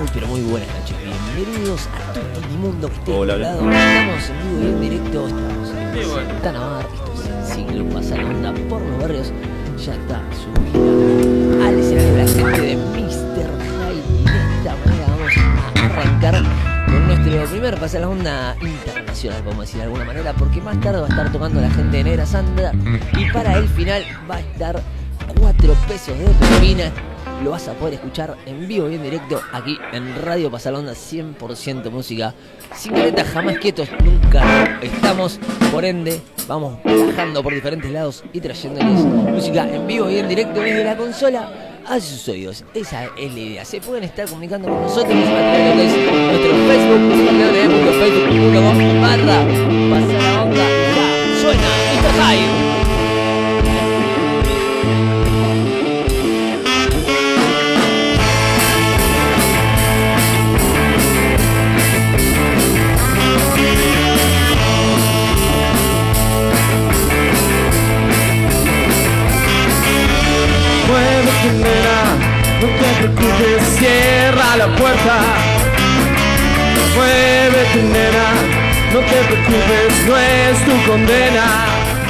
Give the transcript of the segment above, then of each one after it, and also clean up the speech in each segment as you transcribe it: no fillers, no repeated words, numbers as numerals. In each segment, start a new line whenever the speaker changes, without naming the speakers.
pero muy buenas noches. Bienvenidos a todo el mundo que esté
Hola,
lado. Estamos en vivo y en directo. Estamos en Santana Bar. Esto es el siglo pasa la onda por los barrios. Ya está subida al escenario la gente de Mr. High. Y de esta manera vamos a arrancar con nuestro primer pasa la onda internacional, podemos decir de alguna manera, porque más tarde va a estar tocando la gente de Negra Sandra y para el final va a estar 4 pesos de propina. Lo vas a poder escuchar en vivo y en directo aquí en Radio Pasalonda, 100% música. Sin caretas, jamás quietos, nunca estamos. Por ende, vamos viajando por diferentes lados y trayéndoles música en vivo y en directo desde la consola a sus oídos. Esa es la idea. Se pueden estar comunicando con nosotros a través de lo que es nuestro Facebook, www.facebook.com/Pasalonda. Ya suena Mr. High.
No te preocupes, cierra la puerta. Muévete, nena, no te preocupes, no es tu condena.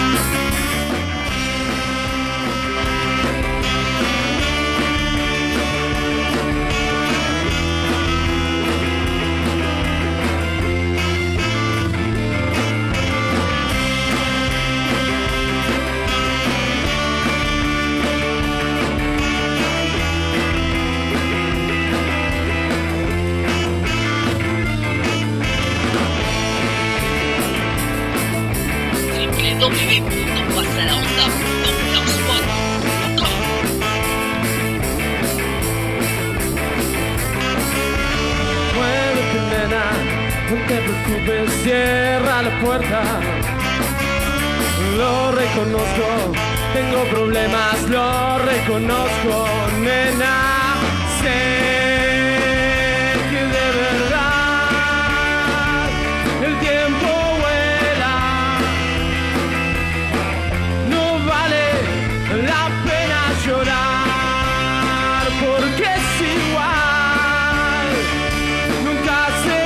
No te preocupes, cierra la puerta. Lo reconozco, tengo problemas, lo reconozco, nena. Sé que de verdad el tiempo vuela. No vale la pena llorar porque es igual. Nunca se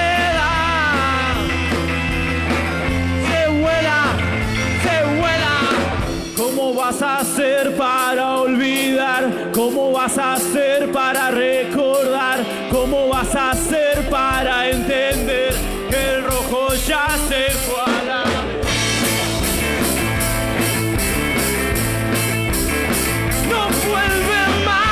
¿Cómo vas a hacer para olvidar? ¿Cómo vas a hacer para recordar? ¿Cómo vas a hacer para entender que el rojo ya se fue a la vez? No vuelve más.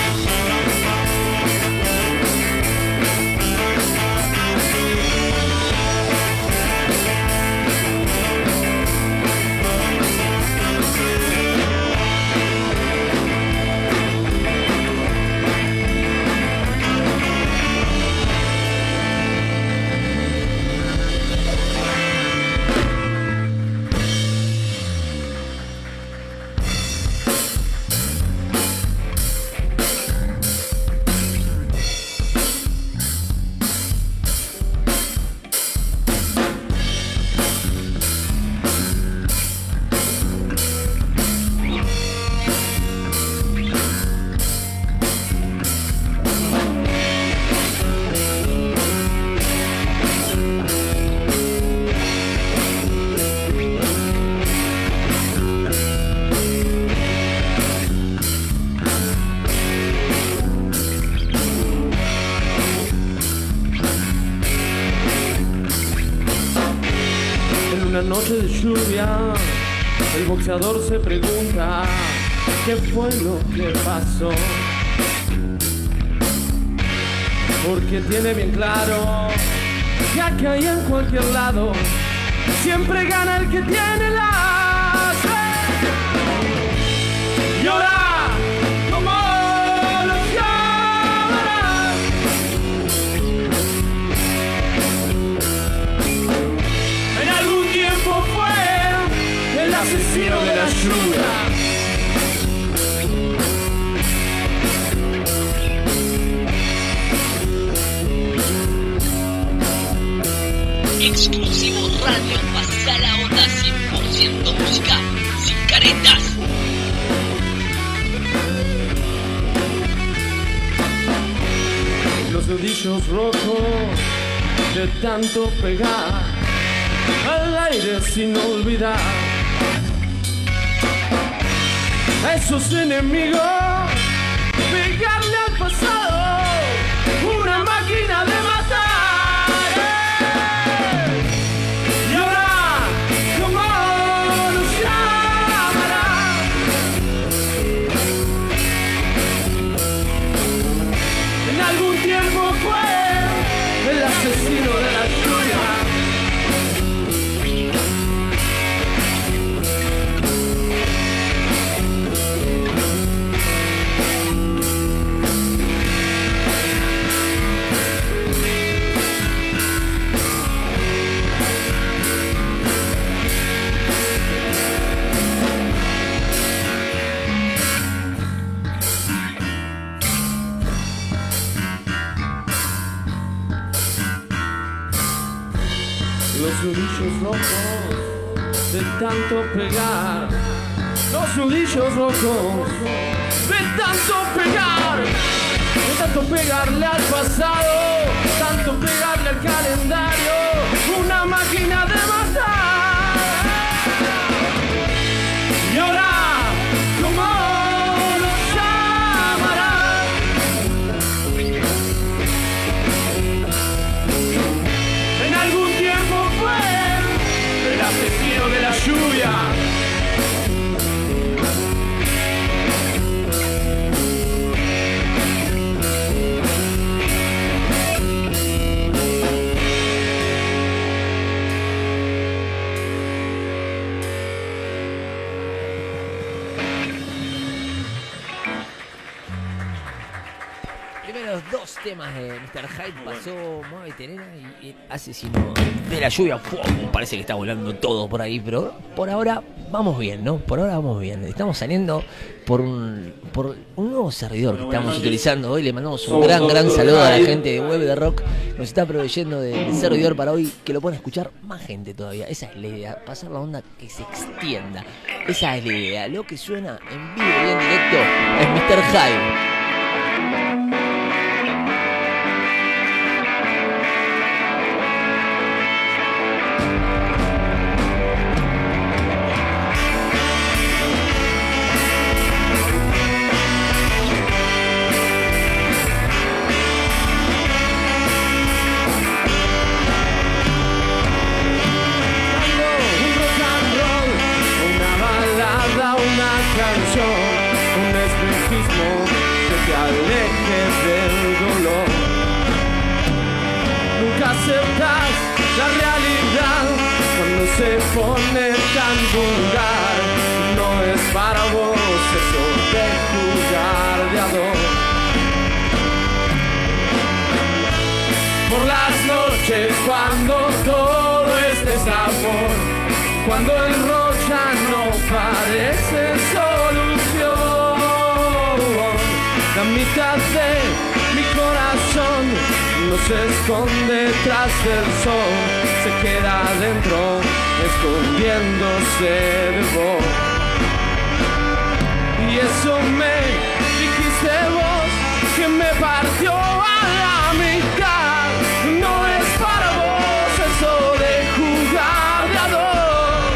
Una noche de lluvia, el boxeador se pregunta qué fue lo que pasó, porque tiene bien claro que acá y en cualquier lado siempre gana el que tiene la fe. Y ahora, como los llamarán, en algún tiempo fue el asesino de la lluvia.
Exclusivo Radio Pasa la Onda, 100% música, sin caretas.
los nudillos rojos de tanto pegar al aire sin olvidar a esos enemigos, pegarle al pasado, una máquina de matar. Y ahora, ¿cómo nos llamarán? En algún tiempo fue el asesino de la lluvia. Los nudillos rojos de tanto pegar, los nudillos rojos de tanto pegar, de tanto pegarle al pasado, tanto pegarle al calendario, una máquina de matar. Y ahora, ¿cómo nos llamarán? En algún tiempo fue el asesino de la lluvia.
Primeros dos temas de Mr. Hyde pasó Muévete Nena y Asesino de la Lluvia. ¡Pum! Parece que está volando todo por ahí, pero por ahora vamos bien, ¿no? Por ahora vamos bien. Estamos saliendo por un nuevo servidor que estamos utilizando hoy. Le mandamos un gran saludo a la gente de Web de Rock. Nos está proveyendo del servidor para hoy, que lo pueda escuchar más gente todavía. Esa es la idea, pasar la onda que se extienda. Esa es la idea. Lo que suena en vivo y en directo es Mr. Hyde.
Un espejismo que te aleje del dolor. Nunca aceptas la realidad cuando se pone tan vulgar. No es para vos eso de jugar de a dos. Por las noches cuando todo es desamor, cuando el rock ya no parece solución, la mitad de mi corazón no se esconde tras el sol, se queda adentro escondiéndose de vos. Y eso me dijiste vos, que me partió a la mitad. No es para vos eso de jugar de a dos.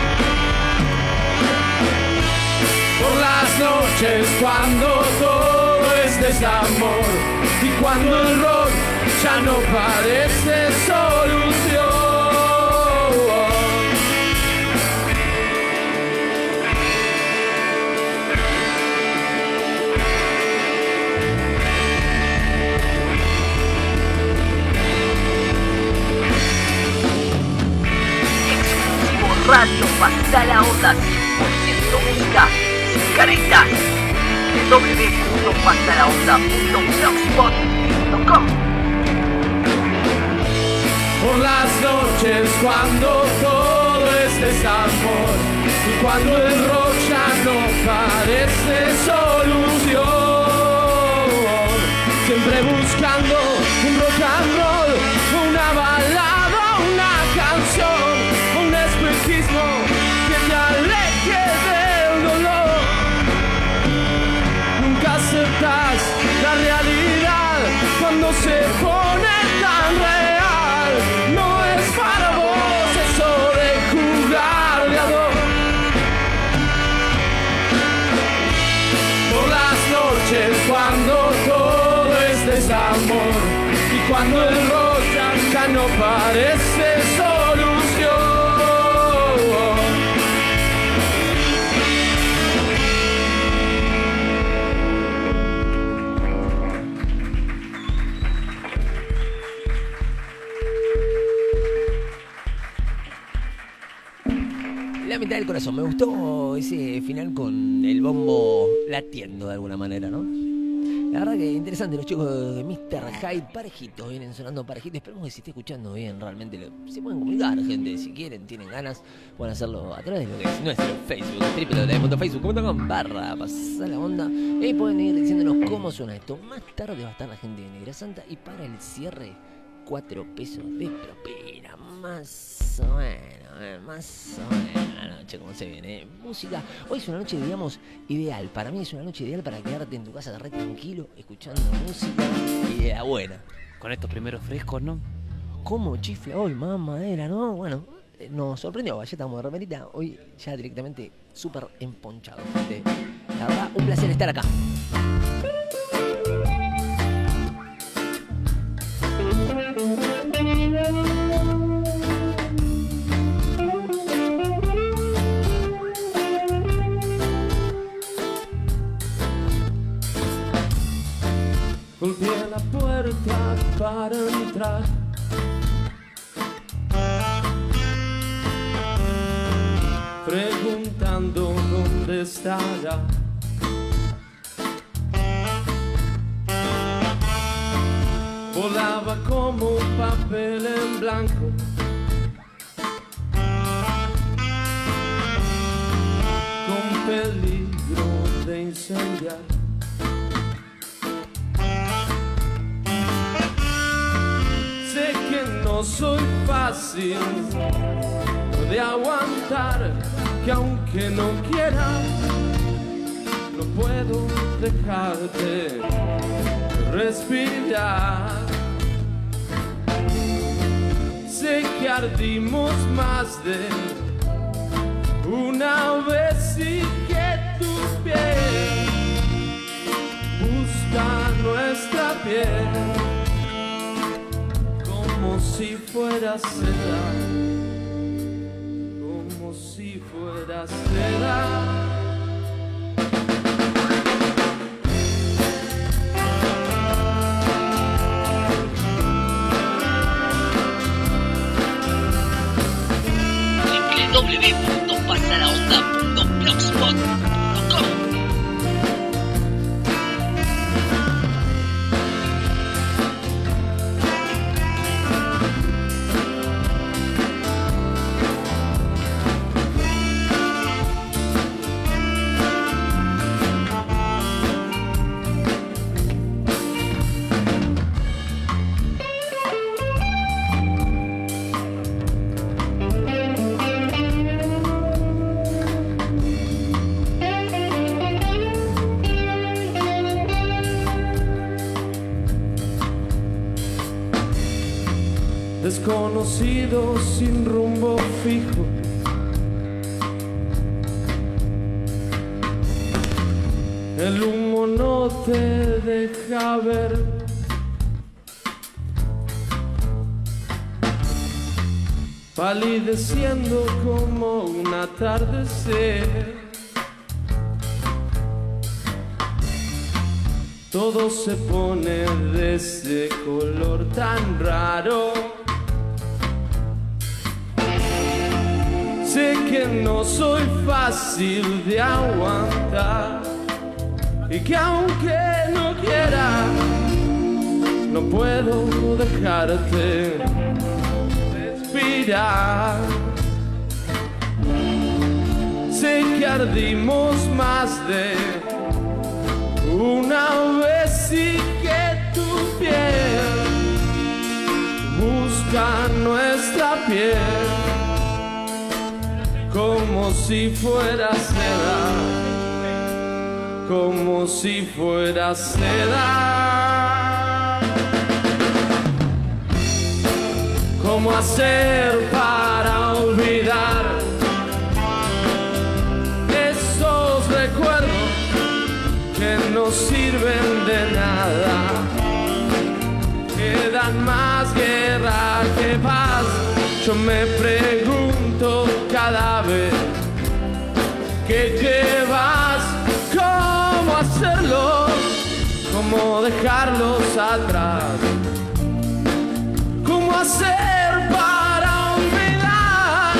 Por las noches cuando todo es desamor y cuando el rock ya no parece solución.
Exclusivo Radio Pasa la Onda 100% música sin caretas. www.pasalaonda.blogspot.com.
Por las noches cuando todo es desamor y cuando el rock ya no parece solución, siempre buscando un rock and roll, una balada, una canción, un espejismo que te aleje del dolor. Nunca aceptas la realidad cuando se amor. Y cuando el rosa ya no parece solución.
La mitad del corazón. Me gustó ese final con el bombo latiendo de alguna manera, ¿no? La verdad que interesante, los chicos de Mr. Hyde, parejitos, vienen sonando parejitos. Esperemos que se esté escuchando bien, realmente se pueden comunicar, gente, si quieren, tienen ganas, pueden hacerlo a través de lo que es nuestro Facebook, www.facebook.com/pasalaonda. Y pueden ir diciéndonos cómo suena esto. Más tarde va a estar la gente de Negra Santa y para el cierre, 4 pesos de propina, más o menos la noche como se viene. Música, hoy es una noche, digamos, ideal, para mí es una noche ideal para quedarte en tu casa re tranquilo, escuchando música y de la buena.
Con estos primeros frescos, ¿no?
¿Cómo chifla hoy, mamadera, no? Bueno, nos sorprendió, ayer estábamos de remerita, hoy ya directamente súper emponchado, gente. La verdad, un placer estar acá.
Golpeé la puerta para entrar. Preguntando dónde estará. Volaba como un papel en blanco. Con peligro de incendiar. No soy fácil de aguantar, que aunque no quiera, no puedo dejarte respirar. Sé que ardimos más de una vez y que tu piel busca nuestra piel. Como si fuera seda, como si fuera seda.
www.pasalaonda.blogspot.com.
Desconocido sin rumbo fijo, el humo no te deja ver. Palideciendo como un atardecer, todo se pone de ese color tan raro. Sé que no soy fácil de aguantar y que aunque no quiera, no puedo dejarte respirar. Sé que ardimos más de una vez y que tu piel busca nuestra piel. Como si fuera seda, como si fuera seda. ¿Cómo hacer para olvidar esos recuerdos que no sirven de nada? Yo me pregunto cada vez que llevas, cómo hacerlo, cómo dejarlos atrás, cómo hacer para olvidar.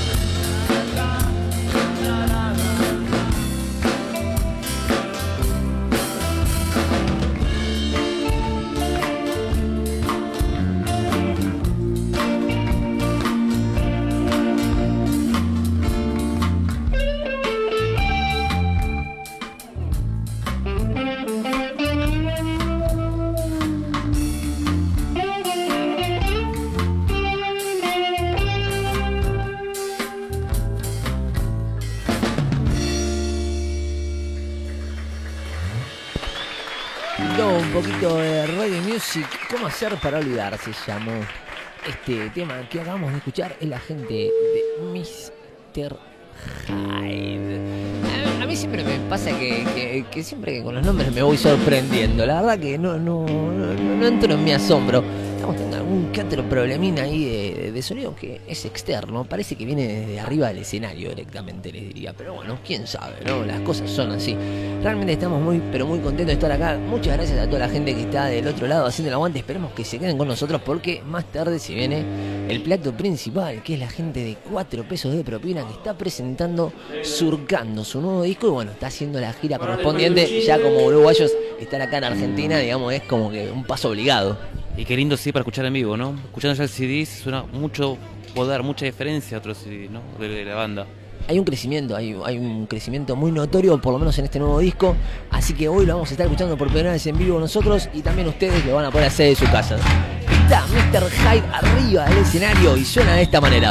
Un poquito de reggae music. ¿Cómo hacer para olvidar? Se llamó este tema que acabamos de escuchar. Es la gente de Mr. Hyde. A mí siempre me pasa que siempre que con los nombres me voy sorprendiendo. La verdad que no entro en mi asombro. Estamos teniendo algún que otro problemín ahí de sonido que es externo. Parece que viene desde arriba del escenario directamente, les diría. Pero bueno, quién sabe, ¿no? Las cosas son así. Realmente estamos muy contentos de estar acá. Muchas gracias a toda la gente que está del otro lado haciendo el aguante. Esperemos que se queden con nosotros porque más tarde se viene el plato principal, que es la gente de 4 pesos de propina que está presentando Surcando, su nuevo disco. Y bueno, está haciendo la gira correspondiente. Ya como uruguayos estar acá en Argentina, digamos, es como que un paso obligado.
Y qué lindo sí para escuchar en vivo, ¿no? Escuchando ya el CD suena mucho poder, mucha diferencia a otro CD, ¿no? De la banda.
Hay un crecimiento, hay un crecimiento muy notorio, por lo menos en este nuevo disco. Así que hoy lo vamos a estar escuchando por primera vez en vivo nosotros y también ustedes lo van a poder hacer de su casa. Está Mr. Hyde arriba del escenario y suena de esta manera.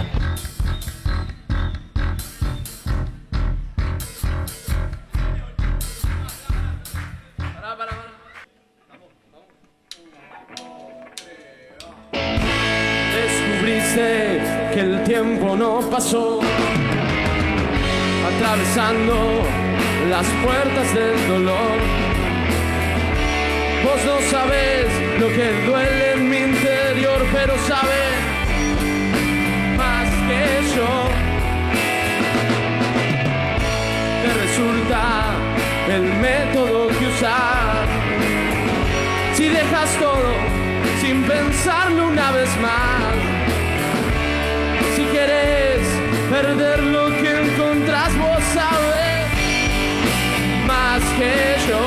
Descubriste que el tiempo no pasó, atravesando las puertas del dolor. Vos no sabes lo que duele en mi interior, pero sabes más que yo. Te resulta el método que usar si dejas todo sin pensarlo una vez más. Si querés perder lo que encontrás, vos sabés más que yo.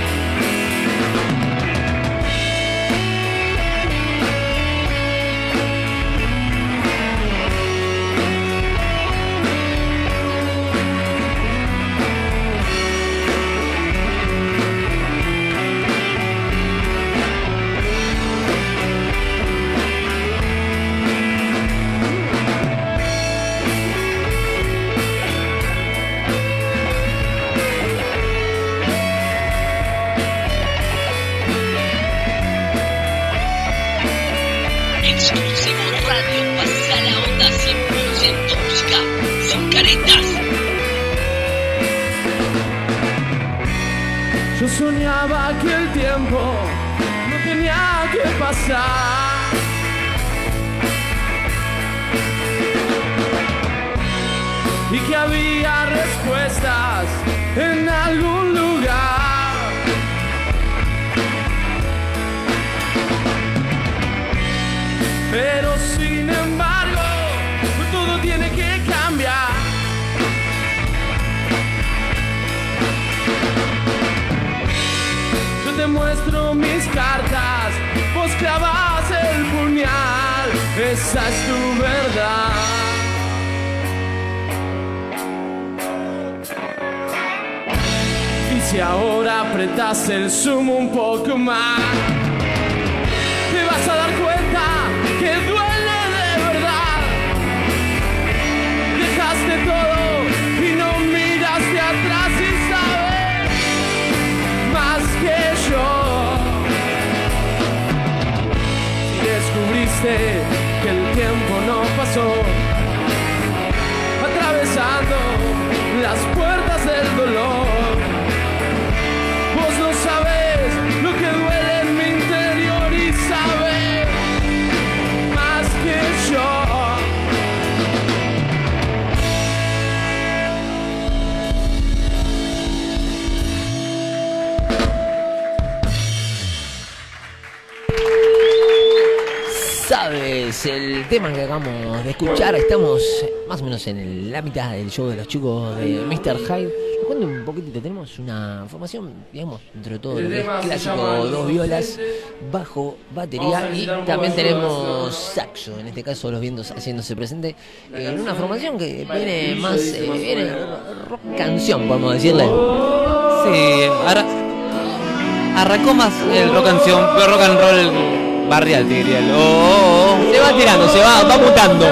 Yo soñaba que el tiempo no tenía que pasar, y que había respuestas en algún lugar. Pero sin embargo, todo tiene que cambiar. Yo te muestro mis cartas, vos clavas el puñal, esa es tu verdad. Y si ahora apretas el zoom un poco más, te vas a dar cuenta que duele de verdad. Dejaste todo y no miraste atrás y sabes más que yo. Si descubriste que el tiempo no pasó, atravesando las puertas del dolor, vos no sabes lo que duele en mi interior y sabes más que yo.
sabes, el tema que acabamos de escuchar, estamos más o menos en la mitad del show de los chicos de Mr. Hyde. Les cuento un poquitito, tenemos una formación, digamos, entre todo lo que es clásico, 2 violas, bajo, batería y también tenemos saxo, en este caso los vientos haciéndose presente, en una formación que viene más, viene rock canción, podemos decirle.
Sí, ahora arrancó más el rock canción, pero rock and roll barrial, te diría.
Se va tirando, se va mutando.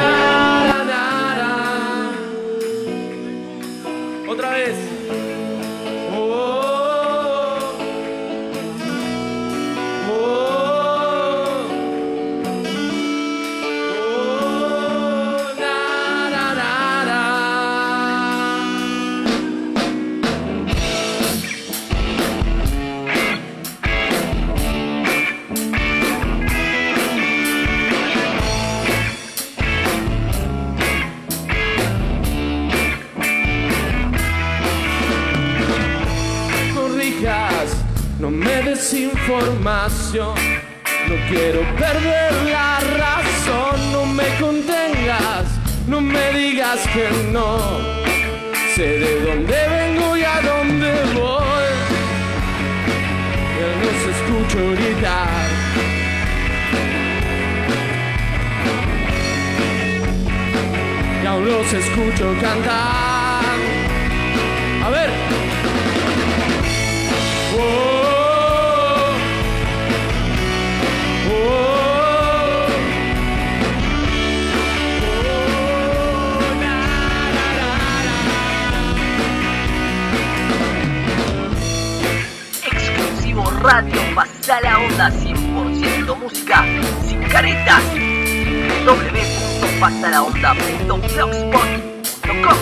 Otra vez. No me des información, no quiero perder la razón. No me contengas, no me digas que no. Sé de dónde vengo y a dónde voy. Ya los escucho gritar. Y aún los escucho cantar. A ver.
Exclusivo Radio Pasa la Onda, 100% música sin caretas. www.pasalaonda.blogspot.com.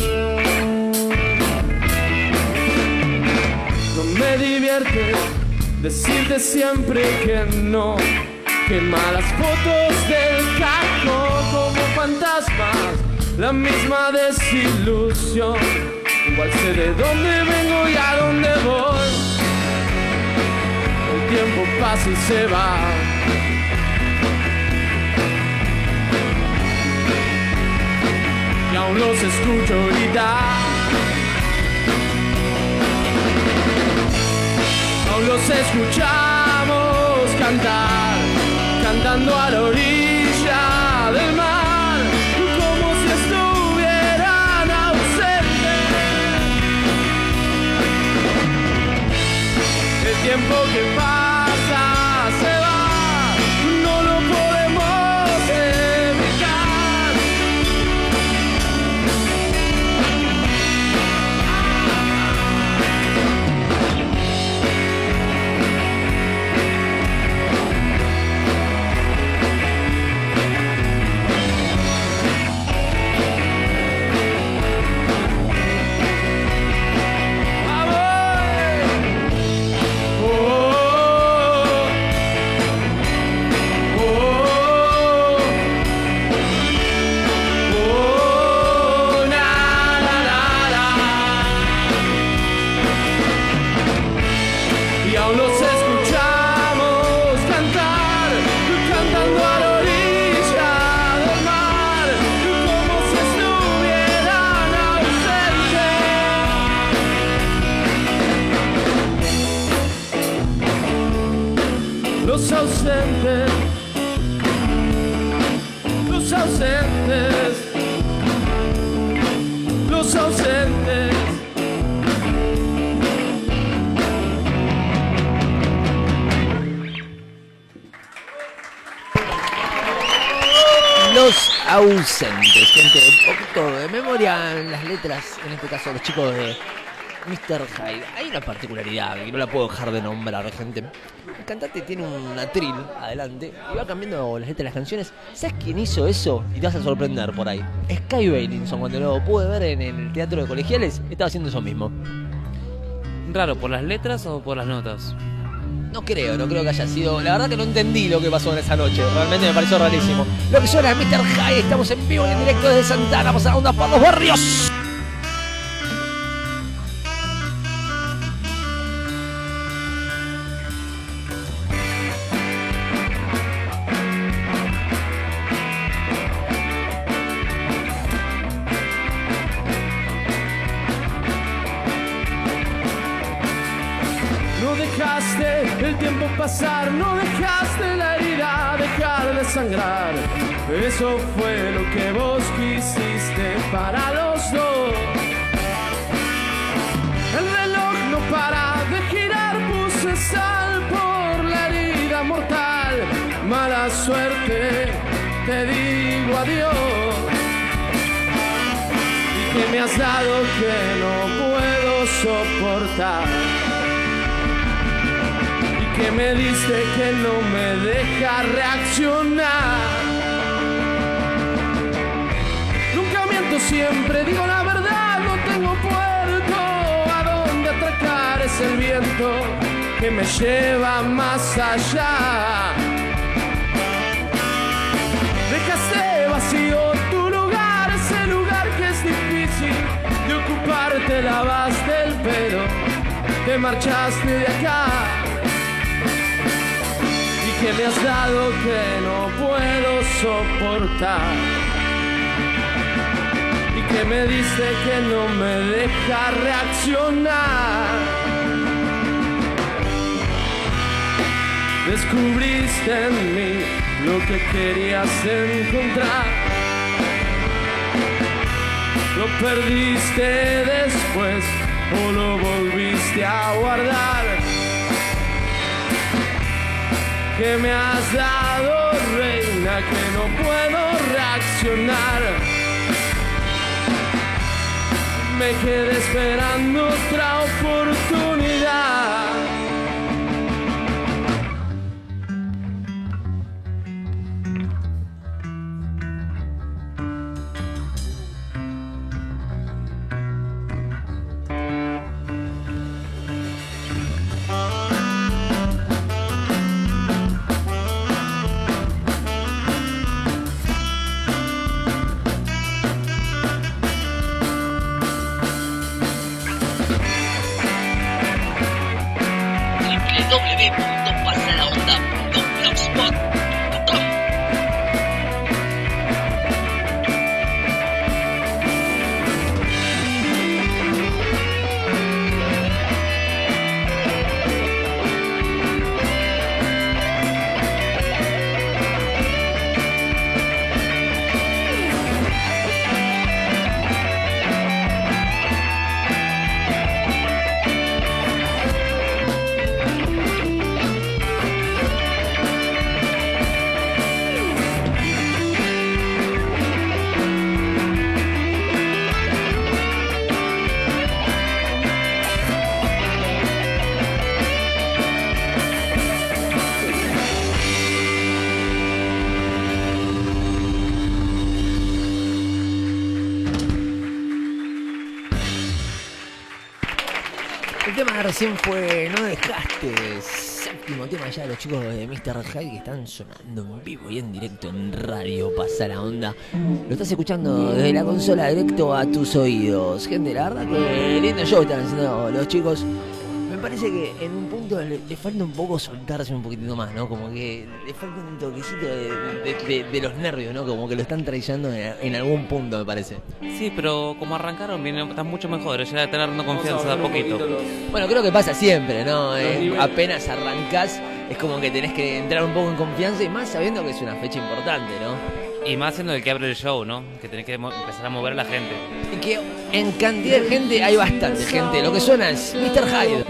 No me divierte decirte siempre que no. Quema las fotos del cajón como fantasmas, la misma desilusión. Igual sé de dónde vengo y a dónde voy. El tiempo pasa y se va. Y aún los escucho gritar. Aún los escuchamos cantar, cantando a la orilla del mar, como si estuvieran ausentes. El tiempo que pasa se va, no lo podemos evitar. Y aún los escuchamos cantar, cantando a la orilla del mar, como si estuvieran ausentes. Los ausentes, los ausentes, los ausentes.
Los ausentes, gente, un poquito de memoria en las letras, en este caso los chicos de Mr. Hyde. Hay una particularidad que no la puedo dejar de nombrar, gente. El cantante tiene un atril adelante y va cambiando las letras de las canciones. ¿Sabes quién hizo eso? Y te vas a sorprender por ahí. Sky Bailinson, cuando lo pude ver en el teatro de colegiales, estaba haciendo eso mismo.
¿Raro por las letras o por las notas?
No creo que haya sido. La verdad que no entendí lo que pasó en esa noche. Realmente me pareció rarísimo. Lo que suena es Mr. Hyde. Estamos en vivo y en directo desde Santana. Pasa la onda por los barrios.
sangrar. Eso fue lo que vos quisiste para los dos. El reloj no para de girar, puse sal por la herida mortal. Mala suerte, te digo adiós. Y que me has dado que no puedo soportar. Y que me diste que no me deja reaccionar. Nunca miento, siempre digo la verdad. No tengo puerto a donde atracar. Es el viento que me lleva más allá. Dejaste vacío tu lugar, ese lugar que es difícil de ocupar. Te lavaste el pelo, te marchaste de acá. Y que me has dado que no puedo soportar. Y que me dice que no me deja reaccionar. Descubriste en mí lo que querías encontrar. Lo perdiste después o lo volviste a guardar. Que me has dado, reina, que no puedo reaccionar. Me quedé esperando otra oportunidad.
www.pasalaonda.blogspot.com.
El tema de recién fue No Dejaste, séptimo tema ya de los chicos de Mr. High que están sonando en vivo y en directo en Radio Pasa la Onda. Lo estás escuchando desde la consola directo a tus oídos. Gente, la verdad que lindo show están haciendo los chicos. Me parece que en un punto le falta un poco soltarse un poquitito más, ¿no? Como que le falta un toquecito de los nervios, ¿no? Como que lo están traicionando en algún punto, me parece.
Sí, pero como arrancaron, están mucho mejores, ya teniendo confianza de a poquito.
Bueno, creo que pasa siempre, ¿no? Apenas arrancás, es como que tenés que entrar un poco en confianza y más sabiendo que es una fecha importante, ¿no?
Y más siendo el que abre el show, ¿no? Que tenés que empezar a mover a la gente.
Y que en cantidad de gente hay bastante gente. Lo que suena es Mr. Hyde.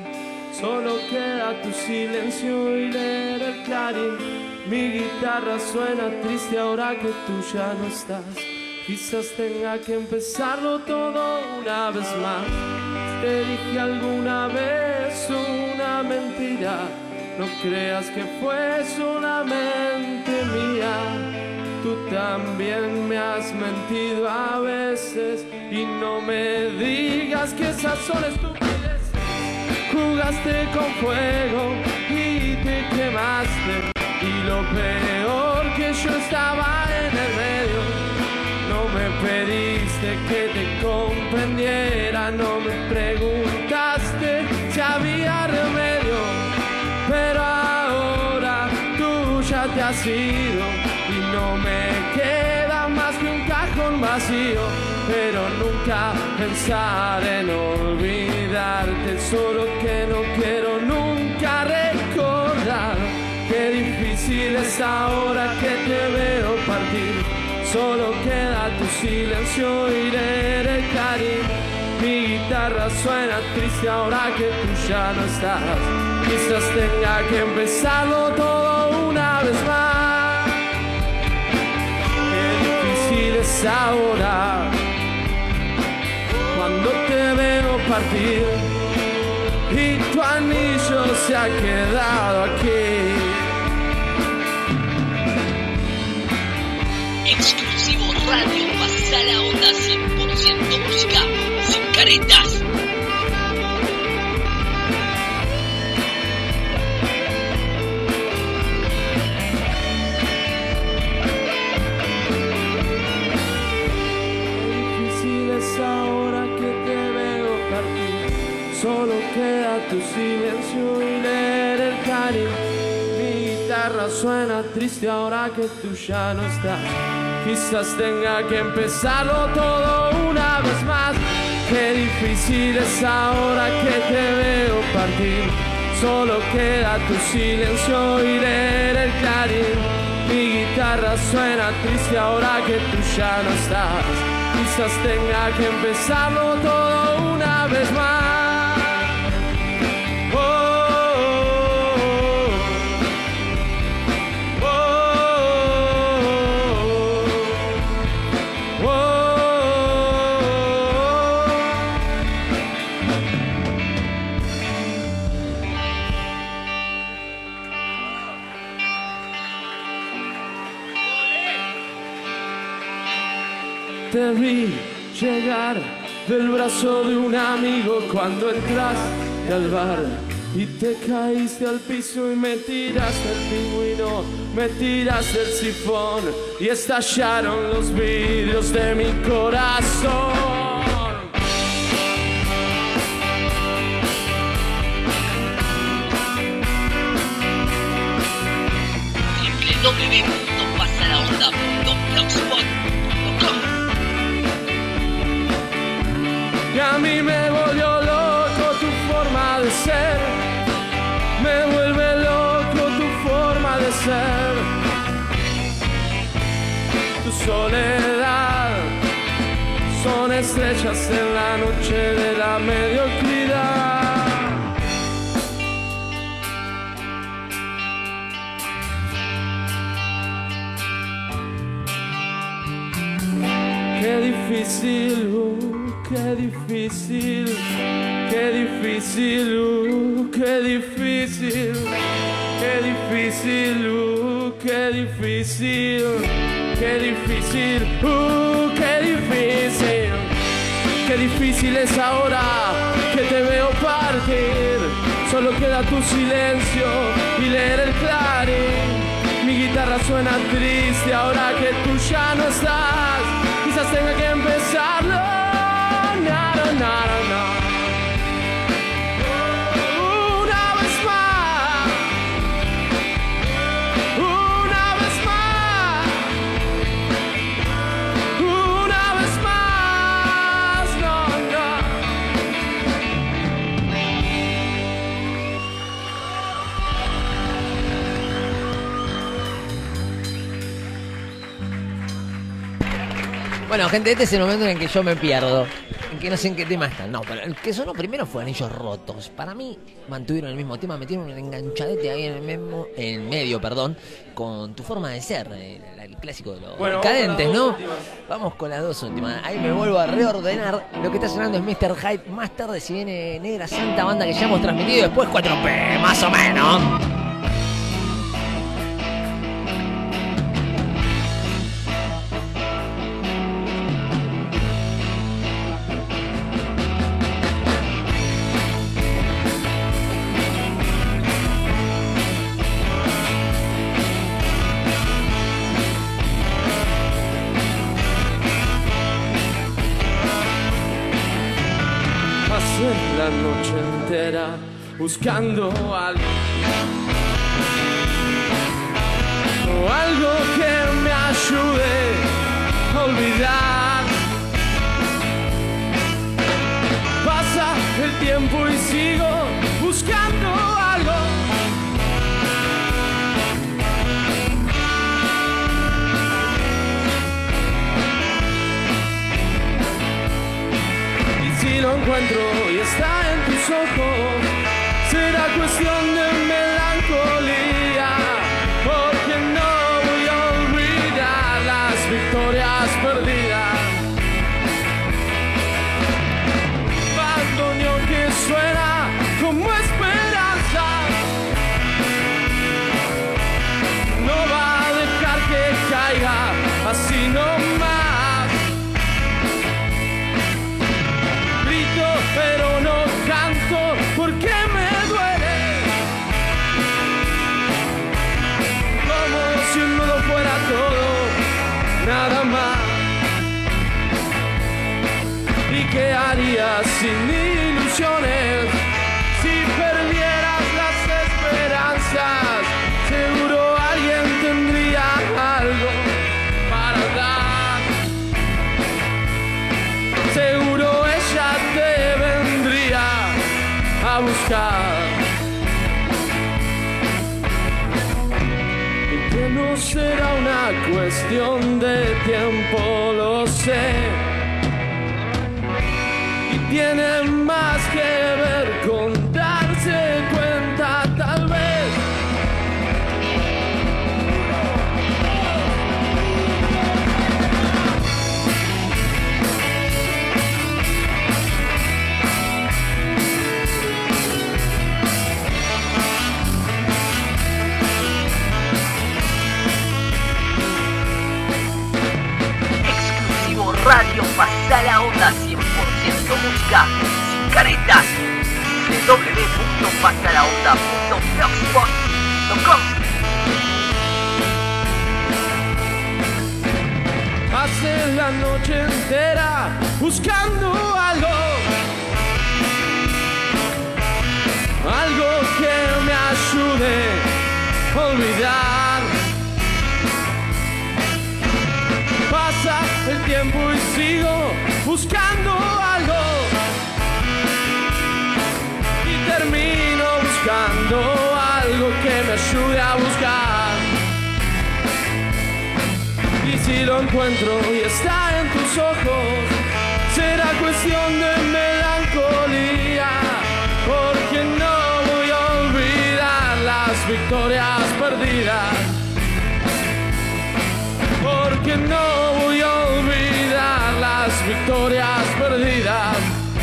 Solo queda tu silencio y leer el clarín. Mi guitarra suena triste ahora que tú ya no estás. Quizás tenga que empezarlo todo una vez más. Te dije alguna vez una mentira. No creas que fue solamente mía. Tú también me has mentido a veces. Y no me digas que esas son estupideces. Jugaste con fuego y te quemaste. Y lo peor que yo estaba en el medio. No me pediste que te comprendiera. No me preguntaste si había remedio. Pero ahora tú ya te has ido. Y no me queda más que un cajón vacío. Pero nunca pensar en olvidarte. Solo que no quiero nunca recordar. Qué difícil es difícil es ahora que te veo partir. Solo queda tu silencio y leer el clarín. Mi guitarra suena triste ahora que tú ya no estás. Quizás tenga que empezarlo todo una vez más. Qué difícil es ahora cuando te veo partir y tu anillo se ha quedado aquí.
Exclusivo Radio Pasa la Onda, 100% música sin caretas.
Difícil es ahora que te veo partir. Solo queda tu silencio y leer el cariño. Mi guitarra suena triste ahora que tú ya no estás. Quizás tenga que empezarlo todo una vez más. Qué difícil es ahora que te veo partir. Solo queda tu silencio y leer el clarín. Mi guitarra suena triste ahora que tú ya no estás. Quizás tenga que empezarlo todo una vez más. Te vi llegar del brazo de un amigo cuando entraste al bar y te caíste al piso y me tiraste el pingüino, me tiraste el sifón y estallaron los vidrios de mi corazón.
www.pasalaonda.blogspot.com.
Y a mí me volvió loco tu forma de ser, me vuelve loco tu forma de ser. Tu soledad son estrellas en la noche de la mediocridad. Qué difícil, qué difícil, qué difícil, qué difícil, qué difícil, qué difícil, qué difícil, qué difícil, qué difícil es ahora que te veo partir. Solo queda tu silencio y leer el clarín. Mi guitarra suena triste ahora que tú ya no estás. Quizás tenga que empezarlo. No, no, no. Una vez más. Una vez más. Una vez más. No, no.
Bueno, gente, este es el momento en el que yo me pierdo. En que no sé en qué tema están. No, pero el que sonó primero fue Anillos Rotos. Para mí, mantuvieron el mismo tema, metieron un enganchadete ahí en medio, con Tu Forma de Ser, el clásico de los cadentes, ¿no? Vamos con las dos últimas. Ahí me vuelvo a reordenar. Lo que está sonando es Mr. Hype. Más tarde, si viene Negra Santa, banda que ya hemos transmitido. Y después 4P, más o menos.
La noche entera buscando algo que me ayude a olvidar. Pasa el tiempo y sigo buscando algo nada más. ¿Y qué harías sin ilusiones si perdieras las esperanzas? Seguro alguien tendría algo para dar. Seguro ella te vendría a buscar. Y que no será una cuestión de tiempo, lo sé. Y tiene más que ver con darse cuenta, tal vez.
Radio Pasa la Onda, 100% música sin caretas. www.pasalaonda.blogspot.com.
Hace la noche entera buscando algo que me ayude a olvidar. Pasa el tiempo y sigo buscando algo y termino buscando algo que me ayude a buscar. Y si lo encuentro y está en tus ojos, será cuestión de melancolía, porque no voy a olvidar las victorias perdidas. Porque no voy a olvidar las victorias perdidas.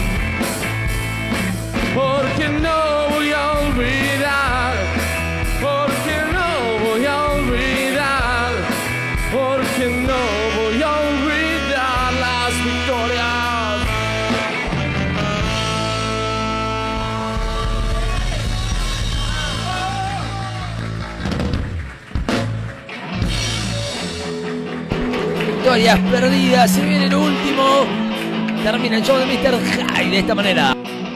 Porque no voy a olvidar. Porque no voy a olvidar. Porque no voy a olvidar las victorias.
Victorias perdidas, se viene el último. Termina el show de Mr. High de esta manera.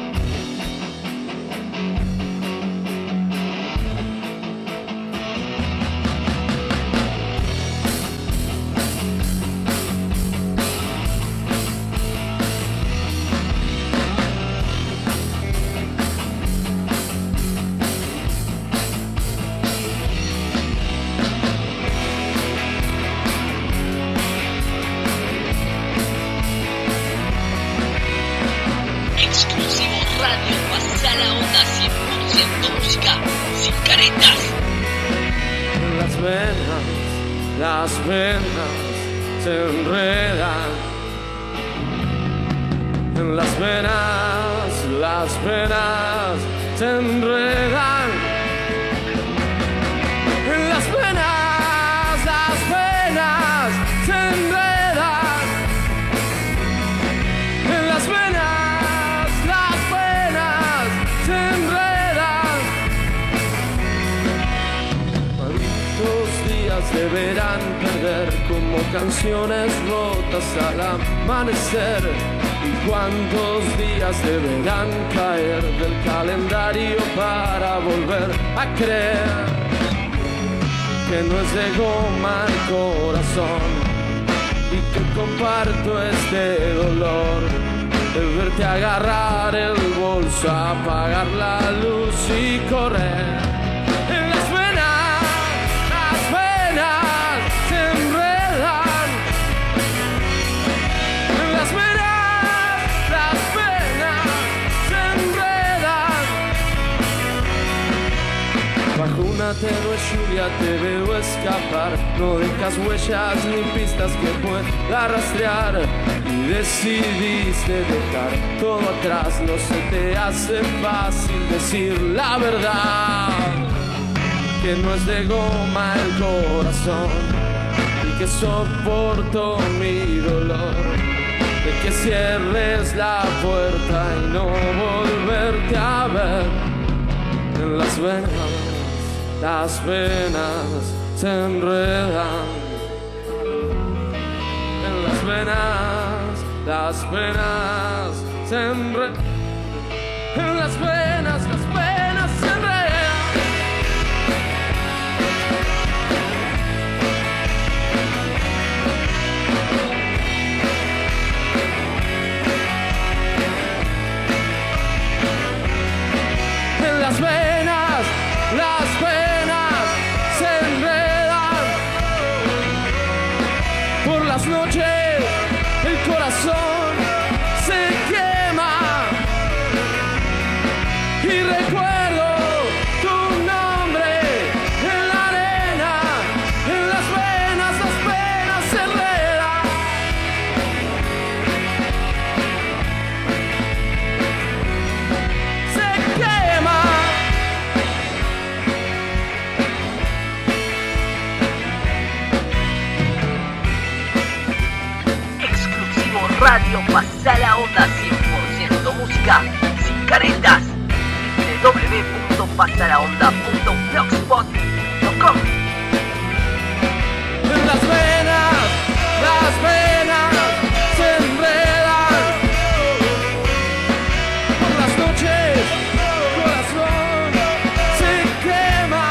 Las venas se enredan en las venas se enredan en las venas se enredan en las venas se enredan. Malditos días deberán perder como canciones rotas al amanecer. ¿Y cuántos días deberán caer del calendario para volver a creer que no es de goma el corazón y que comparto este dolor de verte agarrar el bolso, apagar la luz y correr? En las venas se enredan. En las venas se enredan. Bajo una tenue lluvia te veo escapar. No dejas huellas ni pistas que pueda rastrear. Y decidiste dejar todo atrás. No se te hace fácil decir la verdad, que no es de goma el corazón y que soporto mi dolor, de que cierres la puerta y no volverte a ver. En las venas se enredan las penas se enredan. En las penas se enredan. En las penas se enredan. Por las noches el corazón se quema y recuerdo tu nombre en la arena. En las penas se enredan. Se quema.
Exclusivo Radio Pasa la Onda, 100% música sin caretas. www.pasalaonda.blogspot.com.
Las penas se enredan. Por las noches el corazón se quema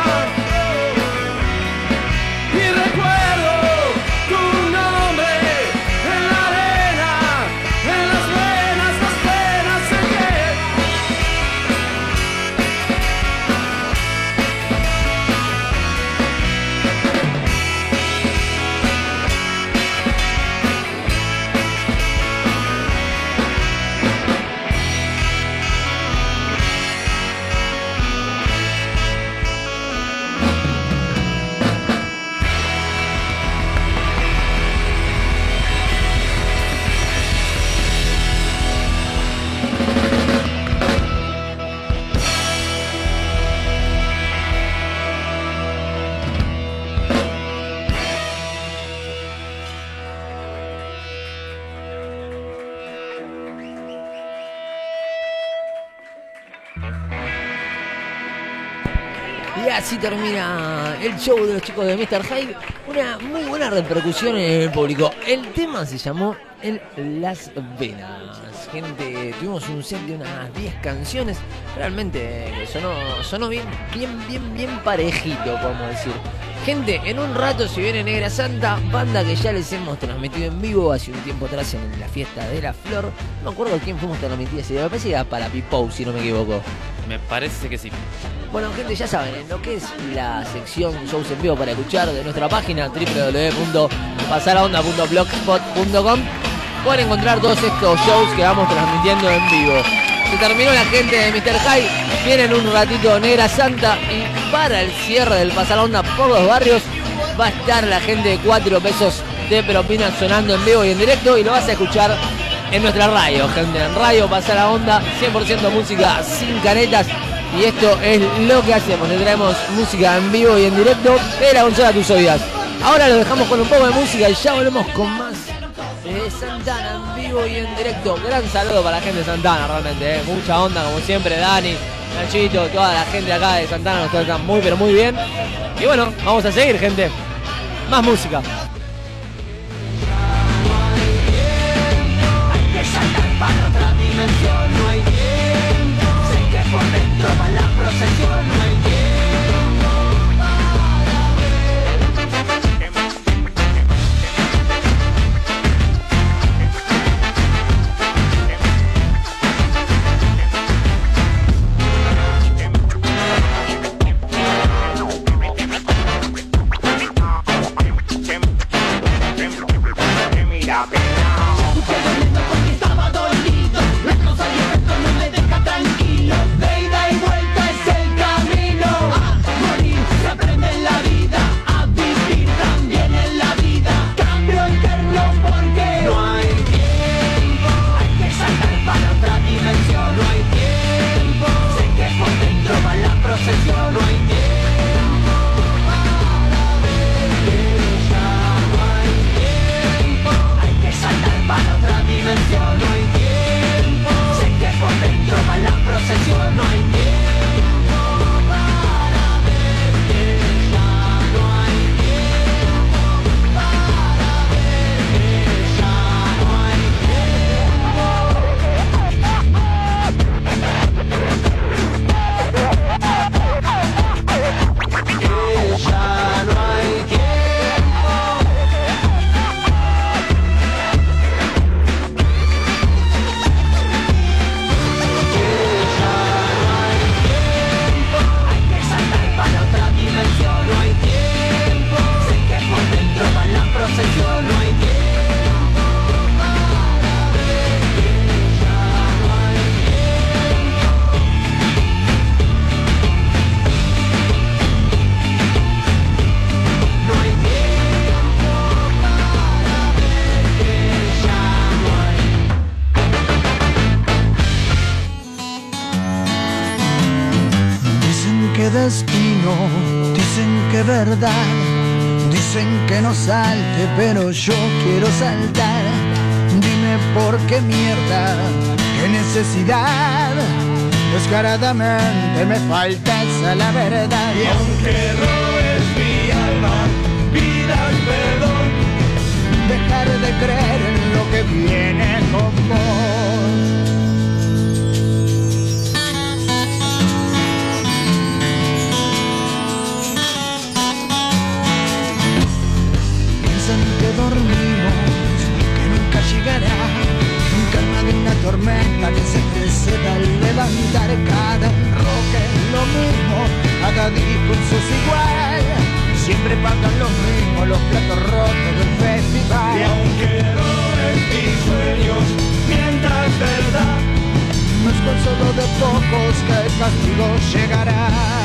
y recuerdo tu nombre en la arena. En las penas se queman.
Y así termina el show de los chicos de Mr. Hyde. Una muy buena repercusión en el público. El tema se llamó Las Venas. Gente, tuvimos un set de unas 10 canciones. Realmente sonó bien parejito, podemos decir. Gente, en un rato se viene Negra Santa, banda que ya les hemos transmitido en vivo hace un tiempo atrás en la fiesta de la Flor. No me acuerdo quién fuimos transmitidos ese día, me parece que era para Pipou, si no me equivoco.
Me parece que sí.
Bueno, gente, ya saben, en lo que es la sección shows en vivo para escuchar de nuestra página www.pasalaonda.blogspot.com pueden encontrar todos estos shows que vamos transmitiendo en vivo. Se terminó la gente de Mr. Hyde, vienen un ratito Negra Santa y para el cierre del Pasalaonda por los barrios va a estar la gente de 4 pesos de propina sonando en vivo y en directo y lo vas a escuchar en nuestra radio, gente, en Radio Pasalaonda, 100% música sin caretas. Y esto es lo que hacemos, le traemos música en vivo y en directo de la consola a tus oídas. Ahora lo dejamos con un poco de música y ya volvemos con más de Santana en vivo y en directo. Gran saludo para la gente de Santana, realmente, mucha onda como siempre, Dani, Nachito, toda la gente acá de Santana nos tratan muy pero muy bien. Y bueno, vamos a seguir, gente, más música.
Por dentro va la procesión, no hay tiempo mira, porque estaba dolido, la causa y efecto no me deja tranquilo. De ida y vuelta es el camino.
verdad. Dicen que no salte, pero yo quiero saltar. Dime por qué mierda, qué necesidad. Descaradamente me falta esa la verdad.
Y aunque robes mi alma, pidas perdón.
Dejar de creer en lo que viene con vos. Piensan que dormimos, que nunca llegará. Calma de una tormenta que se precede al levantar. Cada enroque es lo mismo, cada discurso es igual. Siempre pagan los mismos los platos rotos del festival.
Y aunque robes mis sueños, mientas verdad,
no es consuelo de pocos que el castigo llegará.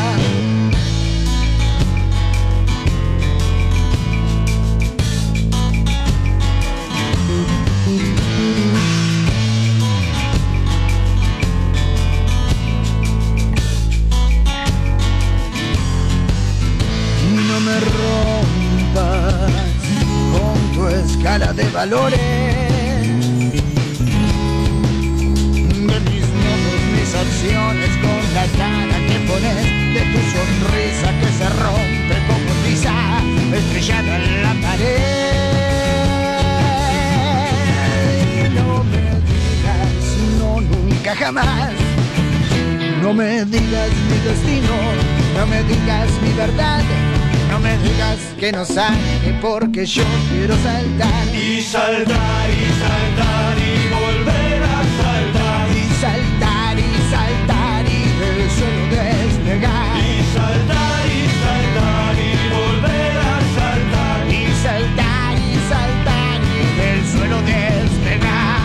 No me rompas con tu escala de valores, de mis modos, mis acciones, con la cara que pones, de tu sonrisa que se rompe como tiza estrellada en la pared. No me digas no, nunca jamás. No me digas mi destino, no me digas mi verdad. No me digas que no salte porque yo quiero saltar.
y saltar y saltar y volver a saltar.
Y saltar y saltar y del suelo despegar.
Y saltar y saltar y volver a saltar.
Y saltar y saltar y del suelo despegar.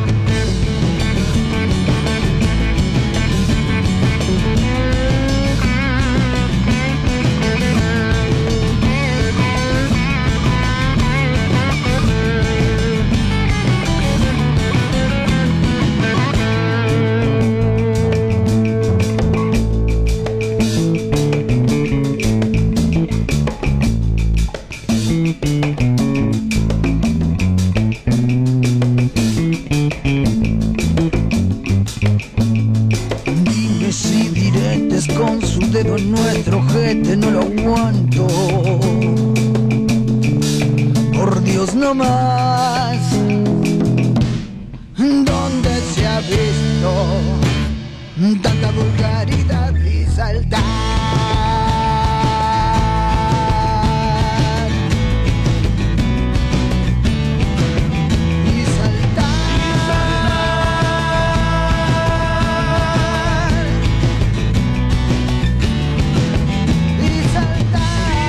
Dime si diretes con su dedo en nuestro ojete, no lo aguanto. Por Dios no más. ¿Dónde se ha visto tanta vulgaridad y saltar? Y saltar. Y saltar.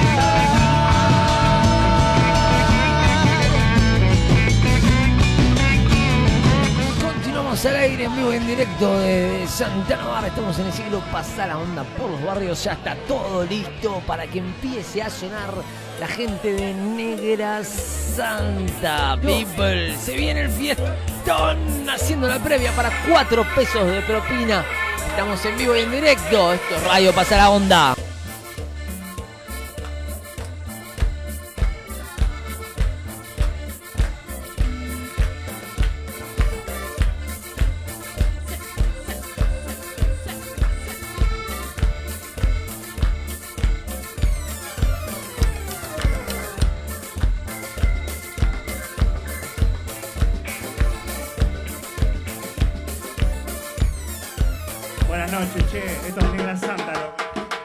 Continuamos al aire en vivo y en directo de Santana Bar. Estamos en el siglo Pasa la Onda por los barrios. Ya está todo listo para que empiece a sonar la gente de Negra Santa. People, se viene el fiestón haciendo la previa para 4 pesos de propina. Estamos en vivo y en directo. Esto es Radio Pasa la Onda.
Buenas noches, che. Esto es Negra Santa, loco.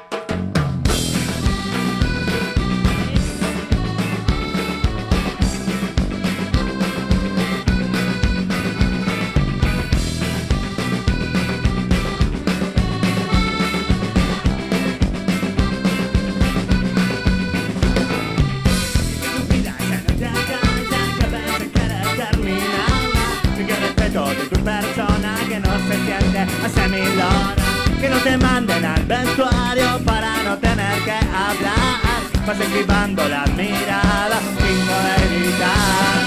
De tu persona que no se siente hace 1000 horas, que no te manden al vestuario para no tener que hablar, vas esquivando las miradas sin poder evitar.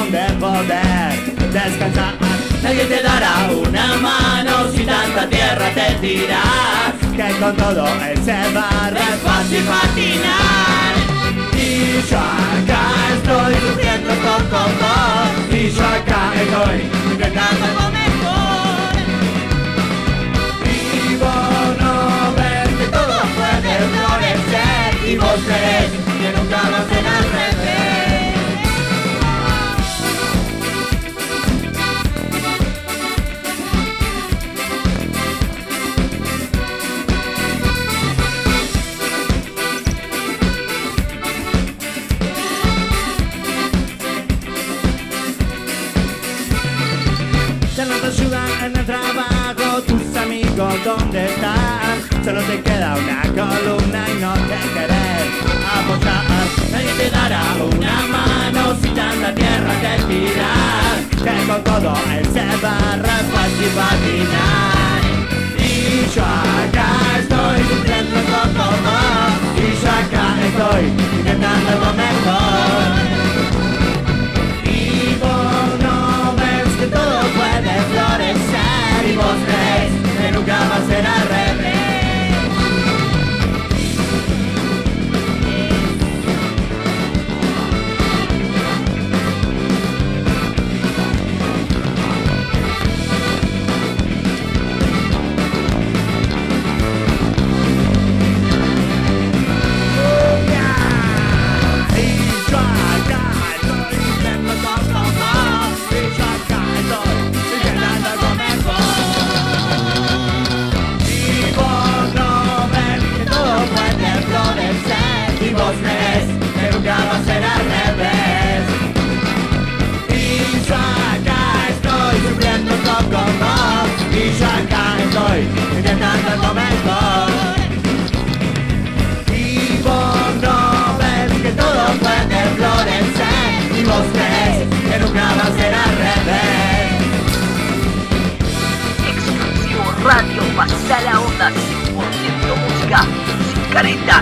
donde poder descansar. Nadie te dará una mano si tanta tierra te tiras, que con todo ese barro es fácil patinar. Y yo acá estoy sufriendo con y yo acá estoy intentando algo mejor. Y vos no ves que todo puede florecer, y vos crees que nunca va a ser al revés. Ya no te ayudan en el trabajo tus amigos, ¿dónde están? Solo te queda una columna y no te querés apoyar. Nadie te dará una mano si tanta tierra te tiras, que con todo ese barro es fácil patinar. Y yo acá estoy sufriendo como y yo acá estoy intentando algo mejor. Y vos no ves que todo puede florecer, y vos crees que nunca va a ser al revés. Y yo acá estoy intentando algo mejor. Y vos no ves que todo puede florecer, y vos crees que nunca va a ser al revés.
Exclusivo Radio Pasa la Onda, 100% música sin caretas.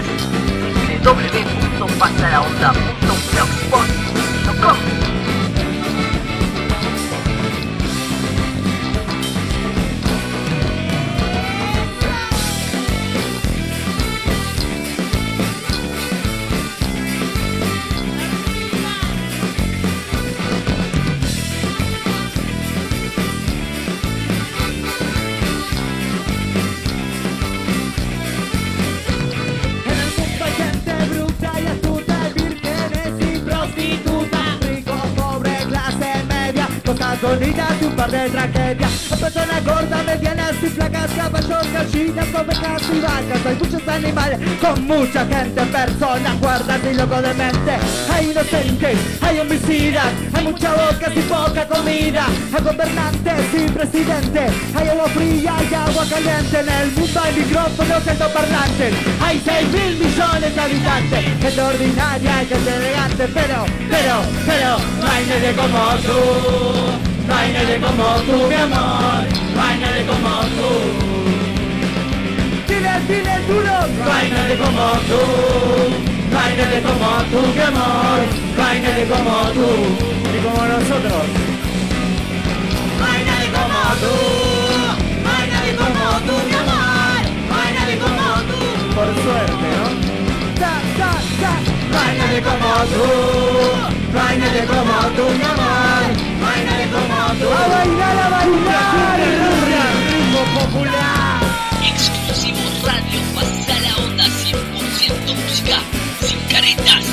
www.pasalaonda.blogspot.com.
Bonitas y un par de tragedias, personas gordas, medianas y flacas, caballos, gallinas, ovejas y vacas. Hay muchos animales con mucha gente, personas guardas y locos de mente. Hay inocentes, hay homicidas, hay mucha boca y poca comida. Hay gobernantes y presidentes, hay agua fría y agua caliente. En el mundo hay micrófonos, altoparlantes, hay 6.000 millones de habitantes. Gente ordinaria y gente elegante, pero no hay nadie como tú. No hay nadie como tú, mi amor, no hay nadie como tú. Dile duro. No hay nadie como tú, no hay nadie como tú, mi amor, no hay nadie como tú, ni como nosotros. No hay nadie como tú, no hay nadie como tú, mi amor, no hay nadie como tú. Por suerte, ¿no? No hay nadie como tú, no hay nadie como tú, mi amor, no hay nadie como tú. A bailar, ritmo popular.
Exclusivo Radio Pasa la Onda, 100% música sin caretas.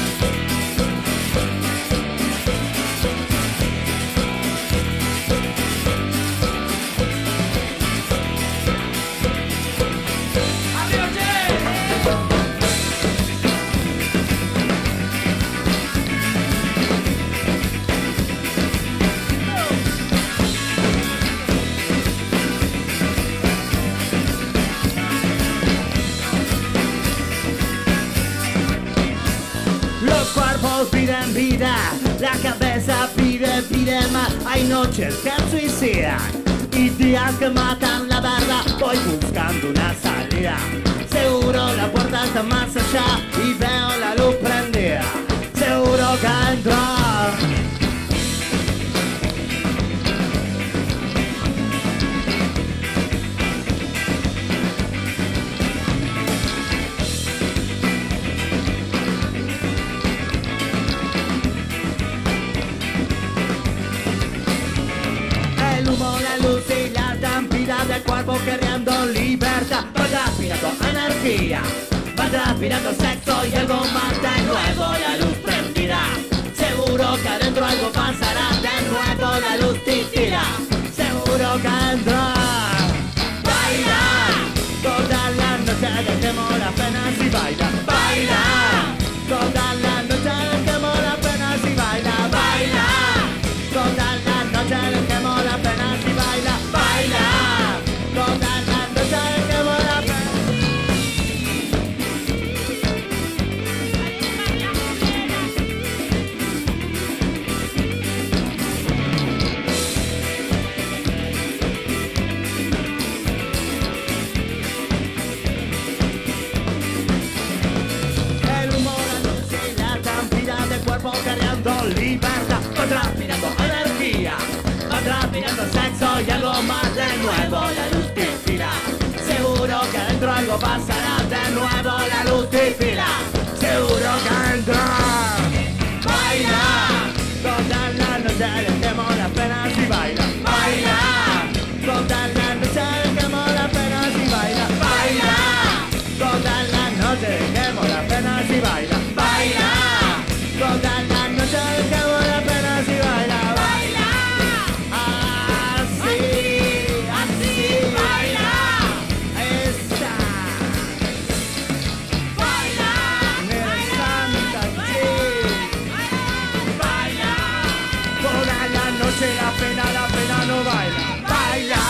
Piden vida, la cabeza pide más. Hay noches que suicidan y días que matan la verdad. Voy buscando una salida, seguro la puerta está más allá y veo la luz prendida. Seguro que entrar transpira del cuerpo queriendo libertad. Va transpirando energía, va transpirando sexo y algo más de nuevo. La luz prendirá, seguro que adentro algo pasará. De nuevo la luz titirá, seguro que adentro baila. Toda la noche dejemos las penas y baila, baila. Toda la noche dejemos las penas y baila, baila. Toda la noche dejemos las penas y baila, baila. Toda la noche dejemos las penas. Cargando libertad, va transpirando energía, va transpirando sexo y algo más de nuevo. La luz te inspira, seguro que adentro algo pasará. De nuevo la luz te inspira, seguro que adentro baila. Toda la noche dejemos las penas y baila, baila. Toda la noche dejemos las penas y baila, baila. Toda la noche dejemos las penas y baila, baila. Toda la noche dejamos las penas y baila, baila. Así, así baila. Esa baila, baila, baila. Toda la noche la pena no baila, baila.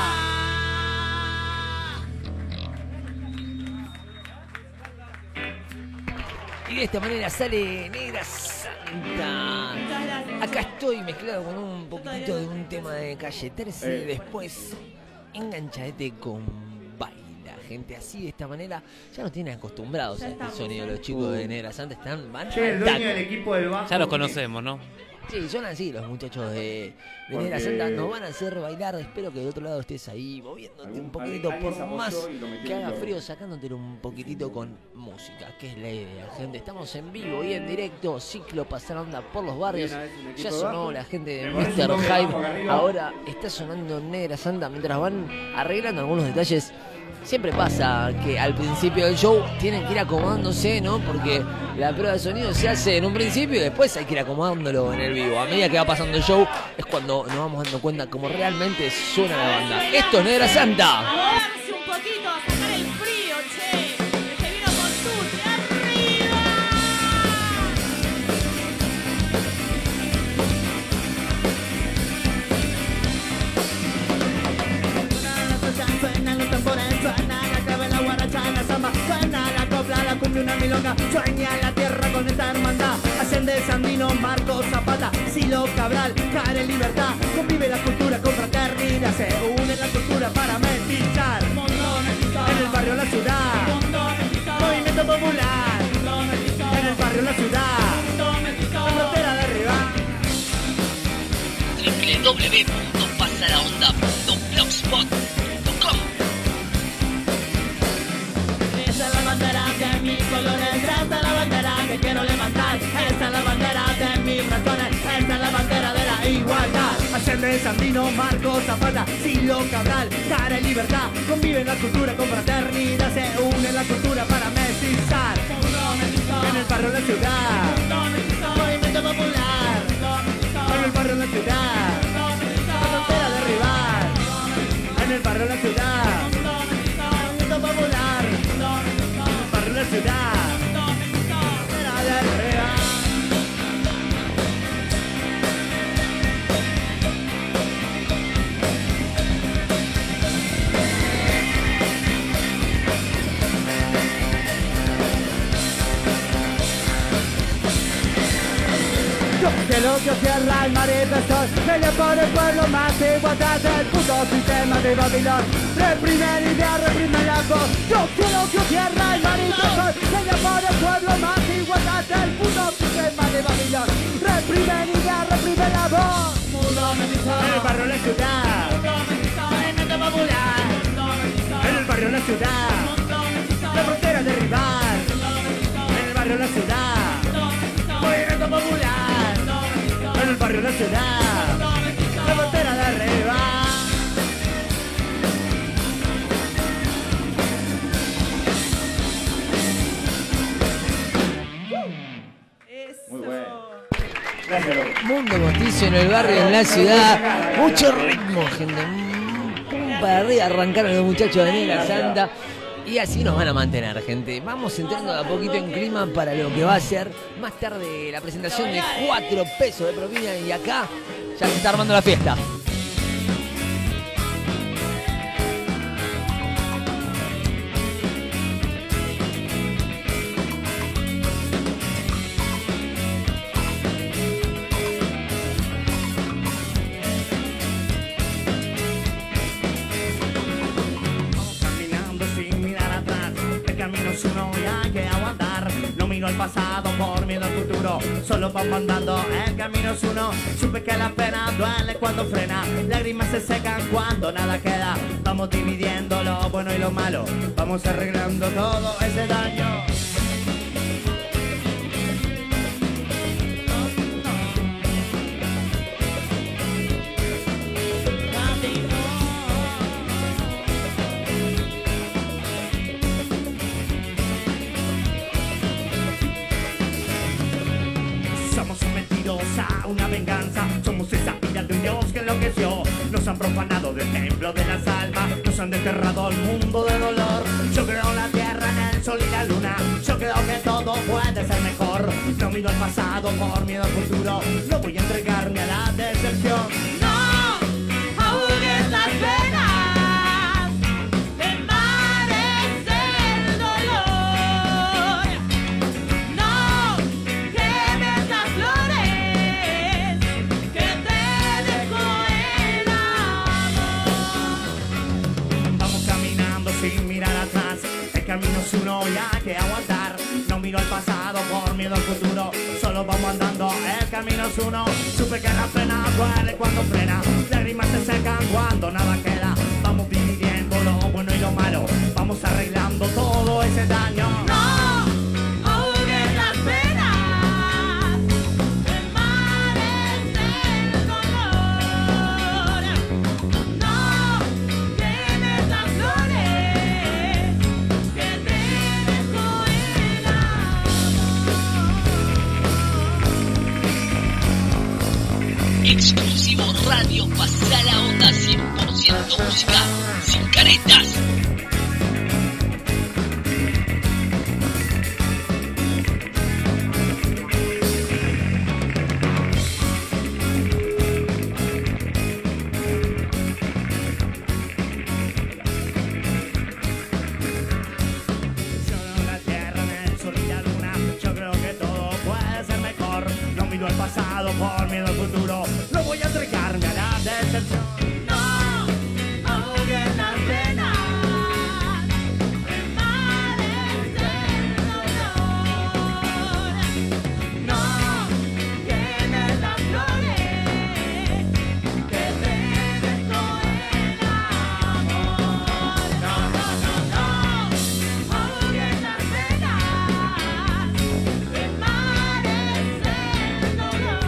Y de esta manera sale Negra Santa. Acá estoy mezclado con un poquitito de un tema de Calle 13. Después enganchadete con Baila. Gente, así de esta manera ya nos tienen acostumbrados a este sonido. Los chicos de Negra Santa van
Che, el dueño del equipo del bajo.
Ya los conocemos, ¿no?
Sí, son así los muchachos de Negra Santa. Nos van a hacer bailar. Espero que del otro lado estés ahí moviéndote un poquitito, por más que haga frío, sacándotelo un poquitito con música, que es la idea, gente. Estamos en vivo y en directo. Ciclo Pasar Onda por los barrios. Ya sonó la gente de Mr. Hype. Ahora está sonando Negra Santa mientras van arreglando algunos detalles. Siempre pasa que al principio del show tienen que ir acomodándose, ¿no? Porque la prueba de sonido se hace en un principio y después hay que ir acomodándolo en el vivo. A medida que va pasando el show es cuando nos vamos dando cuenta cómo realmente suena la banda. Esto es Negra Santa.
Moverse un poquito, a sacar el frío, che. Que se vino con Tuti, arriba.
Suenan los tambores, suena la clave, la guaracha, la samba, suena la copla, la cumbia, una milonga, sueña la tierra con esta hermandad. Ascende Sandino, Marco Zapata, Silo Cabral, Care Libertad, convive la cultura con fraternidad, se une la cultura para mestizar. En el barrio la ciudad, movimiento popular. En el barrio la ciudad, la frontera de arriba.
www.pasalaonda.blogspot.com.
Esa es la bandera de mis colores, esta es la bandera que quiero levantar, esta es la bandera de mis razones, esta es la bandera de la igualdad. Ascende Sandino, Marco Zapata, Silo Cabral, Care Libertad, convive la cultura con fraternidad, se une la cultura para mestizar. En el barrio la ciudad, movimiento popular. En el barrio la ciudad, la frontera de derribar. En el barrio la ciudad, movimiento popular. En la ciudad, era de arriba. Yo quiero que cierra el manifestón, pelea por el pueblo más igualdad del puto sistema de Babilón. Reprimen idea, reprimen la voz. Yo quiero que cierra el manifestón, pelea por el pueblo más igualdad del puto sistema de Babilón. Reprimen idea, reprimen la voz. En el barrio la ciudad, movimiento popular. En el barrio la ciudad, la frontera derribar. En el barrio la ciudad, movimiento popular. En el barrio la ciudad, la frontera de arriba.
Mundo Mestizo en el barrio, en la ciudad. Mucho ritmo, gente. Para arriba arrancaron los muchachos de Negra Santa. Y así nos van a mantener, gente. Vamos entrando de a poquito en clima para lo que va a ser más tarde la presentación de 4 pesos de propina. Y acá ya se está armando la fiesta.
Al pasado por miedo al futuro, solo vamos andando, el camino es uno. Supe que la pena duele cuando frena, lágrimas se secan cuando nada queda. Vamos dividiendo lo bueno y lo malo, vamos arreglando todo ese daño. Una venganza, somos esa ira de un Dios que enloqueció. Nos han profanado del templo de las almas, nos han desterrado al mundo de dolor. Yo creo en la tierra, en el sol y la luna, yo creo que todo puede ser mejor. No miro al pasado por miedo al futuro, no voy a entregarme a la decepción.
No ahogues las penas, el mar es el dolor. No quemes las flores.
Sin mirar atrás, el camino es uno y hay que aguantar. No miro al pasado por miedo al futuro, solo vamos andando, el camino es uno. Supe que la pena duele cuando frena, lágrimas se secan cuando nada queda. Vamos dividiendo lo bueno y lo malo, vamos arreglando todo ese daño.
No ahogues las penas, el mar es el dolor. No quemes las flores.
Exclusivo Radio Pasa la Onda, 100% música sin caretas.
Al pasado por miedo al futuro, no voy a entregarme a la decepción.
No ahogues las penas, el mar es el dolor. No quemes las flores, que te dejó el amor. No ahogues las penas, el mar es el dolor.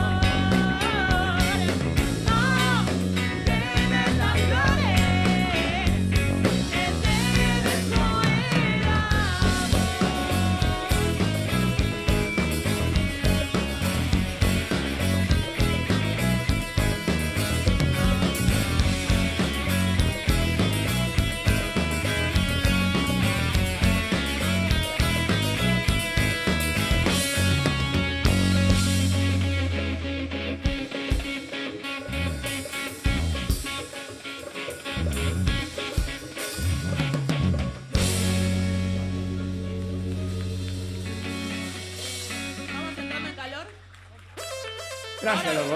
Gracias, loco.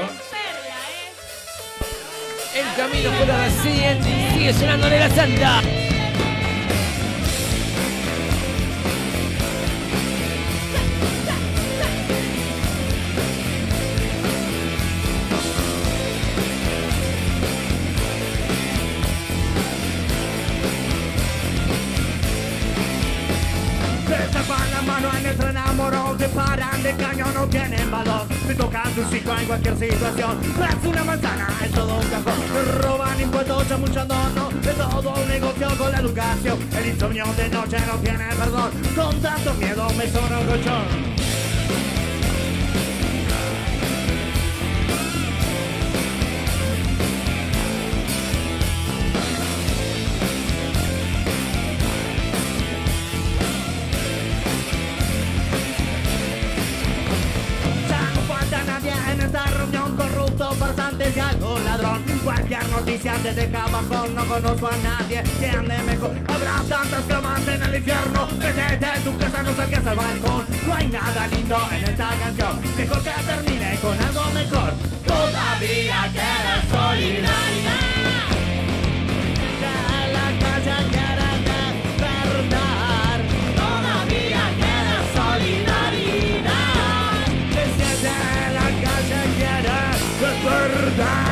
El camino por la 100 sigue sonando Negra Santa.
Van la mano a nuestro enamorado, se paran de caño, no tienen valor. Me tocan tus hijos en cualquier situación. Es una manzana, es todo un cajón. Me roban impuestos, chamuchando, no. Es todo un negocio con la educación. El insomnio de noche no tiene perdón. Con tanto miedo me sobra un colchón. noticias desde Cabajón, no conozco a nadie que ande mejor. Habrá tantas camas en el infierno, métete en tu casa, no saques al balcón. No hay nada lindo en esta canción, mejor que termine con algo mejor. Todavía queda solidaridad, que la calle quiere despertar. Todavía queda solidaridad, que siente la calle quiere despertar.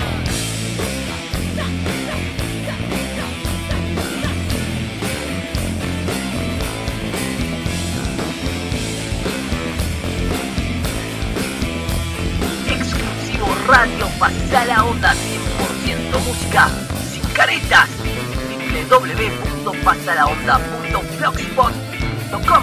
Radio Pasa la Onda, 100% música sin caretas. www.pasalaonda.blogspot.com.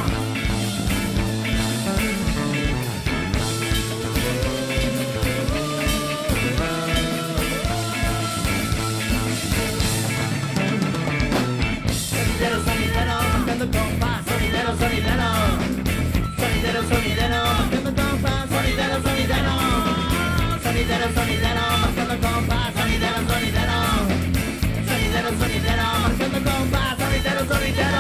Sonidero, sonidero, marcando compás. Sonidero, sonidero, sonidero, sonidero, marcando compás. Sonidero, sonidero. Sonidero, sonidero, marcando compás, sonidero, sonidero. Sonidero, sonidero, marcando compás, sonidero, sonidero.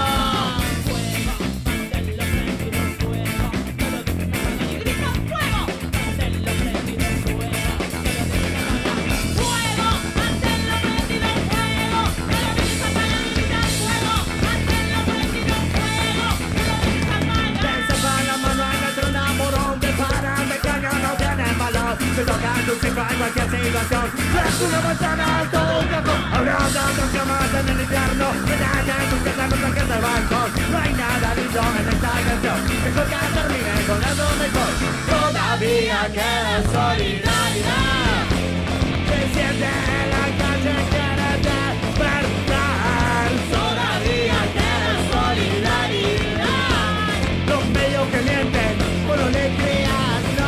Se toca tu cifra en cualquier situación. Es una manzana, todo un cajón. Habrá tantas camas en el infierno, medalla en tu casa, no saques del balcón. No hay nada lindo en esta canción, mejor que termine con algo mejor. Todavía queda solidaridad, se siente en la calle, quiere despertar. Todavía queda solidaridad, los medios que mienten, vos no le creas, no.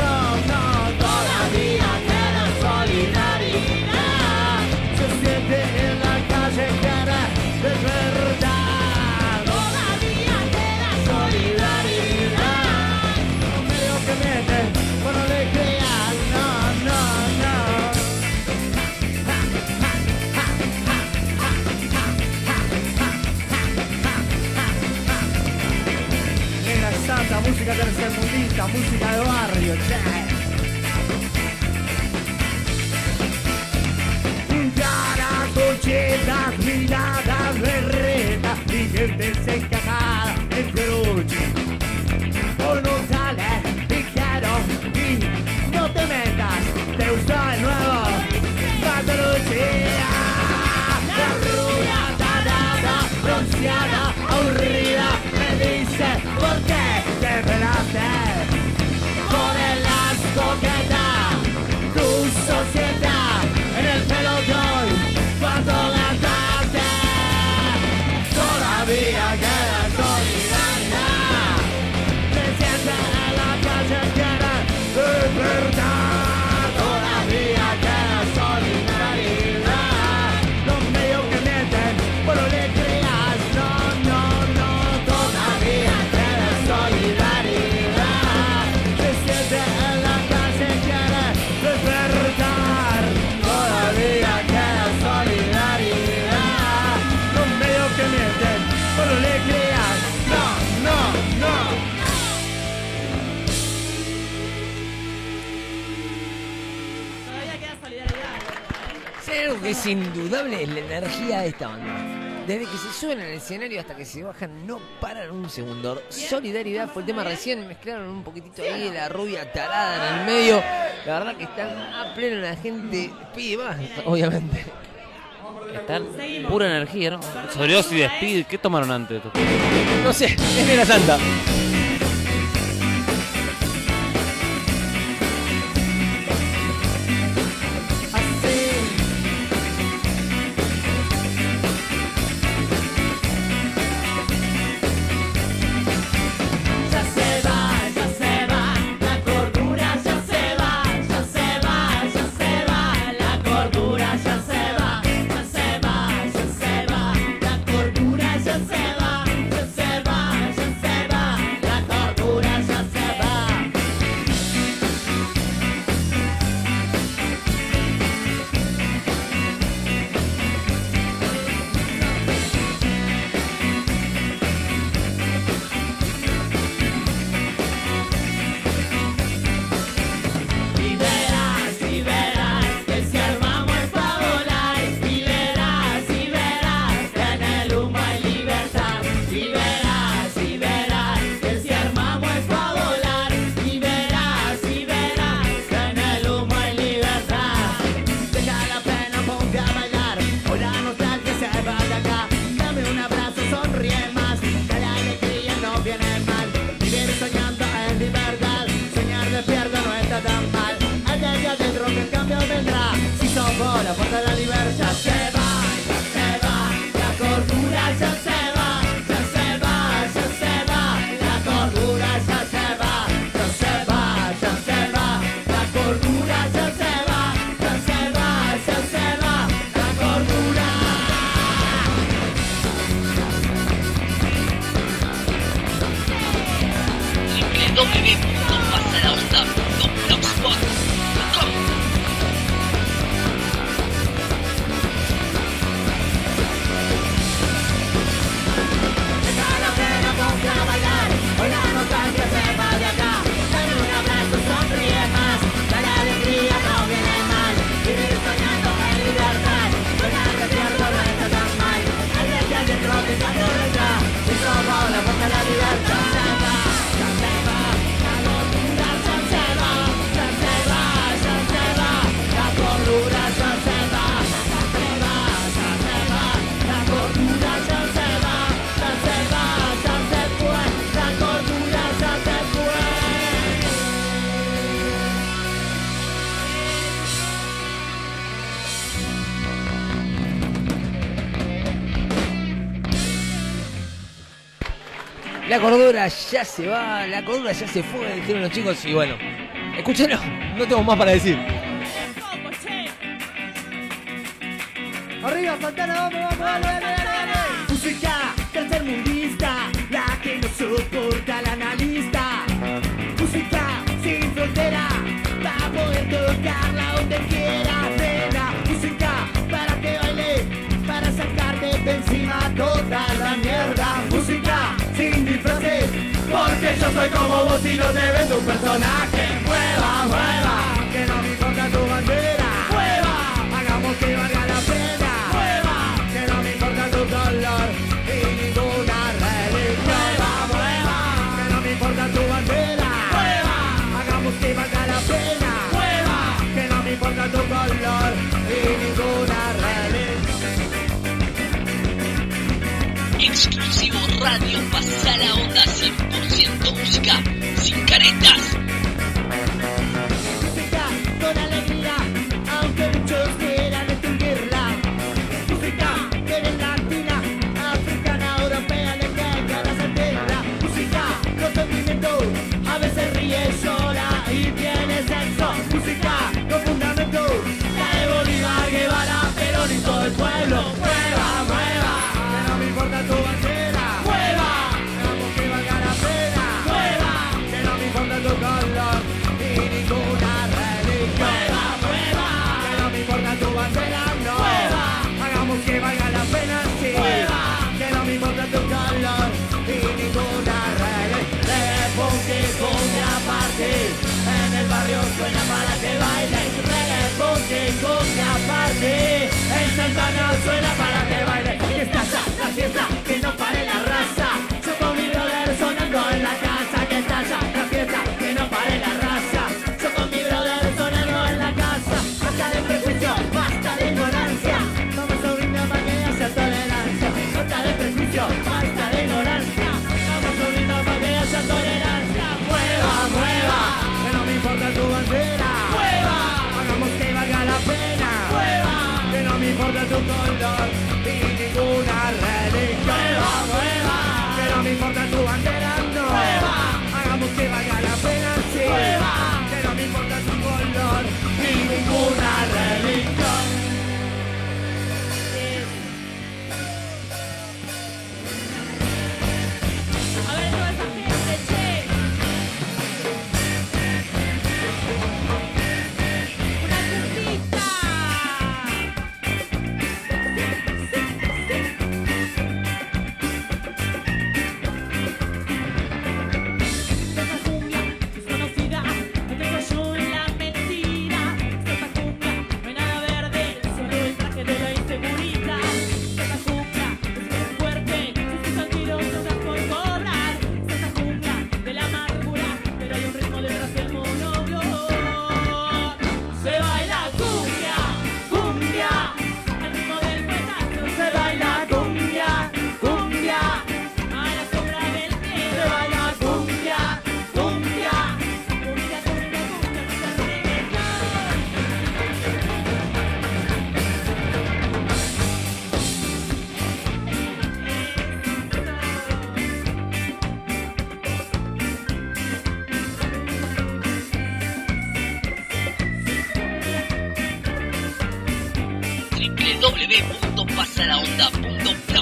Todavía queda solidaridad, se siente en la calle cara de verdad. Todavía queda solidaridad, los medios que mienten, vos no le creas, no. Negra santa, música tercermundista, música de barrio, che. Cuchetas, miradas, berretas y gente desencajada en peluche. Hoy no sale ligero y no te metas, te gustó el nuevo Pataluche. La rubia, tarada, bronceada, aburrida, me dice ¿por qué te pelaste? Por el asco que da tu sociedad en el pelotón. Cuando gastaste, todavía queda solidaridad, se siente en la calle, quiere despertar. Todavía queda solidaridad, los medios que mienten, vos no le creas, no. Todavía queda solidaridad, se siente en la calle, quiere despertar. Todavía queda solidaridad, los medios que mienten, vos no le creas, no.
Todavía queda solidaridad.
Si hay algo que es indudable es la energía de esta banda. Desde que se suben al escenario hasta que se bajan no paran un segundo. Solidaridad fue el tema recién, mezclaron un poquitito ahí de la rubia tarada en el medio. La verdad que están a pleno, la gente pide más, obviamente.
Están pura energía, ¿no? Sobredosis de speed, ¿qué tomaron antes?
No sé, es Negra Santa.
La
www.pasalaonda.blogspot.com.
Déjalo que no ponga a bailar, hoy la nostalgia se va de acá. Dame un abrazo, sonríe más, la alegría no viene mal. Vivir soñando en libertad, soñar despierto no está tan mal. Alguien adentro pensando ya, si somos la fuerza de la libertad.
La cordura ya se va, la cordura ya se fue, dijeron los chicos. Y bueno, escúchenlo, no tengo más para decir.
¿Cómo, che?
Arriba, Santana, vamos, dale, dale, dale, dale. Música tercermundista, la que no soporta al analista. Música sin frontera, para poder tocarla donde quiera, nena. Música para que baile, para sacarte de encima toda la mierda. Música sin disfraces, porque yo soy como vos y no te vendo un personaje. Mueva, mueva, que no me importa tu bandera. Mueva, hagamos que valga la pena. Mueva, que no me importa tu color y ninguna religión. Mueva, mueva, que no me importa tu bandera. Mueva, hagamos que valga la pena. Mueva, que no me importa tu color y ninguna religión.
Exclusivo Radio Pasa la Onda, 100% música sin caretas.
Música con alegría, aunque muchos quieran extinguirla. Música que es latina, africana, europea, le caiga la santera. Música con sentimiento, a veces ríe sola y tiene sexo. Música con fundamento, la de Bolívar, Guevara, Perón y todo el pueblo. Mueva, mueva, que no me importa tu bandera. Mueva, hagamos que valga la pena. Mueva, que no me importa tu color y ninguna religión. Mueva, mueva, que no me importa tu bandera, no. Mueva, hagamos que valga la pena, sí. Mueva, que no me importa tu color y ninguna religión. Porque ponte aparte, en el barrio suena para que bailes. Porque ponte aparte, en Santana suena para que bailes. Que estalla la fiesta, que no pare la raza. Yo con mi brother sonando en la casa. Que estalla la fiesta, que no pare la raza. Yo con mi brother sonando en la casa. Basta de prejuicio, basta de ignorancia. Vamos sobrino para que haya tolerancia. Basta de prejuicio, basta de ignorancia. Vamos sobrino para que haya tolerancia. Mueva, mueva, que no me importa tu bandera. Mueva, hagamos que valga la pena. Mueva, que no me importa tu color y ninguna religión. Mueva, mueva, que no me importa tu bandera, no. Mueva, hagamos que valga la pena, sí. Mueva, que no me importa tu color y ninguna religión.
A ver toda esa gente, che. Una cumbita. Esta cumbia es conocida, no tengo yo en la mentira. Esta cumbia no hay nada verde, solo el traje de la inseguridad. Esta cumbia es muy fuerte, sus sentidos no das por cobrar. Esta cumbia de la amargura, pero hay un ritmo detrás del monólogo. Se baila cumbia, cumbia, al ritmo del cuetazo.
Se baila cumbia, cumbia,
A la sombra del cielo.
se baila cumbia, cumbia.
Cumbia, cumbia, cumbia, cumbia, reggaetón.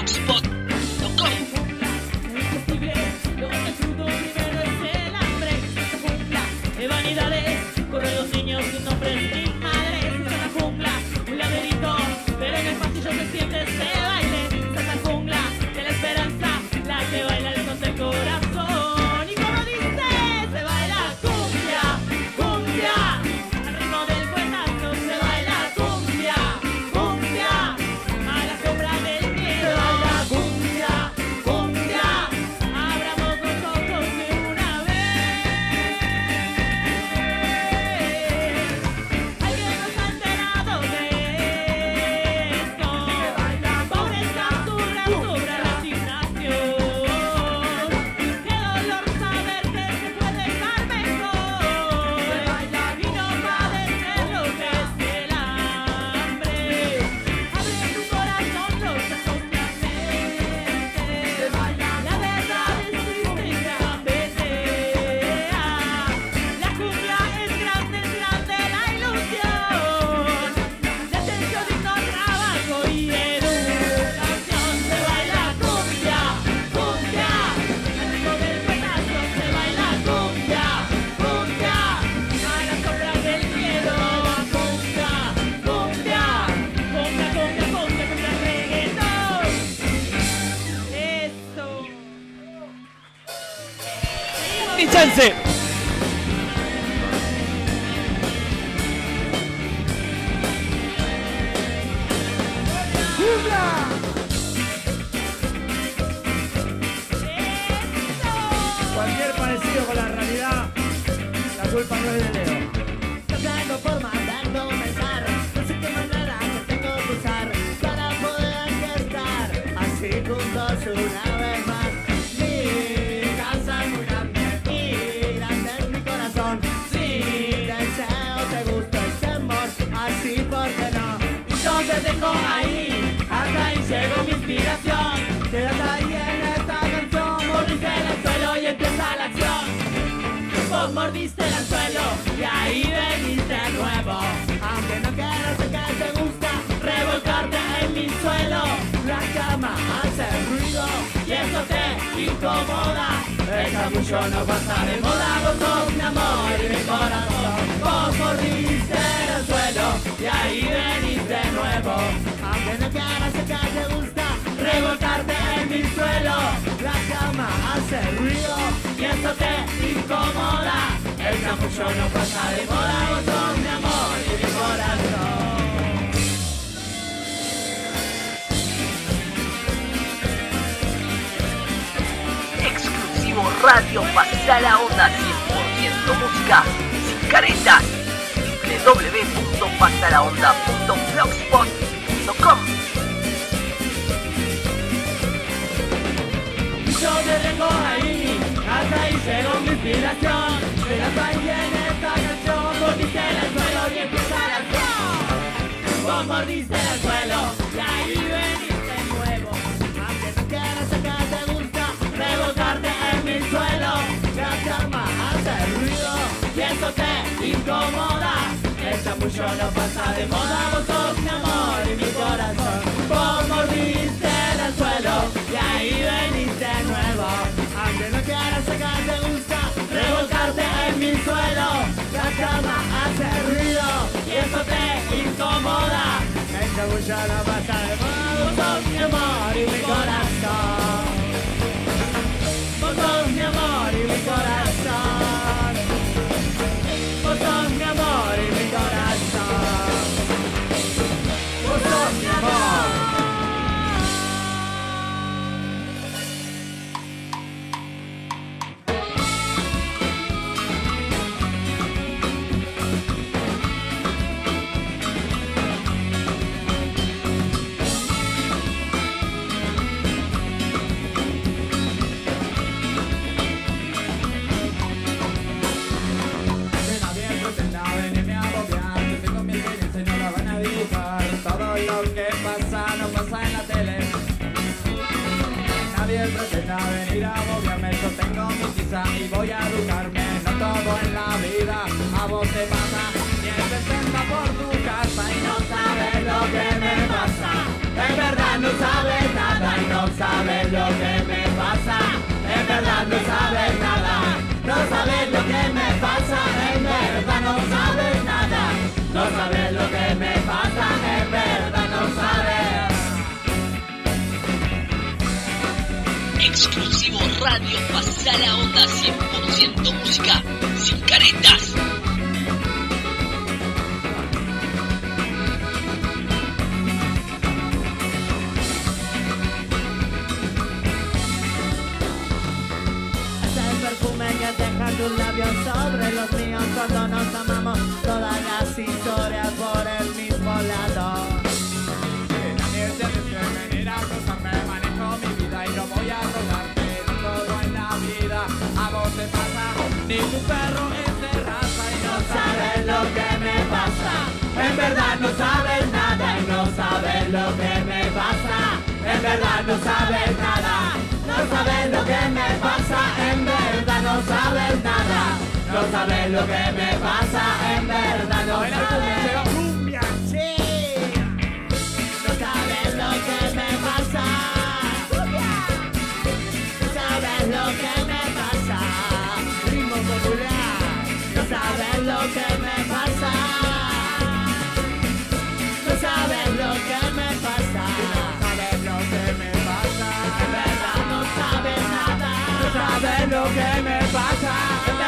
www.pasalaonda.blogspot.com.
Lo que crudo primero es el hambre.
chance.
Cualquier parecido con la realidad, la culpa no es de Leo.
No tengo forma de no pensar, no sé qué manera que tengo que usar para poder estar así juntos una vez más. Mi casa es muy grande y grande es mi corazón. Si deseo, te gusta, estemos así, ¿por qué no? Y yo te dejo ahí, hasta ahí llegó mi inspiración. Quédate ahí en esta canción, mordiste el suelo y empieza la acción. Vos mordiste el anzuelo y ahí veniste de nuevo. Aunque no quieras, sé que te gusta revolcarte en mi suelo. La cama hace ruido y eso te incomoda. El capullo no pasa de moda, vos sos mi amor y mi corazón. Vos mordiste el anzuelo y ahí veniste de nuevo. Aunque no quieras, sé que te gusta revolcarte en mi suelo. La cama hace ruido y eso te incomoda. El capullo no pasa de moda, vos sos mi amor y mi corazón.
Exclusivo Radio Pasa la Onda 100% música sin caretas. www.pasalaonda.blogspot.com.
Yo te dejo ahí, hasta ahí llegó mi inspiración. Pero ahí en esta canción, mordiste el suelo y empieza la acción. Vos mordiste el suelo y ahí veniste de nuevo. Aunque no quieras, sé que te gusta revolcarte en mi suelo. La cama hace ruido y eso te incomoda. El champullo no pasa de moda, vos sos mi amor y mi corazón. Vos mordiste el suelo y ahí veniste de nuevo. Aunque no quieras, sé que te gusta revolcarte en mi suelo. La cama hace ruido y eso te incomoda. El champullo no pasa de moda, vos sos mi amor y mi corazón. Vos sos mi amor y mi corazón. Vos sos mi amor y mi corazón. Vos sos mi amor. Pretenda venir a agobiarme, yo tengo mi tiza y voy a educarme. No todo en la vida a vos te pasa. Siempre senta por tu casa y no sabes lo que me pasa. En verdad no sabes nada y no sabes lo que me pasa. En verdad no sabes nada, no sabes lo que me pasa. En verdad no sabes nada, no sabes lo que me pasa. En verdad no sabes.
Exclusivo Radio Pasa la Onda 100% música sin caretas.
Es el perfume que deja tus labios sobre los míos cuando nos amamos. Todas las historias por el mismo lado. La miel de mi venir a rozarme, manejo mi vida y no voy a rodarte. No todo en la vida a vos te pasa. Ni tu perro es de raza y no sabes lo que me pasa. En verdad no sabes nada y no sabes lo que me pasa. En verdad no sabes nada, no sabes lo que me pasa. En verdad no sabes nada, no sabes lo que me pasa. En verdad no sabes. Cumbia, sí. No sabes lo que me pasa. No sabes lo que me pasa. Ritmo popular. No sabes lo que me pasa. No sabes lo que me pasa. No sabes lo que me pasa. En verdad no sabes nada. No sabes lo que me pasa.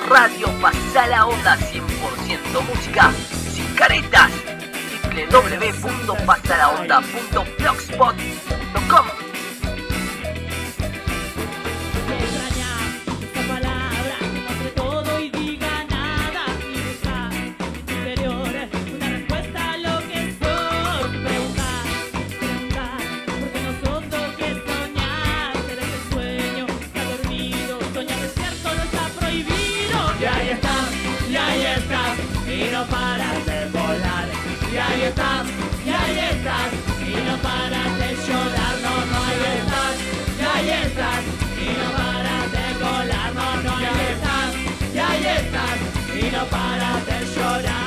Radio Pasa la Onda 100% música sin caretas. www.pasalaonda.blogspot.com.
Esta palabra que muestre todo y diga nada y busca en tu interior una respuesta a lo que sos. Preguntar, porque no sos lo que soñás. Eres el sueño que ha dormido, soñar despierto no está prohibido. Y ahí estás, y no paras de volar. Y ahí estás, y no paras de llorar. No, ahí estás, y no paras de colar. No, ahí estás, y no paras de llorar.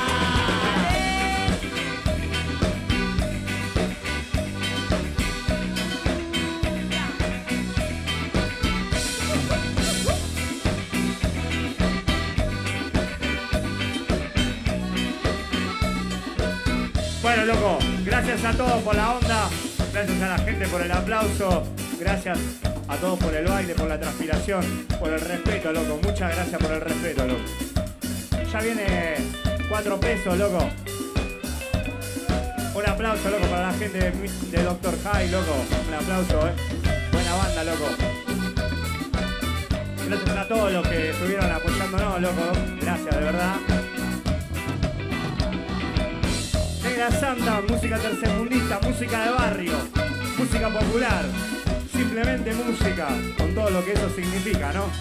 Bueno, loco, gracias a todos por la onda, gracias a la gente por el aplauso, gracias a todos por el baile, por la transpiración, por el respeto, loco. Muchas gracias por el respeto, loco. Ya viene 4 pesos, loco. Un aplauso, loco, para la gente de Dr. High, loco. Un aplauso, Buena banda, loco. Gracias a todos los que estuvieron apoyándonos, loco. Gracias, de verdad. Negra Santa, música tercermundista, música de barrio, música popular, simplemente música, con todo lo que eso significa, ¿no?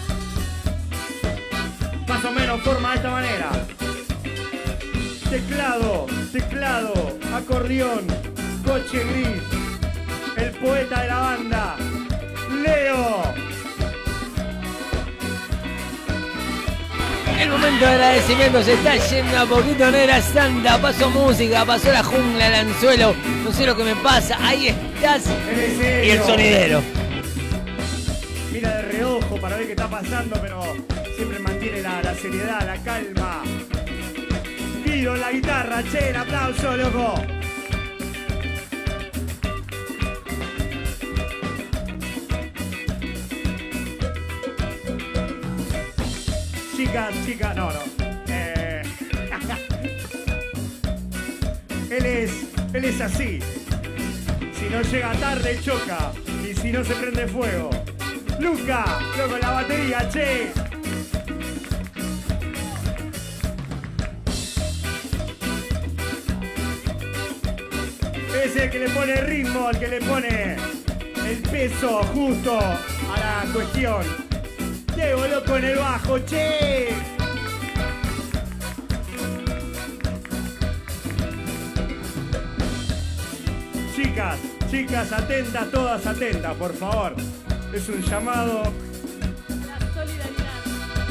Más o menos forma de esta manera. Teclado, acordeón, coche gris, el poeta de la banda, Leo.
El momento de agradecimiento se está yendo a poquito, Negra Santa. Pasó música, pasó la jungla, el anzuelo. No sé lo que me pasa. Ahí estás. Y el sonidero.
Mira de reojo para ver qué está pasando, pero siempre mantiene la seriedad, la calma. Tiro la guitarra, che, el aplauso, loco. Chicas, no. Él es así. Si no llega tarde, choca. Y si no, se prende fuego. Luca, loco, la batería, che. Es el que le pone ritmo, el que le pone el peso justo a la cuestión. Llevo loco en el bajo, che. Chicas, atentas, todas atentas, por favor. Es un llamado.
La solidaridad.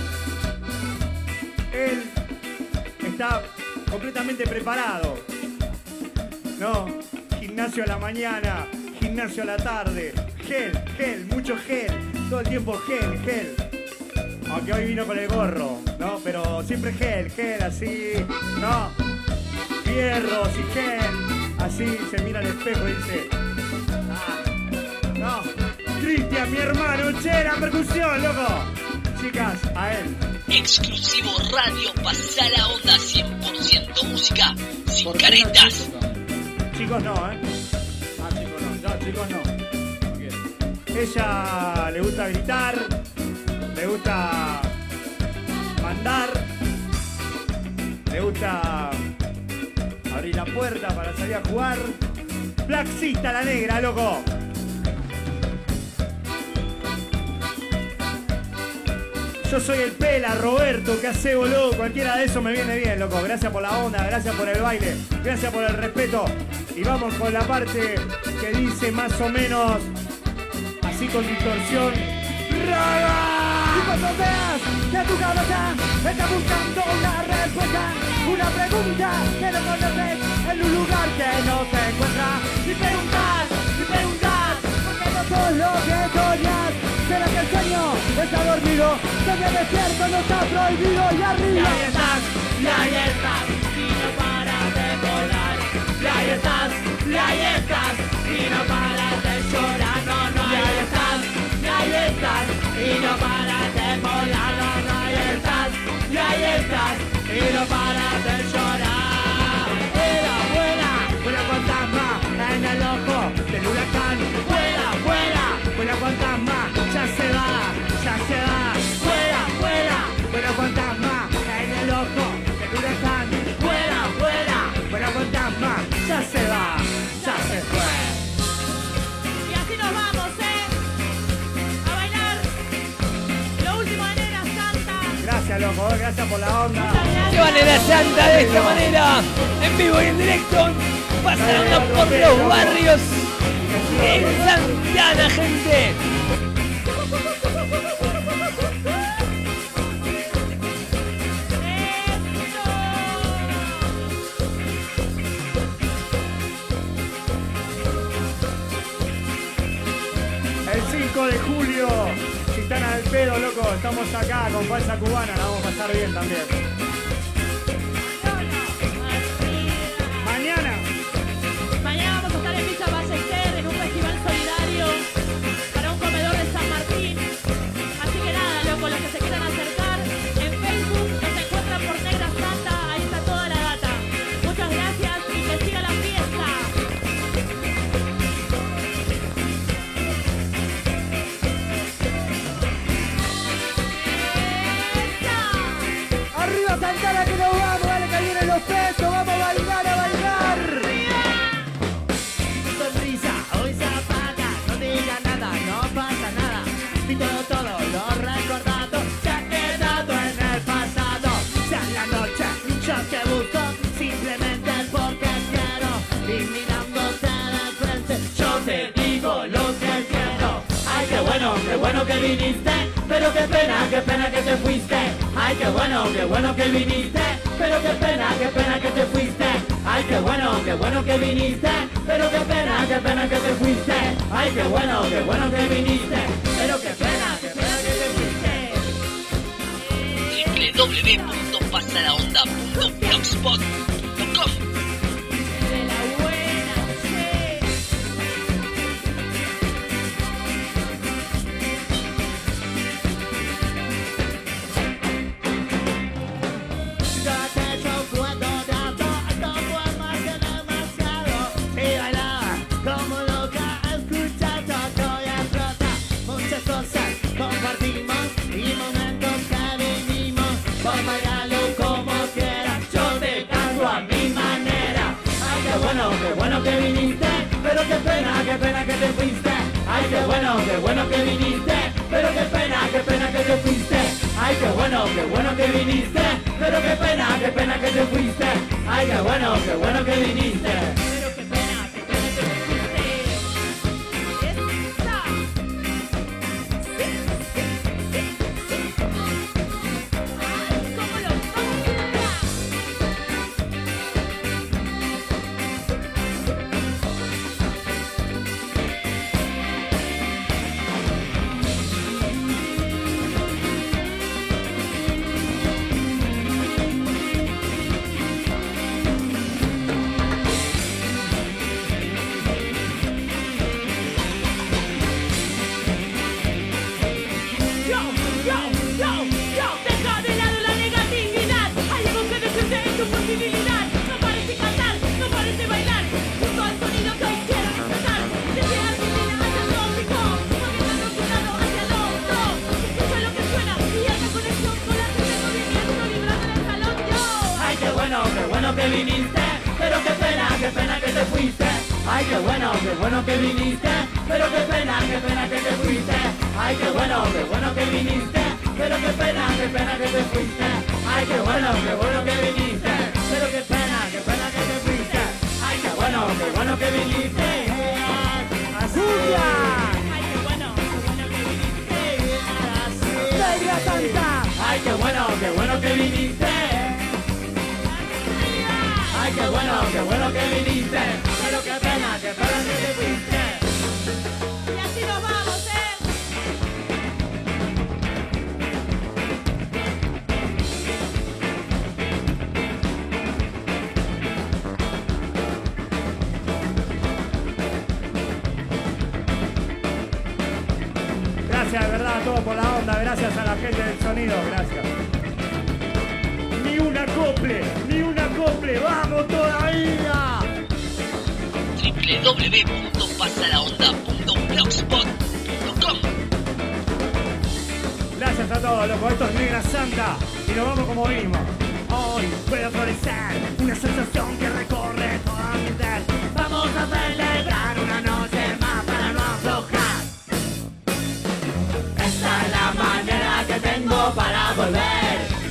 Él está completamente preparado. ¿No? Gimnasio a la mañana, gimnasio a la tarde. Gel, mucho gel. Todo el tiempo gel. Aunque hoy vino con el gorro, ¿no? Pero siempre gel, así, ¿no? Fierros y gel. Así se mira al espejo y dice... no. Cristian, mi hermano, che, la percusión, loco. Chicas, a él.
Exclusivo Radio Pasa la Onda 100% música sin caretas.
Chicos no, chicos no. Ella le gusta gritar, le gusta mandar, le gusta abrir la puerta para salir a jugar. Flaxista la negra, loco. Yo soy el Pela, Roberto, que hace boludo, cualquiera de eso me viene bien, loco. Gracias por la onda, gracias por el baile, gracias por el respeto. Y vamos con la parte que dice más o menos así con distorsión. ¡Raga!
Y cuando veas que tu cabeza está buscando una respuesta, una pregunta que no conoces en un lugar que no se encuentra. Y preguntas, porque no sos lo que soñas. ¿Será que el sueño está dormido? Sueño despierto, no está prohibido. Y arriba.
Y ahí estás, y no paras de volar. Y ahí estás, y no paras de llorar. No, y ahí estás, y no paras de volar. No, ahí estás,
Gracias, loco, gracias por la onda.
Se van a la santa de esta manera, en vivo y en directo, pasando por los barrios en Santana, gente.
El 5 de julio, si están al pedo, loco, estamos acá con Falsa Cubana, la vamos a pasar bien también. Mañana.
Mañana vamos a estar en Villa Ballester en un festival solidario para un comedor de San Martín. Así que nada, loco, los que se quieran acercar, en Facebook nos encuentran por Negra Santa, ahí está toda la data. Muchas gracias y que siga la fiesta.
Arriba Santana que nos vamos, dale que vienen los pesos, vamos a bailar, a bailar.
Sonrisa, hoy zapata, no diga nada, no pasa nada. Pito todo lo recordado, se ha quedado en el pasado. Ya en la noche yo te busco, simplemente porque quiero. Y mirándote de frente, yo te digo lo que quiero. Ay, qué bueno que viniste, pero qué pena que te fuiste. Ay, qué bueno que viniste, pero qué pena que te fuiste. Ay, qué bueno que viniste, pero qué pena que te fuiste. Ay, qué bueno que viniste, pero qué pena que te fuiste.
www.pasalaonda.blogspot.com.
De la buena, che.
Date yo cuando dato, esto fue más que demasiado. Y bailaba como loca, escuchando todo y explota. Muchas cosas compartimos y momentos que vivimos. Vos bailalo como quieras, yo te canto a mi manera. Ay, qué bueno que viniste, pero qué pena que te fuiste. Ay, qué bueno que viniste, pero qué pena que te fuiste. Ay, qué bueno que viniste, pero qué pena que te fuiste. Ay, qué bueno que viniste.
Pero qué pena que te fuiste. Esta. Ay, cómo lo baila. Deja de lado la negatividad. Hay algo que decirte en tu posibilidad. No parece cantar, no parece bailar. Junto al sonido que hoy quiero expresar. Desde Argentina hacia el trópico, moviendo de un lado hacia el otro. Escucha lo que suena y haga conexión con la gente en movimiento, vibrando en el salón. Yo.
Ay, qué bueno que viniste, pero qué pena que te fuiste. Ay, qué bueno que viniste, pero qué pena que te fuiste. Ay, qué bueno que viniste, pero qué pena que te fuiste. Ay, qué bueno que viniste, pero qué pena que te fuiste. Ay, qué bueno que viniste. Así.
Ay, qué bueno que viniste.
Negra Santa.
Ay, qué bueno que viniste. Ay, qué bueno que viniste, pero qué pena que te fuiste.
Y así nos vamos,
Gracias de verdad a todos por la onda, gracias a la gente del sonido, gracias. Ni un acople, vamos todavía.
www.pasalaonda.blogspot.com.
Gracias a todos, loco, esto es Negra Santa y nos vamos como vinimos. Hoy puede florecer una sensación que recorre toda mi ser.
Vamos a celebrar una noche más para no aflojar. Esta es la manera que tengo para volver.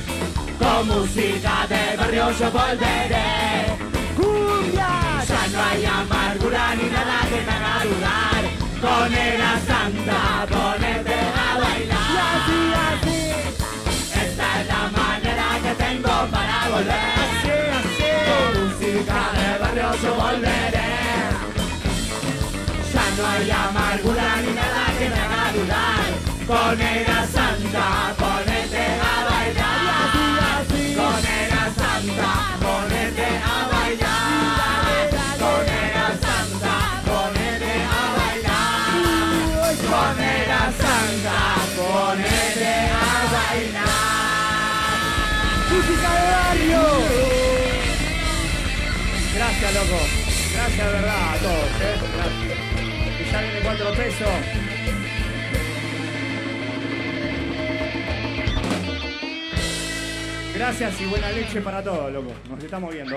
música de barrio yo volveré. Cumbia, ya no hay amargura ni nada que me haga dudar. Con la santa, ponete a bailar. Y así, así. Esta es la manera que tengo para volver. Así, así. Con música de barrio yo volveré. Ya no hay amargura ni nada que me haga dudar. Con la santa, ponete a bailar. Y así, así. Con la santa, ponete a bailar. Con la santa, ponete a bailar. Con la santa, ponete a bailar. Música de barrio. Gracias, loco. Gracias de verdad a todos, Gracias. Que ya viene 4 pesos. Gracias y buena leche para todos, loco. Nos estamos viendo.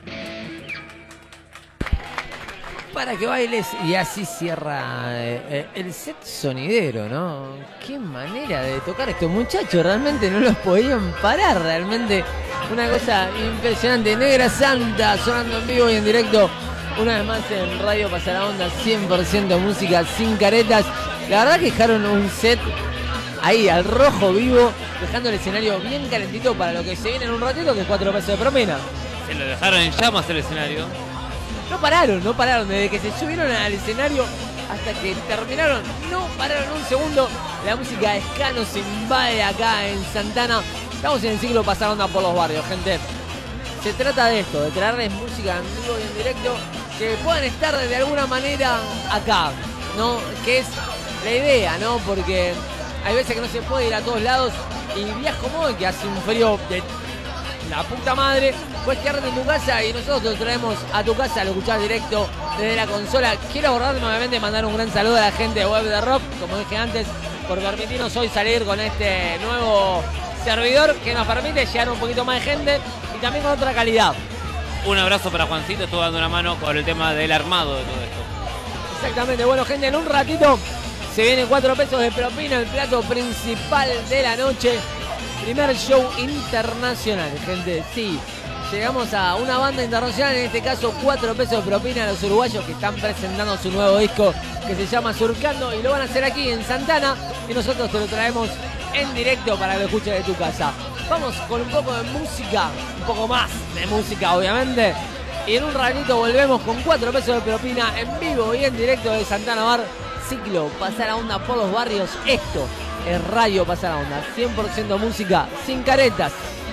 Para que bailes y así cierra el set sonidero, ¿no? Qué manera de tocar estos muchachos, realmente no los podían parar, realmente una cosa impresionante. Negra Santa sonando en vivo y en directo, una vez más en Radio Pasa la Onda, 100% música sin caretas. La verdad que dejaron un set ahí al rojo vivo, dejando el escenario bien calentito para lo que se viene en un ratito, que es 4 pesos de propina.
Se lo dejaron en llamas el escenario.
No pararon, desde que se subieron al escenario hasta que terminaron, no pararon un segundo. La música de ska nos invade acá en Santana. Estamos en el ciclo Pasar Onda por los barrios, gente. Se trata de esto, de traerles música en vivo y en directo, que puedan estar de alguna manera acá, ¿no? Que es la idea, ¿no? Porque hay veces que no se puede ir a todos lados y Viajo Móvil, que hace un frío de la puta madre, puedes quedarte en tu casa y nosotros te lo traemos a tu casa, lo escuchás directo desde la consola. Quiero abordar nuevamente, mandar un gran saludo a la gente de Web de Rock, como dije antes, por permitirnos hoy salir con este nuevo servidor que nos permite llegar un poquito más de gente y también con otra calidad.
Un abrazo para Juancito, estuvo dando una mano con el tema del armado de todo esto.
Exactamente, bueno gente, en un ratito se vienen 4 pesos de propina, el plato principal de la noche. Primer show internacional, gente, sí. Llegamos a una banda internacional, en este caso 4 pesos de propina a los uruguayos que están presentando su nuevo disco que se llama Surcando y lo van a hacer aquí en Santana y nosotros te lo traemos en directo para que lo escuches de tu casa. Vamos con un poco de música, un poco más de música obviamente, y en un ratito volvemos con 4 pesos de propina en vivo y en directo de Santana Bar, ciclo Pasar la Onda por los barrios. Esto es Radio Pasar la Onda, 100% música sin caretas.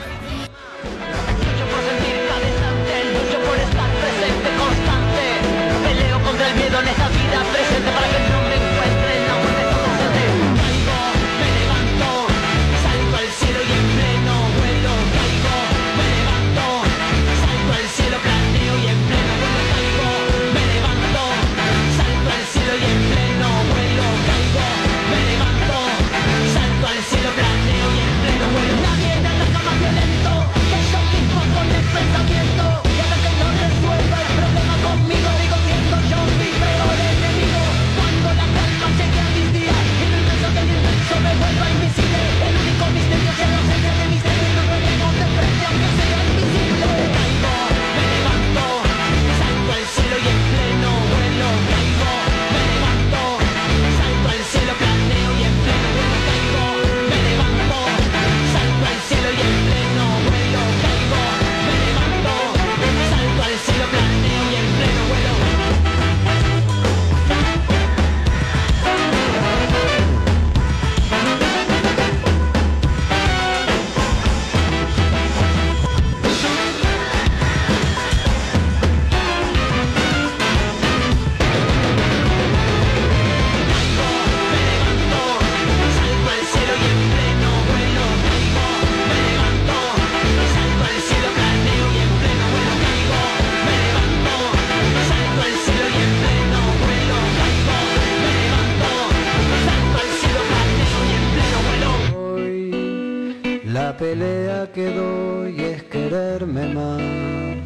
Lucho por sentir cada instante, lucho por estar presente, constante. Peleo contra el miedo en esta vida presente para que no me encuentre en la muerte presente. Caigo, me levanto, salto al cielo y en pleno vuelo. Caigo, me levanto, salto al cielo, planeo y en pleno vuelo. Caigo, me levanto, salto al cielo y en pleno vuelo. Caigo, me levanto, salto al cielo, planeo y en pleno vuelo. Nadie ataca más violento que yo mismo con el pensamiento. Y hasta que no resuelva el problema conmigo, digo siendo yo mi peor enemigo. Cuando la calma llegue a mis días y el inmenso del inmenso me vuelva invisible, el único misterio es la ausencia de misterio. No veremos de frente aunque sea invisible. Caigo, me levanto, salto al cielo y en pleno vuelo. Caigo, me levanto, salto al cielo, planeo y en pleno vuelo. Caigo, me levanto, salto al cielo y en pleno vuelo. Caigo, me levanto, salto al cielo, planeo y en pleno vuelo. Salto al cielo y en pleno vuelo. Caigo, me levanto, salto al cielo, planeo y en pleno vuelo. Caigo, me levanto, salto al cielo y en pleno vuelo. Caigo, me levanto, salto al cielo, planeo y en pleno vuelo.
Hoy la pelea que doy es quererme más.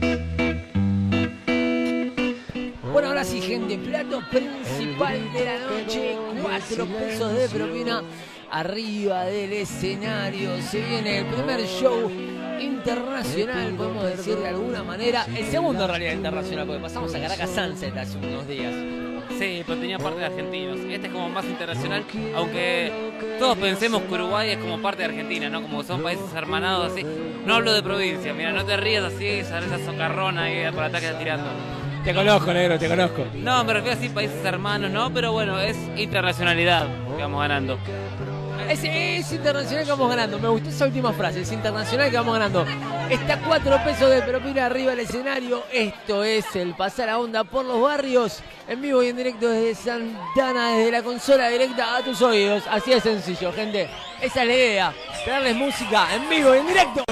Bueno, ahora sí, gente, plato principal de la noche, 4 pesos de propina. arriba del escenario. Se viene el primer show internacional, podemos decir de alguna manera. El segundo en realidad internacional, porque pasamos a Caracas Sunset hace unos días.
Sí, pero tenía parte de argentinos. Este es como más internacional, aunque todos pensemos que Uruguay es como parte de Argentina, ¿no? Como son países hermanados así. No hablo de provincia, mira, no te rías así, esa socarrona ahí por atrás que estás tirando.
Te conozco, negro, te conozco.
No, me refiero así, países hermanos, ¿no? Pero bueno, es internacionalidad que vamos ganando.
Es internacional que vamos ganando. Me gustó esa última frase. Es internacional que vamos ganando. Está 4 pesos de propina arriba del escenario. Esto es el Pasar a Onda por los Barrios. En vivo y en directo desde Santana, desde la consola directa a tus oídos. Así de sencillo, gente. Esa es la idea. Traerles música en vivo y en directo.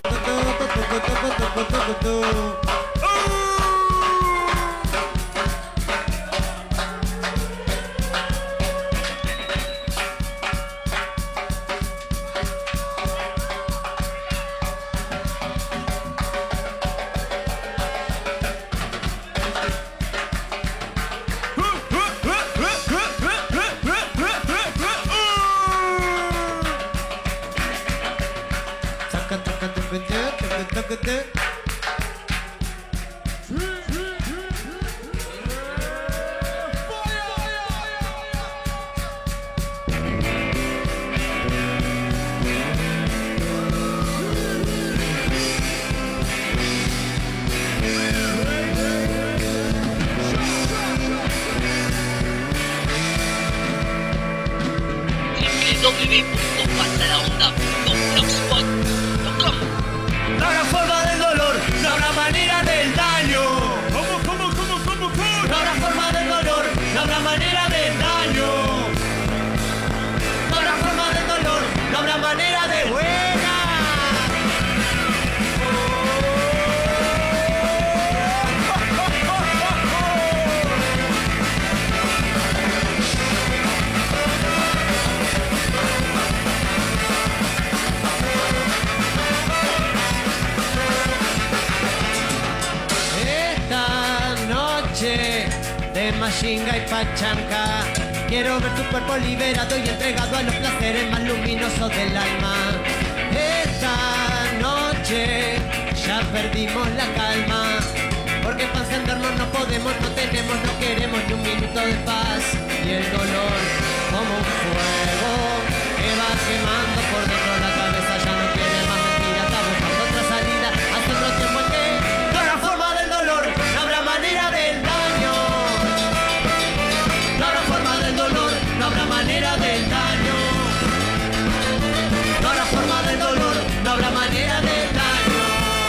www.pasaraonda.blogspot.com.
No habrá forma del dolor, no habrá manera del daño. No habrá forma del dolor, no habrá manera del daño. No habrá forma del dolor, no habrá manera de buena. De Machinga y Pachanca, quiero ver tu cuerpo liberado y entregado a los placeres más luminosos del alma. Esta noche ya perdimos la calma, porque para encendernos no podemos, no tenemos, no queremos ni un minuto de paz. Y el dolor como un fuego que va quemando por dentro de la cabeza, ya no quiere más mentira, está buscando otra salida. Hace otro tiempo en que no habrá forma del dolor, no habrá manera del daño. No habrá forma del dolor, no habrá manera del daño. No habrá forma del dolor, no habrá manera del daño.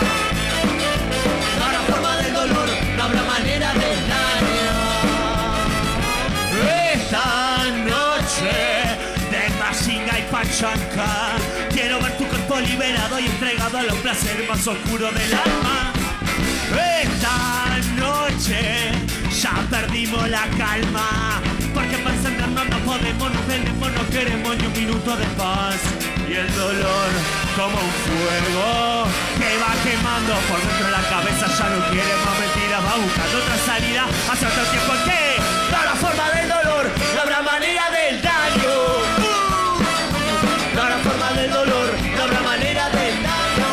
No habrá forma del dolor, no habrá manera del daño. Esta noche de Machinga y Pachanca, quiero ver tu cuerpo liberado y entregado a los placeres más oscuros del alma. Esta noche ya perdimos la calma, porque para encendernos no podemos, no tenemos, no queremos ni un minuto de paz. Y el dolor como un fuego que va quemando por dentro de la cabeza, ya no quiere más mentiras, va buscando otra salida. Hace otro tiempo que no habrá forma del dolor, no habrá manera del daño. No habrá forma del dolor, no habrá manera del daño.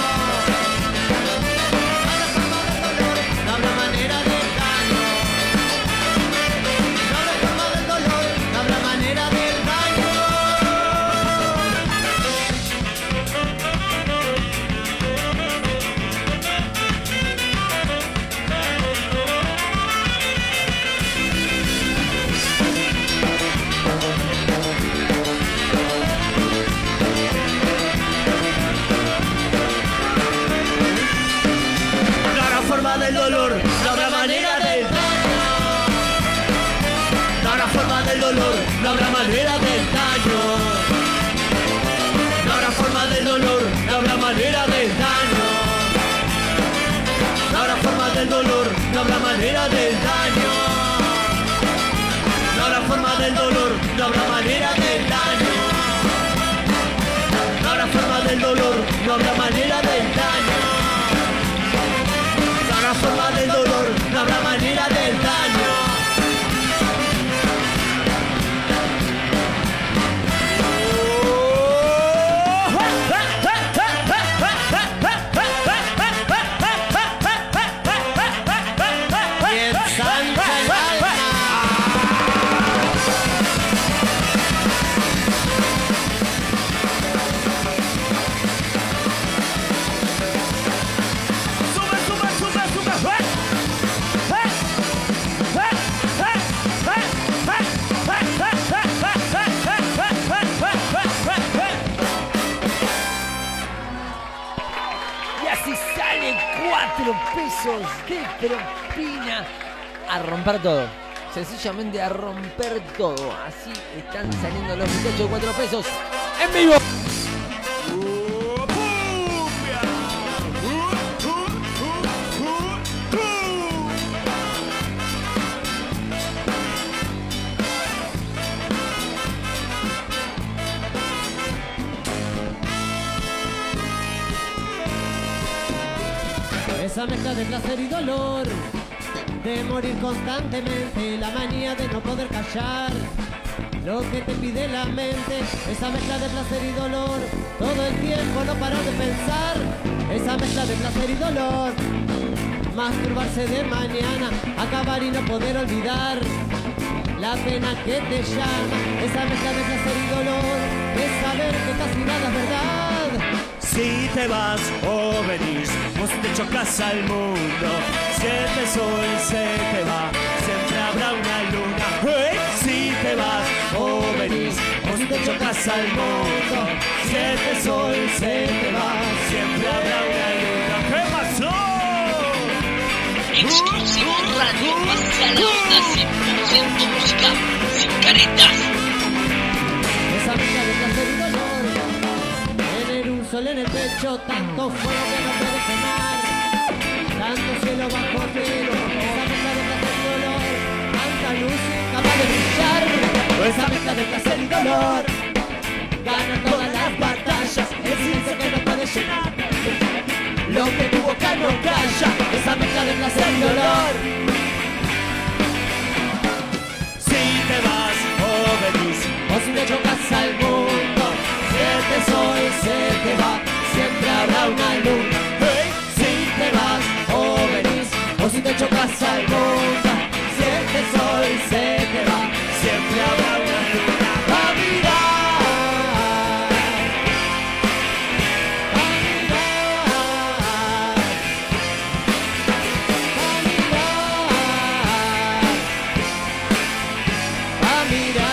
Del dolor, no habrá manera del daño. No habrá forma del dolor, no habrá manera del daño. No habrá forma del dolor, no habrá manera del daño. No habrá forma del dolor, no habrá manera del daño. No habrá forma del dolor, no habrá manera del daño. No habrá forma del dolor, no habrá manera del daño. No habrá forma del dolor, no habrá manera del daño.
pesos de propina. A romper todo. Sencillamente a romper todo. Así están saliendo los muchachos de 4 pesos en vivo.
Esa mezcla de placer y dolor, de morir constantemente, la manía de no poder callar lo que te pide la mente. Esa mezcla de placer y dolor, todo el tiempo no parar de pensar. Esa mezcla de placer y dolor, masturbarse de mañana, acabar y no poder olvidar la pena que te llama. Esa mezcla de placer y dolor, es saber que casi nada es verdad.
Si te vas o venís, vos te chocas al mundo. Si el sol se te va, siempre habrá una luna. ¡Hey! Si te vas o venís, vos te chocas al mundo. Si el sol se te va, siempre habrá una luna. ¿Qué pasó?
Exclusivo Radio Pasa la Onda 100% música sin caretas.
Esa mezcla de placer y dolor, tener un sol en el pecho, tanto fuego que no puede quemar, tanto cielo bajo cero. Esa mezcla de placer y dolor, tanta luz capaz de brillar. Esa mezcla de placer y dolor, gana todas las batallas, el silencio que no puede llenar, lo que tu boca no calla. Esa mezcla de placer y dolor.
Si te vas o venís,
O si te chocas al mundo, si este sol se te va, siempre habrá una luna.
hey,
Si te vas o venís, o si te chocas al mundo, si este sol se te va,
siempre habrá una luna.
a mirar, a mirar, a mirar.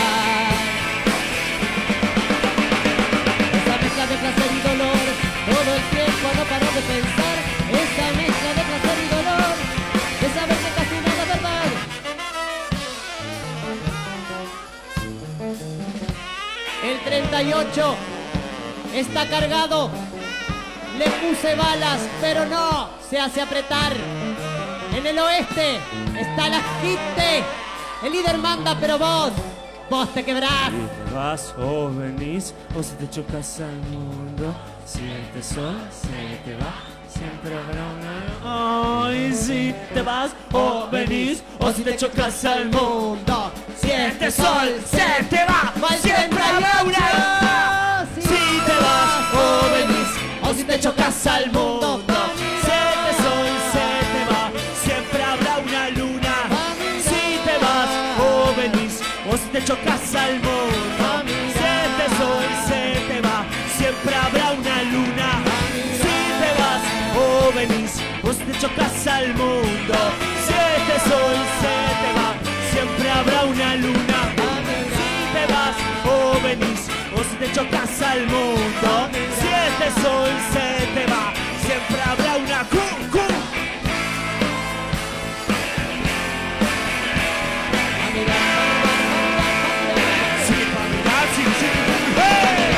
Esa mezcla de placer y dolor, todo el tiempo no paro de pensar. Esa mezcla de placer y dolor, de saber que casi nada es verdad. El 38 está cargado, le puse balas, pero no se hace apretar. En el oeste está la gente, el líder manda, pero vos te quebrás.
Si te vas o venís, o si te chocas al mundo. Si el sol se te va, siempre habrá una. Ay, si te vas o venís, o si te chocas al mundo.
Si este sol se te va,
siempre habrá una. Si te vas o venís,
o si te chocas al mundo.
si el sol se te va, siempre habrá una luna. Si te vas o venís, o si te chocas al mundo. Si el sol se te va, siempre habrá una luna. Si te vas o venís, o si te chocas al mundo. Si este sol se te va, siempre habrá una luna. Si te vas o venís, o si te chocas al mundo. Si este sol se te va, siempre habrá una Sí, para mirar, sí, sí. ¡Hey!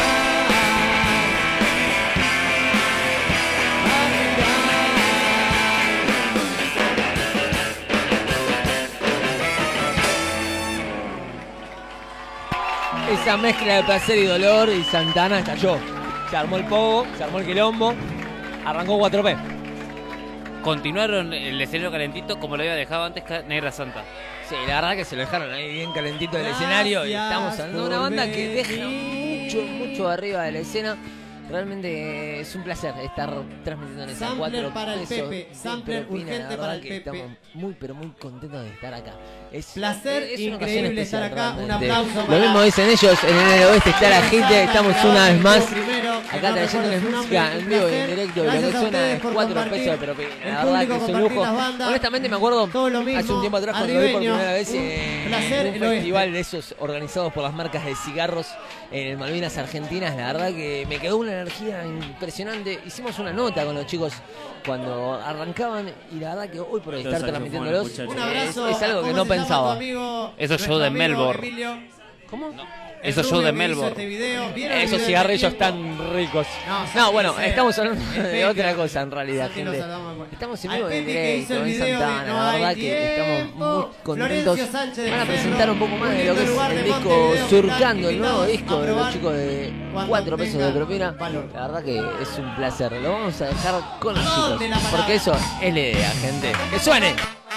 Esa mezcla de placer y dolor, y Santana estalló. Se armó el pogo, se armó el quilombo, arrancó 4P.
Continuaron el escenario calentito como lo había dejado antes Negra Santa.
Sí, la verdad que se lo dejaron ahí bien calentito del escenario y estamos hablando de una banda que deja mucho arriba de la escena. Realmente es un placer estar transmitiendo en esa
Sampler
4
para el
pesos
Pepe,
de
sampler
propina.
urgente
La verdad
para el
que
Pepe.
estamos muy pero muy contentos de estar acá.
Placer
es una ocasión
increíble estar
especial,
acá. Un
realmente.
aplauso
Lo
para
mismo dicen ellos, en el oeste está la gente, estamos una vez más Acá trayéndoles música en vivo y en directo. Y lo que suena es 4 pesos de propina. La verdad que es un lujo. Honestamente me acuerdo hace un tiempo atrás cuando lo vi por primera vez en un festival de esos organizados por las marcas de cigarros en Malvinas Argentinas. La verdad que me quedó una energía impresionante. Hicimos una nota con los chicos cuando arrancaban y la verdad que hoy por hoy estar transmitiéndolos es algo que no pensaba.
Esos shows de Melbourne.
¿Cómo?
Esos shows de Melbourne.
Esos cigarrillos tan ricos. No, bueno, estamos hablando de otra cosa en realidad, gente. Estamos en vivo en directo en Santana. La verdad que estamos muy contentos. Van a presentar un poco más de lo que es el disco Surcando, el nuevo disco de los chicos de 4 pesos de propina. La verdad que es un placer. Lo vamos a dejar con los chicos, porque eso es la idea, gente. ¡Que suene!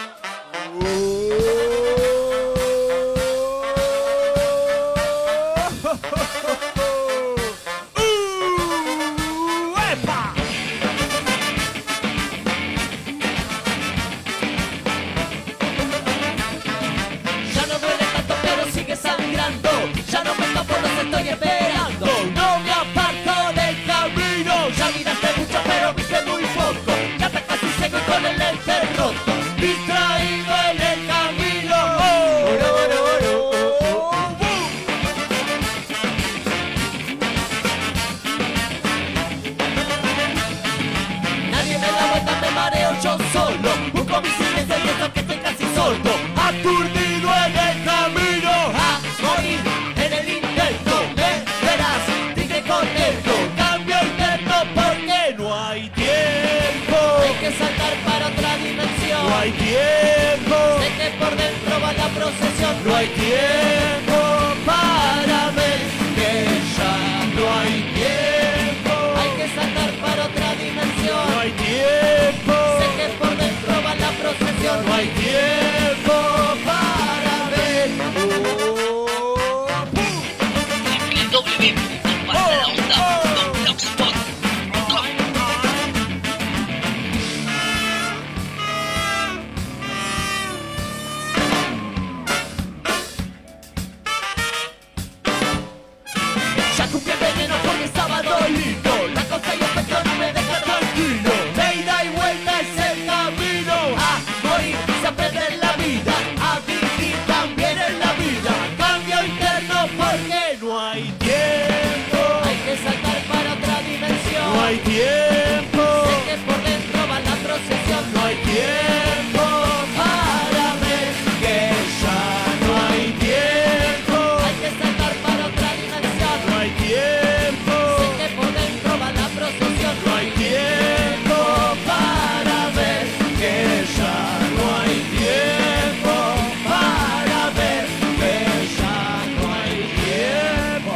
Ya no duele tanto pero sigue sangrando. Ya no me escapo, los estoy esperando. No me aparto del camino. Ya miraste mucho pero viste muy poco. Ya está casi seco y con el lente roto. Distraído en el camino. Nadie me da vuelta, me mareo yo solo. Busco mi silencio y eso que estoy casi sordo. Aturdido en el camino, a morir en el intento. Me verás, tigre conejo, cambio interno porque no hay tiempo. Hay que saltar para otra dimensión. No hay tiempo. Sé que por dentro va la procesión. No hay tiempo para ver que ya no hay tiempo. Hay que saltar para otra dimensión. No hay tiempo. Sé que por dentro va la procesión. No hay tiempo para ver.
www.pasalaonda.blogspot.com.
Ya cumplí el veneno porque estaba dolido. La cosa y efecto no me deja tranquilo. De ida y vuelta es el camino. A morir se aprende en la vida. A vivir también en la vida. Cambio interno porque no hay tiempo. Hay que saltar para otra dimensión. No hay tiempo. Sé que por dentro va la procesión. No hay tiempo para ver que ya no hay tiempo. Hay que saltar para otra dimensión. No hay tiempo. Sé que por dentro va la procesión. No hay tiempo para ver que ya no hay tiempo. Para ver que ya no hay tiempo.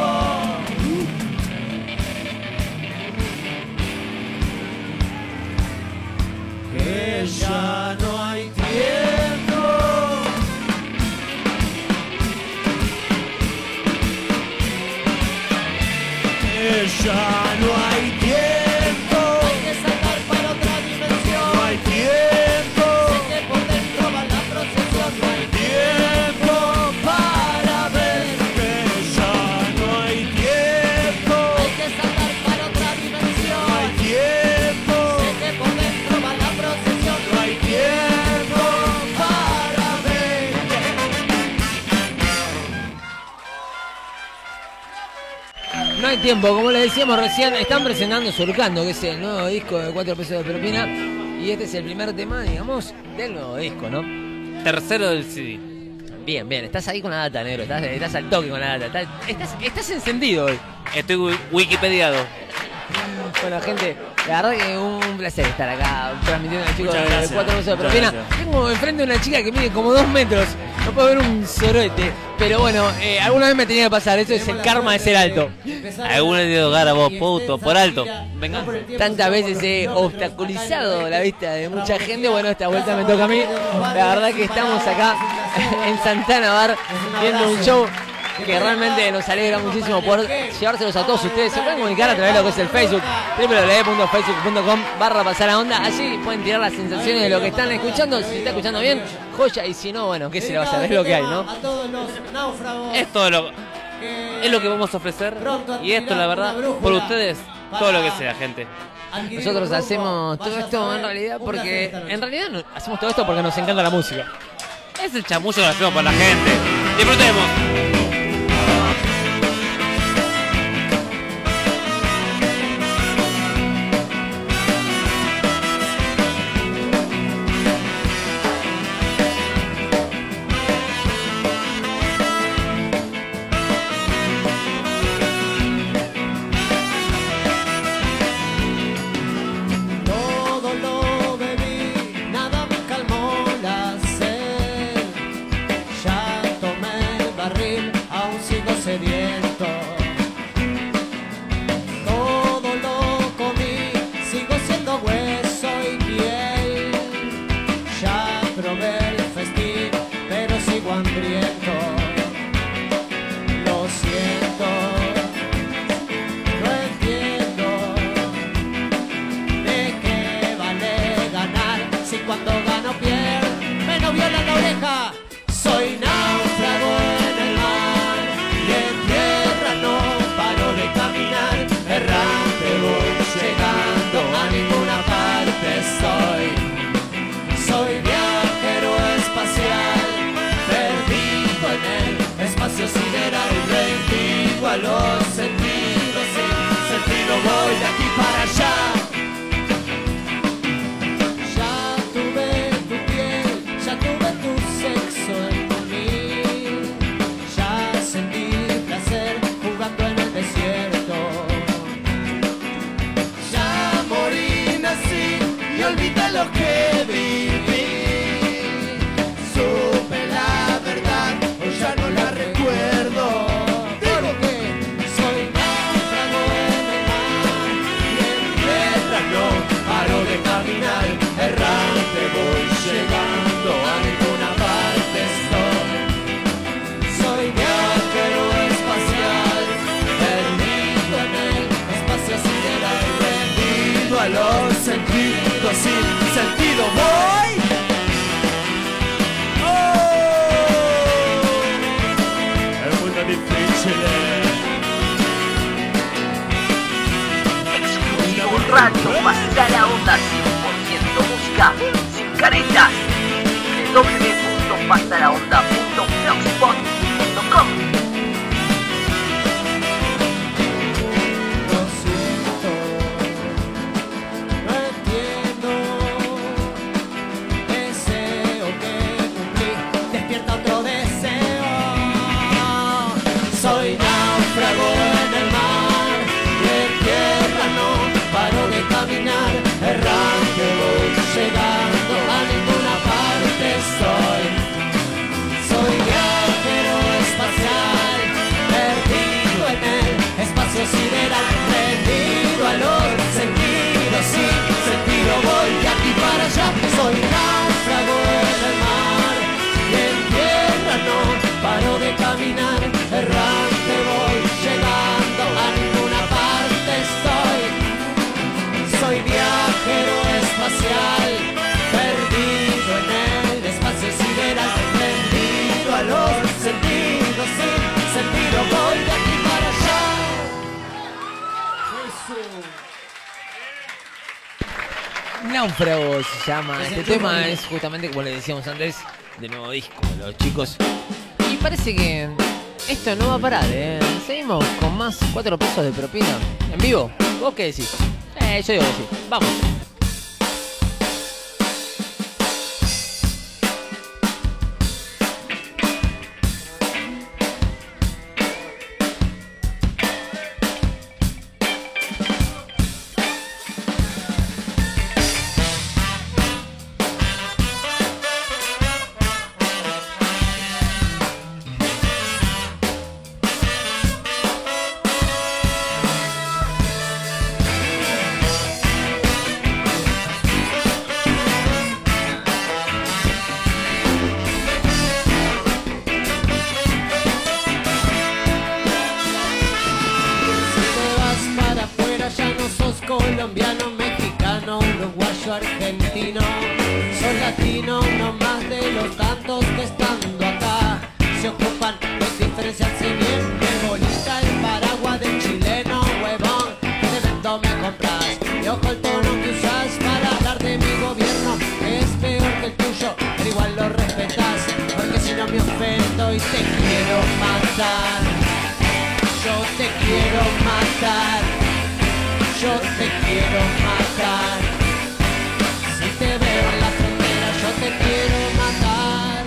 Que ya no hay tiempo. Que ya no hay tiempo. Hay que saltar para otra dimensión. No hay tiempo. Sé que por dentro va la procesión. No hay tiempo para ver. Que ya no hay tiempo. Hay que saltar para otra dimensión. No hay tiempo. Sé que por dentro va la procesión. No hay tiempo para ver.
No hay tiempo, como les decíamos recién, están presentando Surcando, que es el nuevo disco de 4 pesos de propina. Y este es el primer tema, digamos, del nuevo disco, ¿no?
Tercero del CD.
Bien, bien, estás ahí con la data, negro, estás al toque con la data. Estás encendido hoy.
Estoy wikipediado.
Bueno, gente, la verdad que un placer estar acá transmitiendo a los chicos
Muchas
de
gracias.
4 pesos de
Muchas
propina.
gracias.
Tengo enfrente una chica que mide como 2 metros. No puedo ver un sorete. Pero bueno, alguna vez me tenía que pasar. Eso es el karma de ser alto.
Alguna de hogar a vos, puto, por alto. Venga.
Tantas veces he obstaculizado la vista de mucha gente. Bueno, esta vuelta me toca a mí. La verdad que estamos acá en Santana Bar viendo un show que realmente nos alegra muchísimo poder llevárselos a todos ustedes. Se pueden comunicar a través de lo que es el Facebook, www.facebook.com/pasalaonda. Allí pueden tirar las sensaciones de lo que están escuchando. Si está escuchando bien, joya, y si no, bueno, qué se le va a saber lo que hay, ¿no?
A todos los náufragos.
Esto es lo que vamos a ofrecer. Y esto, la verdad, por ustedes, todo lo que sea, gente.
Nosotros hacemos todo esto en realidad porque... En realidad hacemos todo esto porque nos encanta la música.
Es el chamullo que lo hacemos por la gente. Disfrutemos.
Todo lo bebí, nada me calmó la sed. Ya tomé el barril, aún sigo sediento. Todo lo comí, sigo siendo hueso y piel. Ya probé el festín, pero sigo hambriento. Lo siento, no entiendo. ¿De qué vale ganar si cuando gano pierdo me no violan la oreja? Soy náufrago en el mar y en tierra no paro de caminar. Errante voy llegando, a ninguna parte estoy. Soy viajero espacial, perdido en el espacio sideral, rendido a los sentidos, sin sentido voy de aquí para allá. Ya tuve tu piel, ya tuve tu sexo en mí. Ya sentí placer jugando en el desierto. Ya morí, nací y olvidé lo que viví. Supe la verdad, hoy ya no la recuerdo. Porque soy náufrago en el mar y en tierra no paro de caminar. Errante voy llegando, a ninguna parte estoy. Soy viajero espacial, perdido en el espacio sideral, rendido a los sentidos, sin sentido voy. Es muy difícil.
Exclusivo Radio Pasa la Onda 100% música sin caretas. www.pasalaonda.blogspot.com.
Lo siento, no entiendo. Deseo que cumplí, despierta otro deseo. Soy náufrago en el mar y en tierra no paro de caminar. Errante voy llegando, a ninguna parte estoy. Soy viajero espacial, perdido en el espacio sideral, rendido a los sentidos, sin sentido voy de aquí para allá. Soy náufrago en el mar y en tierra no paro de caminar. Errante voy llegando, a ninguna parte estoy. Soy viajero espacial, perdido en el espacio sideral, rendido a los sentidos, sin sentido voy de aquí para allá.
Náufrago se llama. Este tema es justamente, como le decíamos antes, de nuevo disco, los chicos. Y parece que esto no va a parar, ¿eh? Seguimos con más 4 pesos de propina. ¿En vivo? ¿Vos qué decís? Yo digo que sí. Vamos.
colombiano, mexicano, uruguayo, argentino. Soy latino, no más de los tantos que estando acá se ocupan de diferenciarse bien. El bolita, el paraguas del chileno, huevón, que te vendo te quiero matar, yo te quiero matar. Si te veo en la frontera, yo te quiero matar.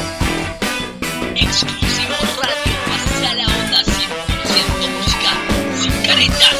Exclusivo Radio Pasa la Onda 100% música sin caretas.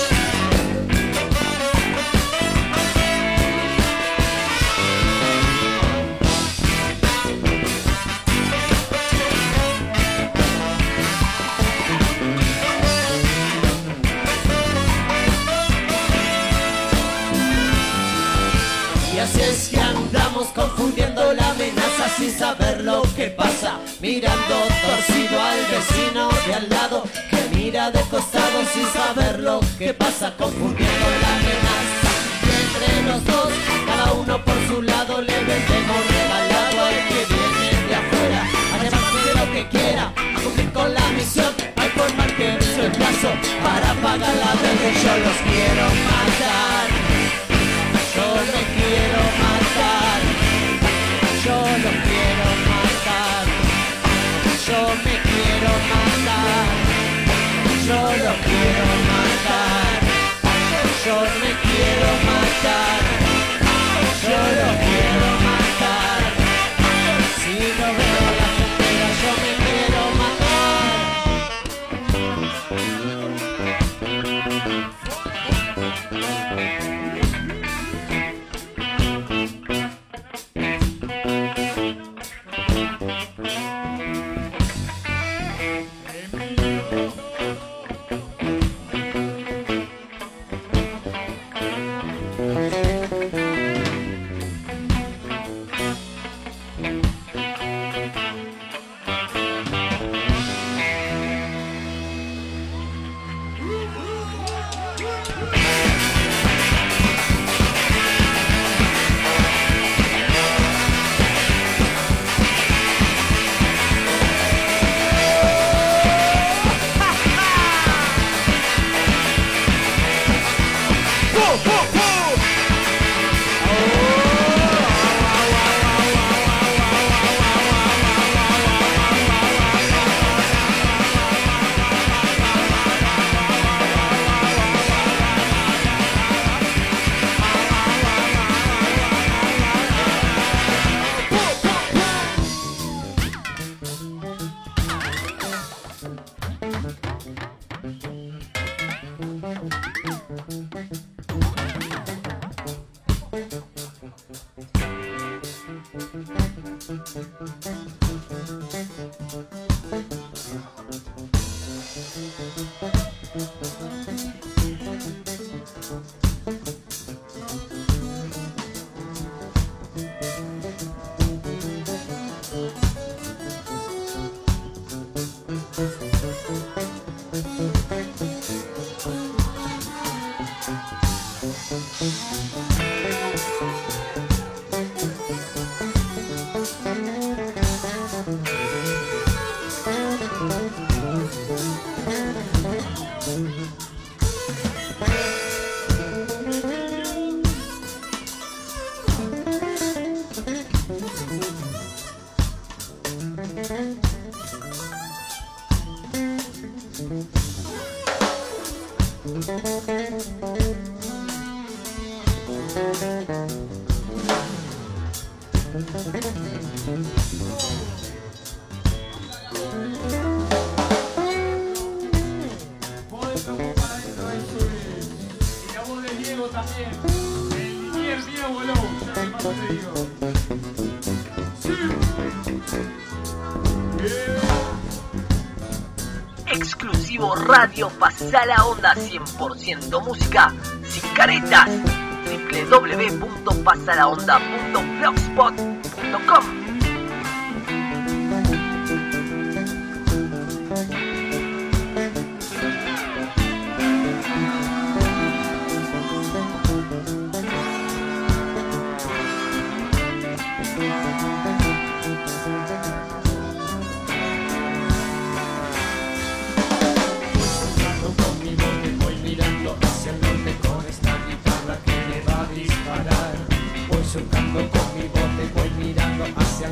Así es que andamos confundiendo la amenaza sin saber lo que pasa, mirando torcido al vecino de al lado que mira de costado sin saber lo que pasa, confundiendo la amenaza. Y entre los dos, cada uno por su lado, le vendemos regalado al que viene de afuera. Además de lo que quiera, cumplir con la misión, hay por marcar su brazo para pagar la deuda. Yo los quiero matar. Yo me quiero matar, yo lo quiero matar, yo me quiero matar, yo lo quiero matar, yo me quiero matar, yo lo quiero matar. Si no veo la frontera, yo me quiero matar.
Exclusivo Radio Pasa la Onda 100% música sin caretas. www.pasalaonda.blogspot.com.
Voy surcando con mi bote, voy mirando hacia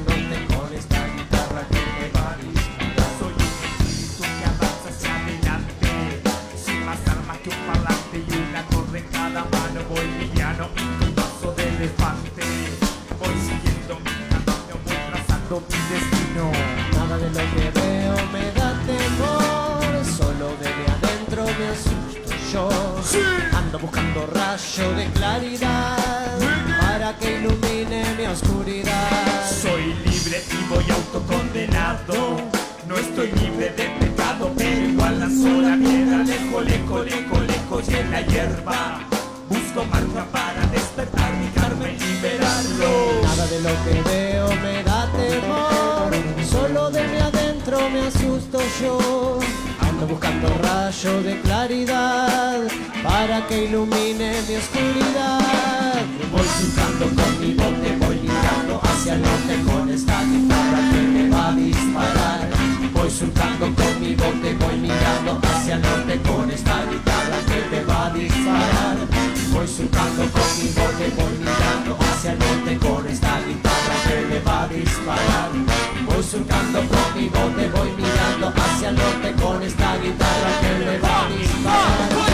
me asusto yo. Ando buscando rayo de claridad para que ilumine mi oscuridad.
Soy libre y voy autocondenado. No estoy libre de pecado, pero igual la sola piedra lejos y en la hierba. Busco marca para despertar mi Carmen, liberarlo.
Nada de lo que veo me da temor, solo de mi adentro me asusto yo. Ando buscando rayo de claridad para que ilumine mi oscuridad. Voy surcando con mi bote, voy mirando hacia el norte con esta guitarra que me va a disparar. Voy surcando con mi bote, voy mirando hacia el norte con esta guitarra que me va a disparar. Voy surcando con mi bote, voy mirando hacia el norte con esta guitarra que me va a disparar. Voy surcando con mi bote, voy mirando hacia el norte con esta guitarra que me va a disparar.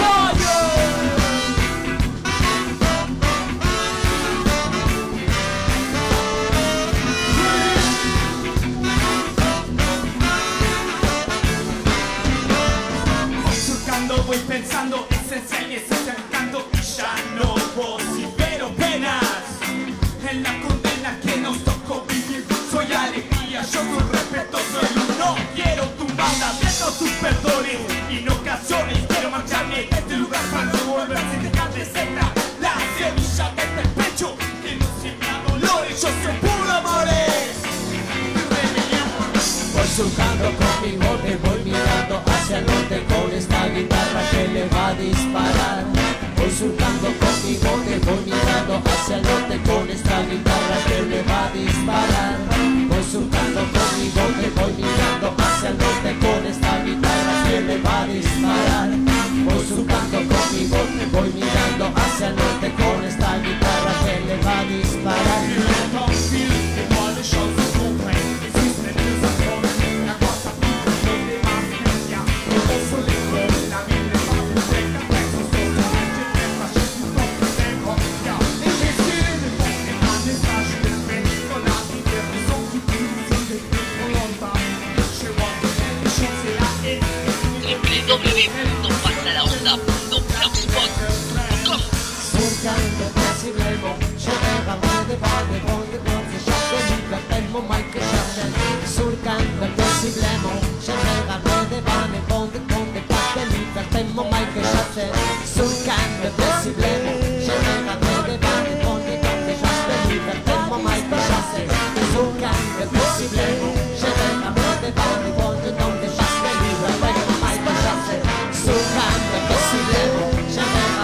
Voy pensando esencial y esencial canto y ya no vocifero penas en la condena que nos tocó vivir. Soy alegría, yo soy respeto, soy luz. No quiero tumbada, viendo tus perdones y no canciones. Quiero marcharme de este lugar para no volver sin dejar de sembrar la semilla de este pecho que no siembra dolores. Yo soy puro amores.
Voy surcando con mi bote, voy mirando hacia el norte con esta guitarra que le va a disparar. Voy surcando con mi bote, voy mirando hacia el norte con esta guitarra que le va a disparar. Voy surcando con mi bote, voy mirando hacia el norte con esta guitarra que le va a disparar. Voy surcando con mi bote, voy mirando hacia el norte con esta guitarra que le va a disparar.
www.pasalaonda.blogspot.com.
Surcando decibelmo, je verrai devant les bandes de certaines tellement mal que j'appelle. Surcando decibelmo, je verrai devant les bandes de tellement mal que j'appelle. Surcando decibelmo, je verrai devant les bandes de tellement mal que j'appelle. Surcando decibelmo, je verrai devant les bandes de tellement mal que j'appelle. Surcando decibelmo, je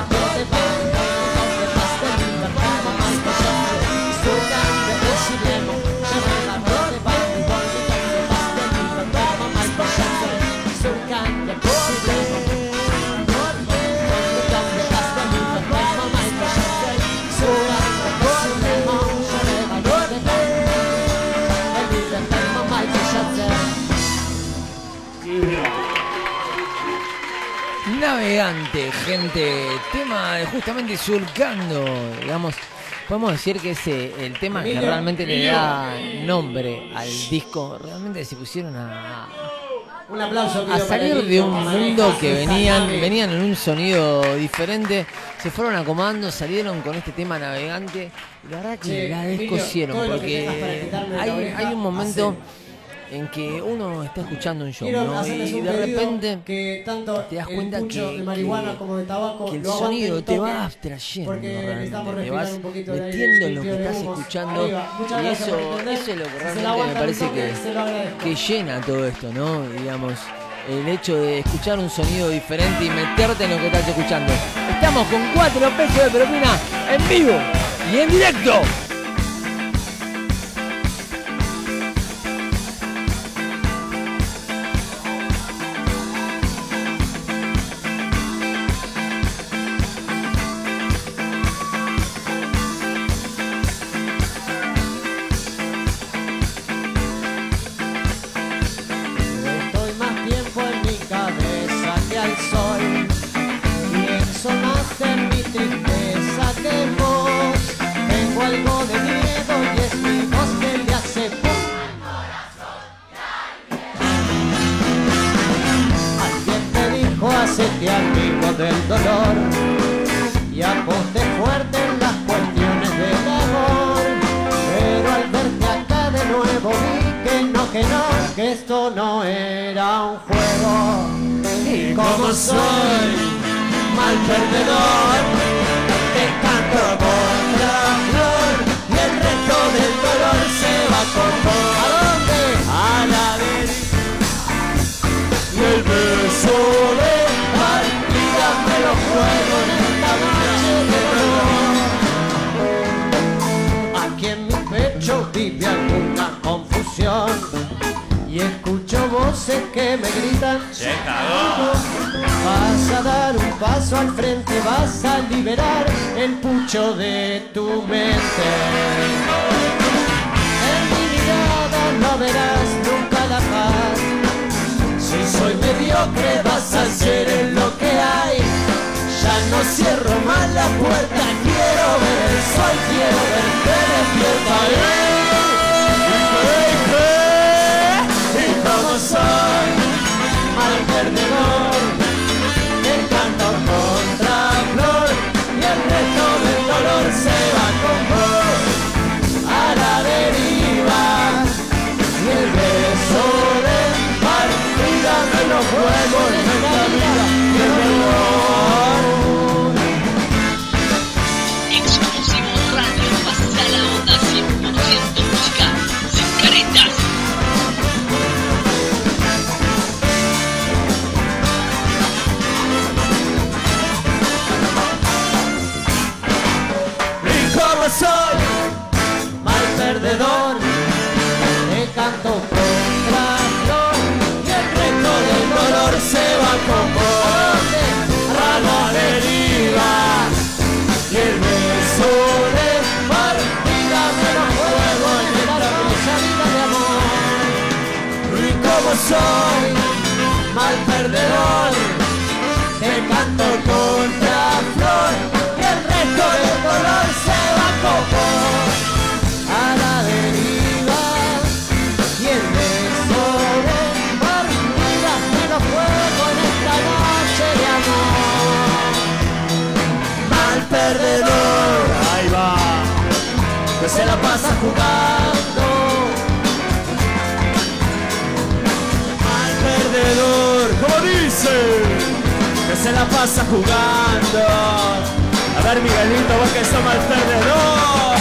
Navegante, gente, tema justamente surcando, digamos, podemos decir que es el tema que realmente le da nombre al disco. Realmente se pusieron
un aplauso
a salir de un mundo que venían en un sonido diferente, se fueron acomodando, salieron con este tema Navegante y la verdad que la descosieron, porque hay un momento en que uno está escuchando un show, ¿no? Y de repente te das cuenta que el sonido te va abstrayendo, te vas metiendo en lo que estás escuchando, y eso es lo que realmente me parece que llena todo esto, ¿no? Digamos, el hecho de escuchar un sonido diferente y meterte en lo que estás escuchando. Estamos con 4 pesos de propina en vivo y en directo.
Pienso más en mi tristeza que vos. Tengo algo amigo del dolor y aposté fuerte en las cuestiones del amor. Pero al verte acá de nuevo vi que esto no era un juego. Y como soy mal perdedor, te canto contra flor y el resto del dolor se va con vos. ¿A dónde? A la vez. Y el beso de partida me lo juego en esta noche de dolor. Aquí en mi pecho vive alguna confusión y escucho voces que me gritan: vas a dar un paso al frente, vas a liberar el pucho de tu mente. En mi mirada no verás nunca la paz. Si soy mediocre vas a ser en lo que hay. Ya no cierro más la puerta, quiero ver el sol, quiero verte despierta. Y como soy mal perdedor, te canto contra flor y el resto del dolor se va con vos a la deriva. Y el beso de partida me lo juego en esta vida de dolor.
Exclusivo Radio Pasa la Onda 100% música sin caretas.
Soy mal perdedor, te canto contra flor y el resto del dolor se va con vos a la deriva. Y el beso de partida me lo juego en esta hermosa vida de amor. Y como soy mal perdedor, te canto contra flor y el resto del dolor se va a la deriva. Y el beso de partida me lo juego en esta noche de amor. Mal perdedor, ahí va, que se la pasa jugando. Mal perdedor, como dice, que se la pasa jugando. A ver, Miguelito, vos que sos mal perdedor.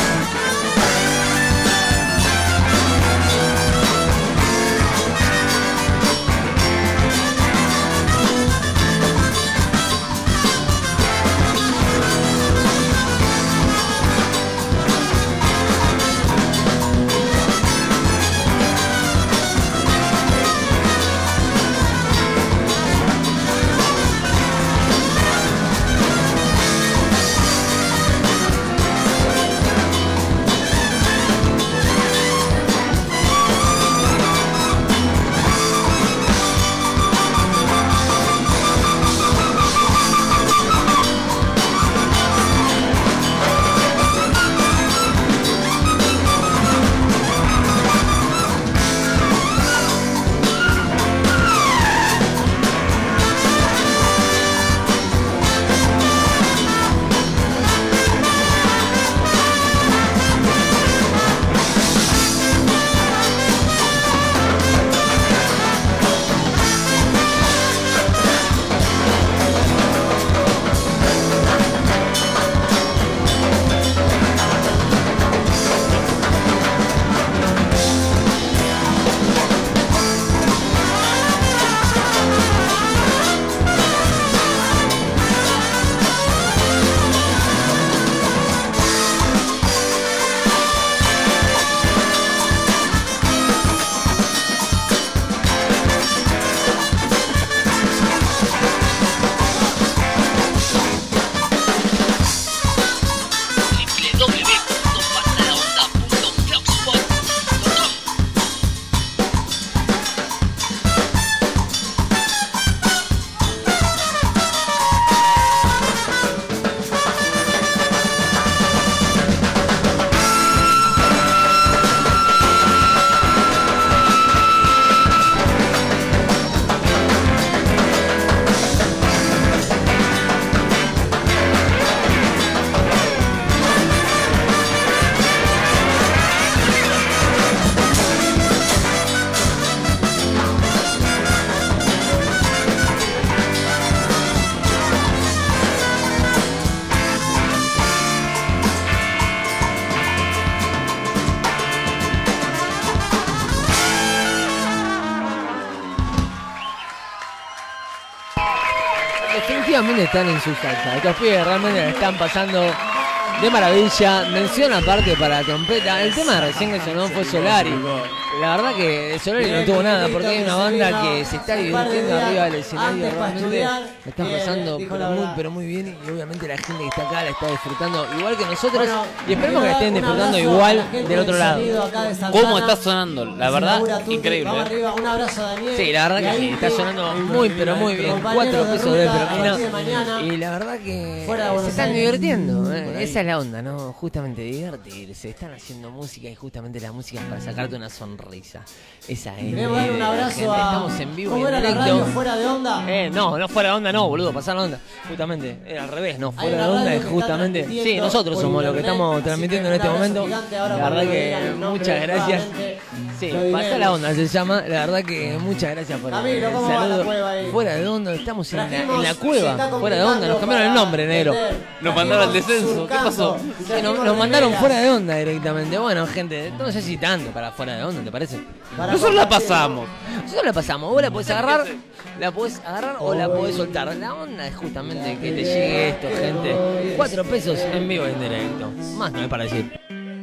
definitivamente están en su salsa. Estos pibes realmente la están pasando de maravilla. Mención aparte para la trompeta. El tema recién que sonó fue Solari. La verdad que Solari no tuvo nada porque hay una banda que se está divirtiendo arriba del escenario. Realmente la están pasando pero muy bien. Y obviamente la gente que está acá la está disfrutando igual que nosotros. Y esperemos que la estén disfrutando igual del otro lado.
¿Cómo está sonando? La verdad, increíble.
Un abrazo a Daniel.
Sí, la verdad que sí, está sonando muy pero muy bien. 4 pesos de propina. Y la verdad que se están divirtiendo. Esa es la onda, ¿no? Justamente divertirse. Están haciendo música y justamente la música es para sacarte una sonrisa. Esa es.
Queremos dar un abrazo
gente.
a...
Estamos en vivo y
¿Cómo
en
era la
directo.
radio fuera de onda?
No fuera de onda, no, boludo, pasar la onda. Justamente, era al revés, no,
Hay
fuera
una
de onda
radio
es
que
justamente.
está
Sí,
transmitiendo
nosotros
por
somos los que
internet,
estamos
así
transmitiendo
que
en este
un abrazo
momento.
gigante. Ahora
La
cuando
verdad
digan
que
el nombre,
muchas gracias.
nuevamente
Sí,
lo
pasa
diremos.
la onda se llama. La verdad que muchas gracias por
Camilo, ¿cómo va la cueva ahí?
Fuera de onda, estamos en la
Trajimos, se
cueva.
está
Fuera de onda, nos cambiaron el nombre, negro.
Nos mandaron al descenso. ¿Qué pasó?
Sí, nos mandaron fuera de onda directamente. Bueno, gente, no sé si tanto para fuera de onda, ¿te parece?
Nosotros la pasamos.
Nosotros la pasamos, vos la podés agarrar o la podés soltar. La onda es justamente que te llegue esto, gente. 4 pesos en vivo y en directo. Más no es para decir.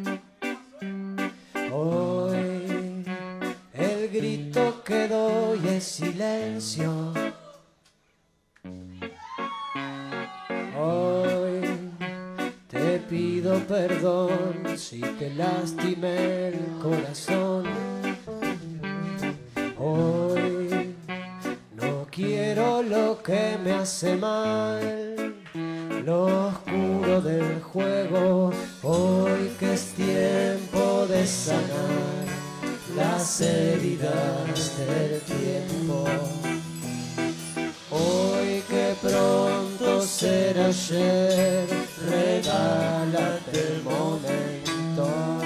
Hoy el grito que doy es silencio. Hoy te pido perdón si te lastimé el corazón. Hoy no quiero lo que me hace mal, lo oscuro del juego. Hoy que es tiempo de sanar las heridas del tiempo. Hoy que pronto será ayer, regálate el momento.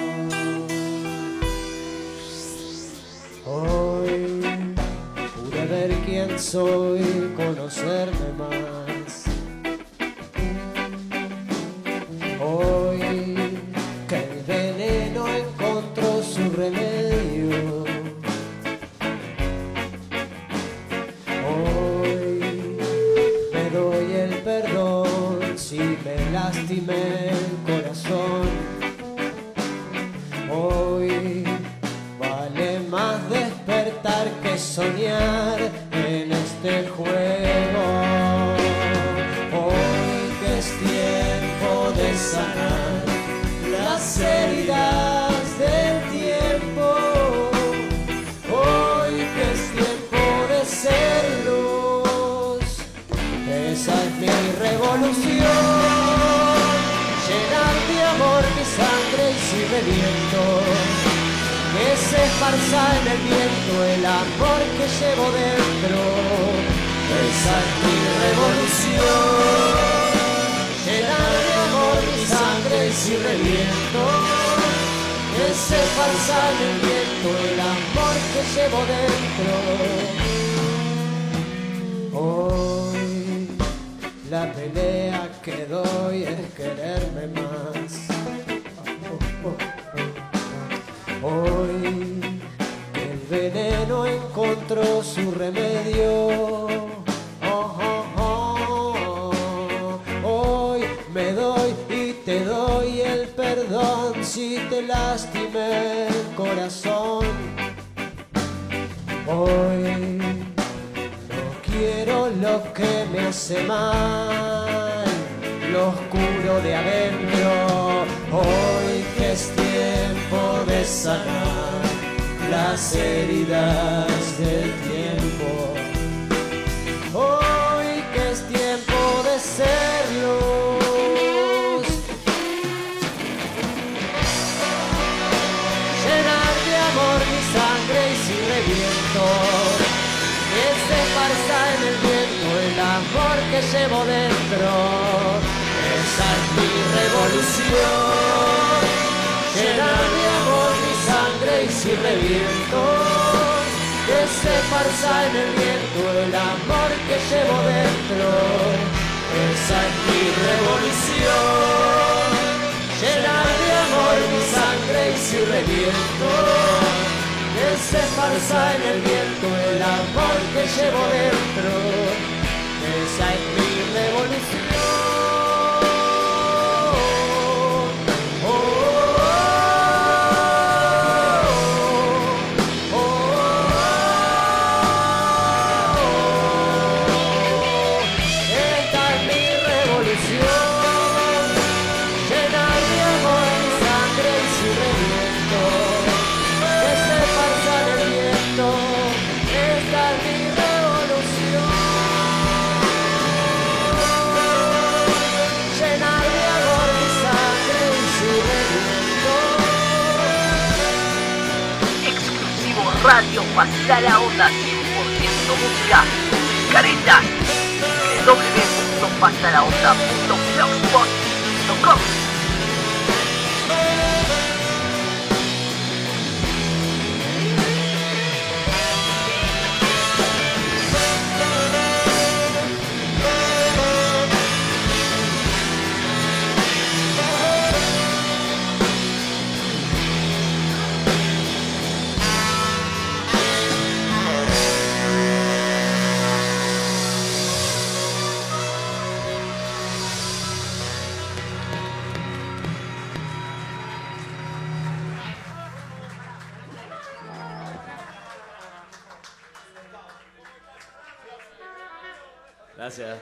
Hoy pude ver quién soy, conocerme más. Hoy que el veneno encontró su remedio. Hoy me doy el perdón si me lastimé el corazón. Hoy vale más despertar que soñar en este juego. Hoy que es tiempo de sanar las heridas del tiempo. Hoy que es tiempo de ser luz. Esa es mi revolución. Llenar de amor mi sangre y si reviento, que se esparza en el viento el amor que llevo dentro. Esa es mi revolución. Llenar de amor mi sangre y si reviento, que se esparza en el viento el amor que llevo dentro. Hoy la pelea que doy es quererme más. Hoy que el veneno encontró su remedio. Hoy me doy y te doy el perdón si te lastimé el corazón. Hoy no quiero lo que me hace mal, lo oscuro de adentro. Hoy que es tiempo de sanar las heridas del tiempo. Hoy que es tiempo de ser luz. Llenar de amor mi sangre y si reviento, que se esparza en el viento el amor que llevo dentro. Esa es mi revolución. Llenar de amor mi sangre y si reviento, que se esparza en el viento el amor que llevo dentro. Esa es mi revolución. Llenar de amor mi sangre y si reviento, que se esparza en el viento el amor que llevo dentro. Esa es mi
revolución. Llena de amor mi sangre y si reviento, que se pasa el viento. Esta es mi revolución. Llena de amor mi sangre y si reviento.
Exclusivo Radio Pasa la Onda 100% música. Caretas. www.pasalaonda.blogspot.com.
Gracias.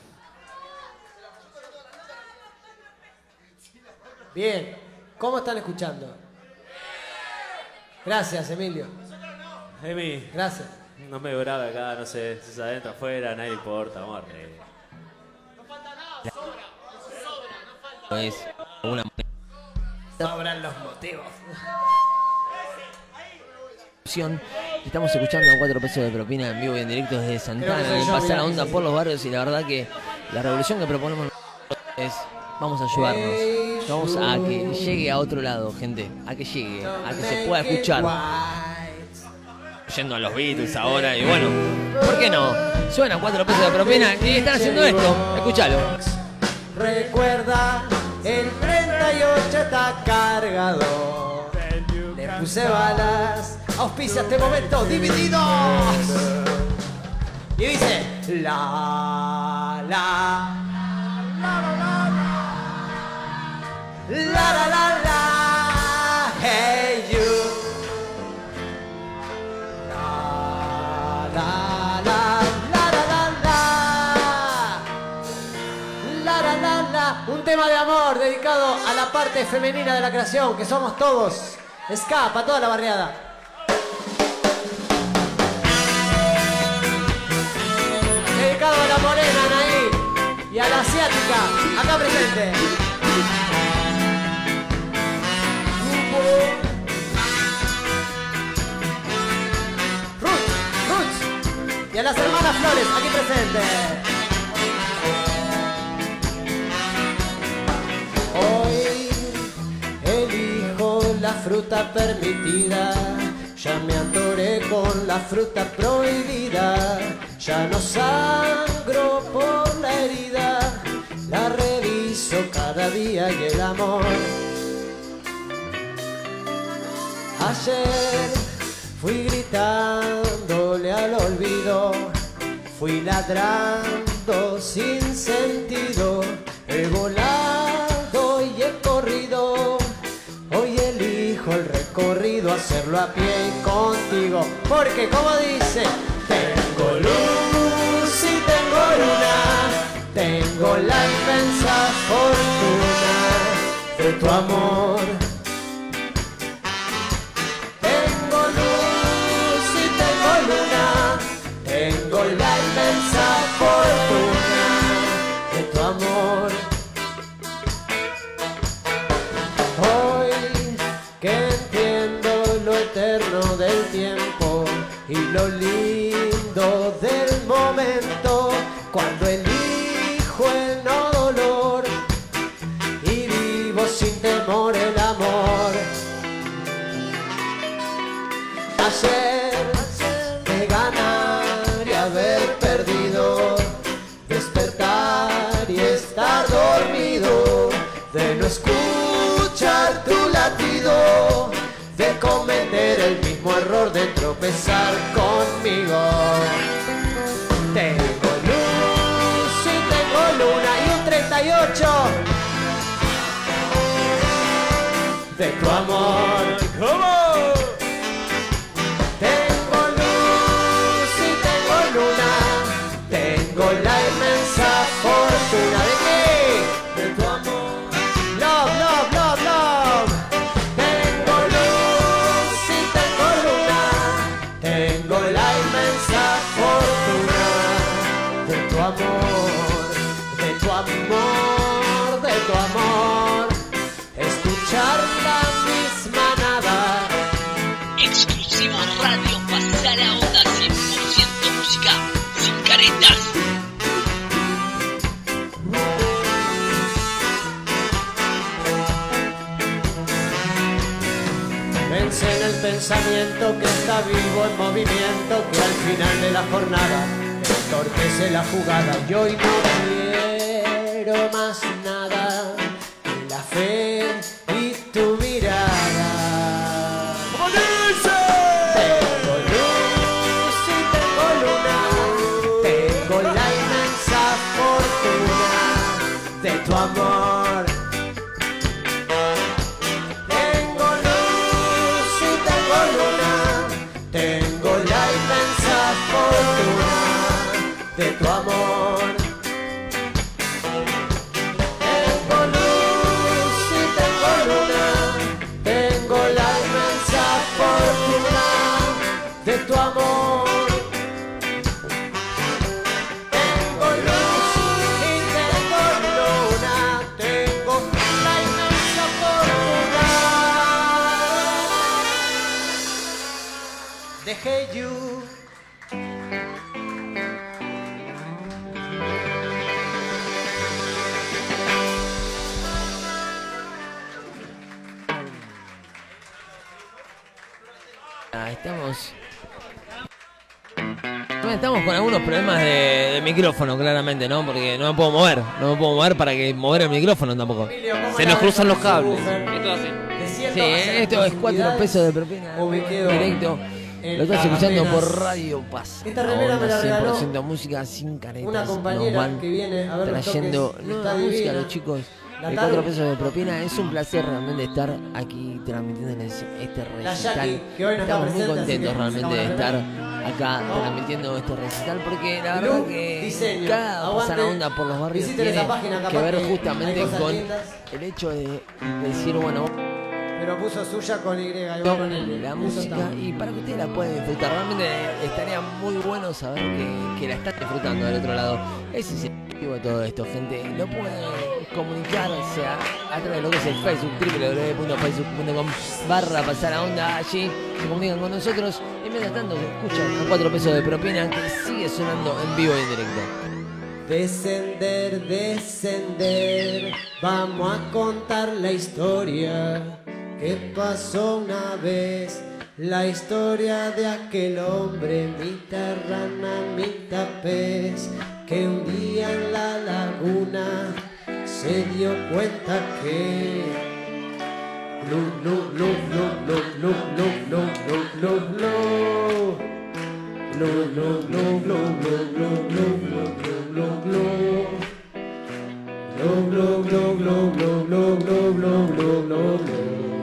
Bien, ¿cómo están escuchando? Gracias, Emilio.
Emi,
Gracias.
no me grave acá, no sé, si es adentro, afuera, a nadie le importa, amor.
Es una
Sobran los motivos.
Estamos escuchando a 4 pesos de propina en vivo y en directo desde Santana,
Creo que soy
en
yo,
Pasar
mirá,
la Onda
sí.
por los barrios, y la verdad que la revolución que proponemos es vamos a ayudarnos, vamos a que llegue a otro lado, gente, a que llegue, a que se pueda escuchar. Yendo a los Beatles ahora, y bueno, ¿por qué no? Suenan 4 pesos de propina y están haciendo esto, escúchalo.
Recuerda, el 38 está cargado. Le puse balas, auspicia este momento, divididos. Y dice, la, la, la, la, la, la, hey you. La, la, la, la, la, la, la. Un tema de amor dedicado a la parte femenina de la creación, que somos todos. Escapa toda la barriada. Dedicado a la morena, Anaí, y a la asiática, acá presente. Roots. Y a las hermanas Flores, aquí presentes. Hoy elijo la fruta permitida, ya me atoré con la fruta prohibida, ya no sangro por la herida, la reviso cada día y el amor. Ayer fui gritándole al olvido, fui ladrando sin sentido, he volado y he corrido. Hoy elijo el recorrido, hacerlo a pie y contigo, porque como dice, tengo luz y tengo luna, tengo la inmensa fortuna de tu amor. Tengo luz y tengo luna, tengo la inmensa fortuna de tu amor. Que entiendo lo eterno del tiempo y lo lindo del momento, cuando elijo el no dolor y vivo sin temor el amor. Ayer de ganar y haber perdido, despertar y estar dormido, de no escuchar tu latido, de cometer el mismo error de tropezar conmigo. Tengo luz y tengo luna y un 38 de tu amor. ¿Cómo? Tengo luz y tengo luna, tengo la inmensa fortuna de que
Piense en el pensamiento que está vivo en movimiento, que al final de la jornada entorpece la jugada. Y hoy no quiero más nada que la fe y tu mirada.
¡Como dice!
Tengo luz y tengo luna, tengo la inmensa fortuna de tu amor. Tengo luz y tengo luna, tengo la inmensa fortuna de tu amor. Tengo luz y tengo luna, tengo la inmensa fortuna de tu amor. Tengo luz y tengo luna, tengo la inmensa fortuna de Hey You.
Estamos con algunos problemas de micrófono, claramente, ¿no? Porque no me puedo mover para que mover el micrófono tampoco.
Se nos cruzan los cables. Esto así.
Sí, esto es 4 pesos de propina directo. Lo estás escuchando por Radio Paz.
Esta remera me la regaló
100% música sin caretas.
una compañera
Nos van
que viene a ver los
trayendo
toques y
nueva
está
música a
divina.
los chicos
La
de
tarde.
4 pesos de propina. Es un placer realmente estar aquí transmitiéndoles este
La
recital.
Jackie, que hoy no está
Estamos muy
presente, así
contentos
que
realmente
sacamos
de
la
estar
remera.
acá transmitiendo este recital, porque la
Lu,
verdad que
diseño,
cada
aguante.
pasar onda por los barrios
Visiten
tiene
esa página, capaz
que ver
que
justamente
hay cosas
con
lindas.
el hecho de decir, bueno,
Pero puso suya con Y, y vos con L.
la
Puso
música,
esta.
y para que ustedes la puedan disfrutar. Realmente estaría muy bueno saber que la están disfrutando del otro lado. Ese es el objetivo de todo esto, gente. No pueden comunicarse a través de lo que es el Facebook, www.facebook.com/pasar-a-onda. Allí se comunican con nosotros y mientras tanto se escuchan a 4 pesos de propina, que sigue sonando en vivo y en directo.
Descender, descender, vamos a contar la historia que pasó una vez. La historia de aquel hombre, mitad rana, mitad pez, que un día en la laguna se dio cuenta que Lu, lu, lu, lu, lu, lu, lu, lu, lu, lu, lu. Lu, lu, lu, lu, lu, lu, lu, lu, lu, lu. Lu, lu, lu, lu, lu, lu, lu, lu, lu, lu, lu.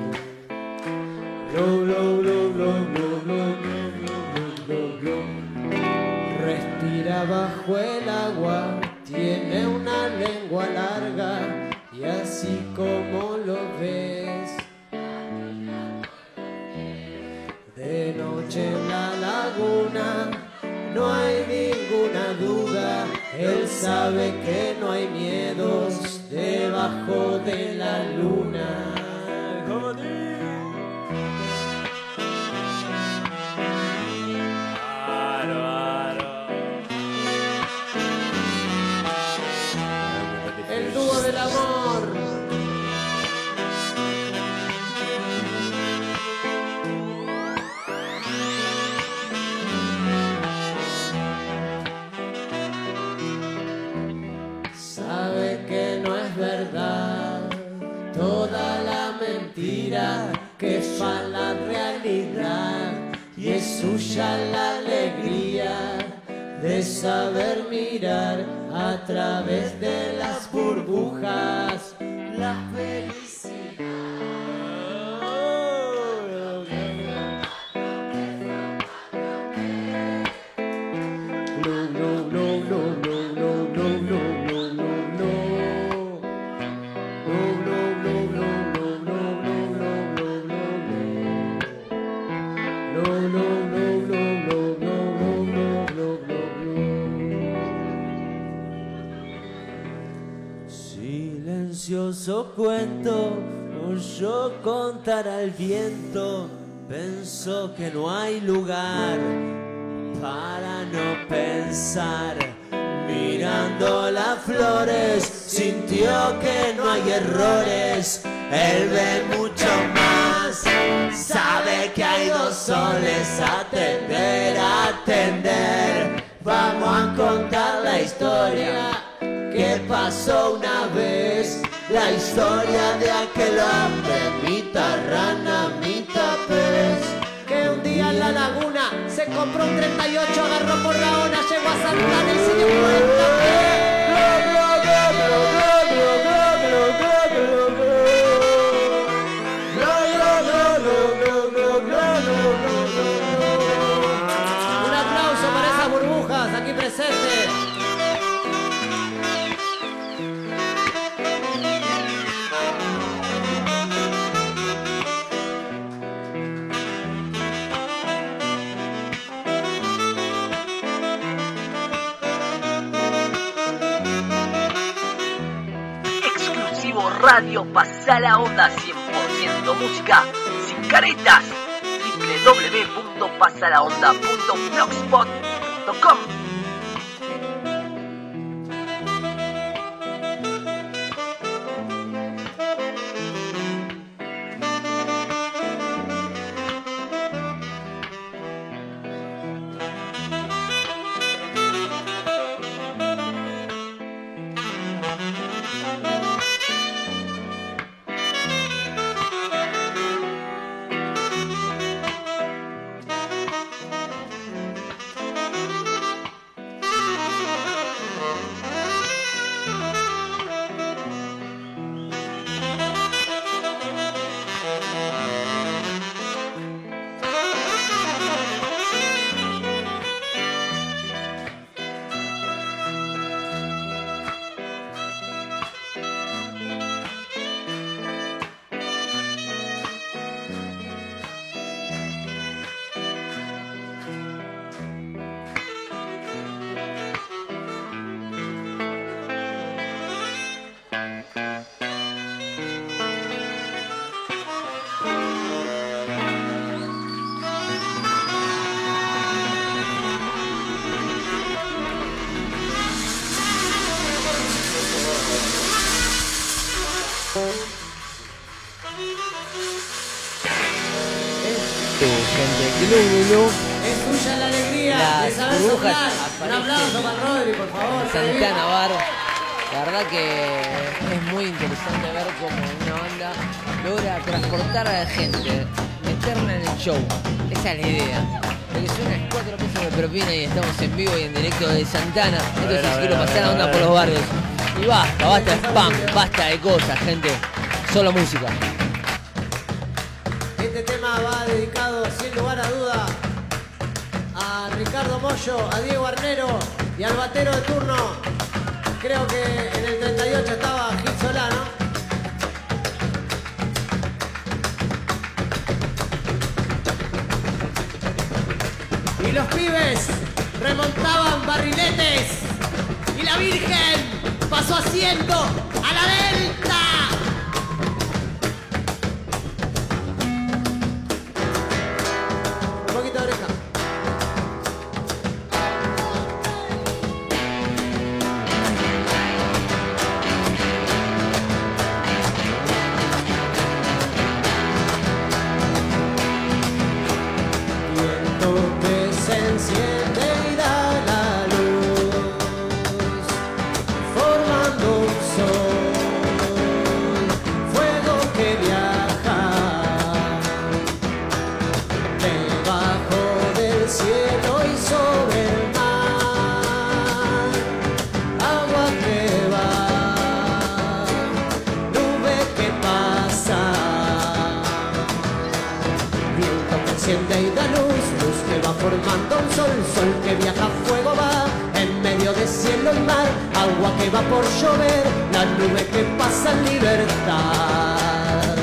Lu, lu, lu, lu, lu, lu, lu, lu. Respira bajo el agua, tiene una lengua larga, y así como lo ves, de noche en la laguna no hay ninguna duda. Él sabe que no hay miedos debajo de la luna. El dúo del amor. Sabe que no es verdad toda la mentira, que fa la realidad, y es suya la alegría de saber mirar a través de las burbujas la felicidad. Lu, lu, lu, lu, lu, lu, lu, lu, lu, lu, lu. Lu, lu, lu, lu, lu, lu, lu, lu, lu, lu. Lu, lu, lu, lu, lu, lu, lu, lu, lu, lu. Silencioso cuento, oyó contar al viento, pensó que no hay lugar para no pensar. Mirando las flores, sintió que no hay errores. Él ve mucho más, sabe soles atender, atender. Vamos a contar la historia que pasó una vez. La historia de aquel hombre, mitad rana, mitad pez, que un día en la laguna se compró un 38, agarró por la ona, llegó a Santana y se dio cuenta que... Un aplauso para esas burbujas aquí presentes.
Radio Pasa la Onda, 100% música sin caretas. www.pasalaonda.blogspot.com. Es tuya la alegría de saber soplar. Un aplauso para Rodri, por favor.
Santana Bar. La verdad que es muy interesante ver cómo una banda logra transportar a la gente, meterla en el show. Esa es la idea. Lo que suena es 4 pesos de propina y estamos en vivo y en directo de Santana. Entonces quiero pasar la onda por los barrios. Y basta de spam, basta de cosas, gente. Solo música.
Este tema va dedicado, sin lugar a duda, a Ricardo Mollo, a Diego Arnero y al batero de turno. Creo que en el 38 estaba Gil Solano. Y los pibes remontaban barriletes y la Virgen pasó asiento a la delta. Un poquito de oreja. Formando un sol, sol que viaja, fuego va, en medio de cielo y mar, agua que va por llover, la nube que pasa en libertad.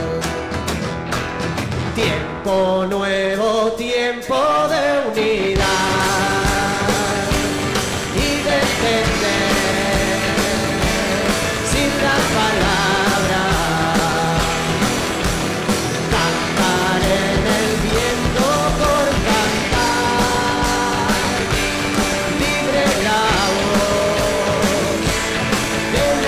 Tiempo nuevo, tiempo de unidad y de entender sin las palabras, cantar en el viento por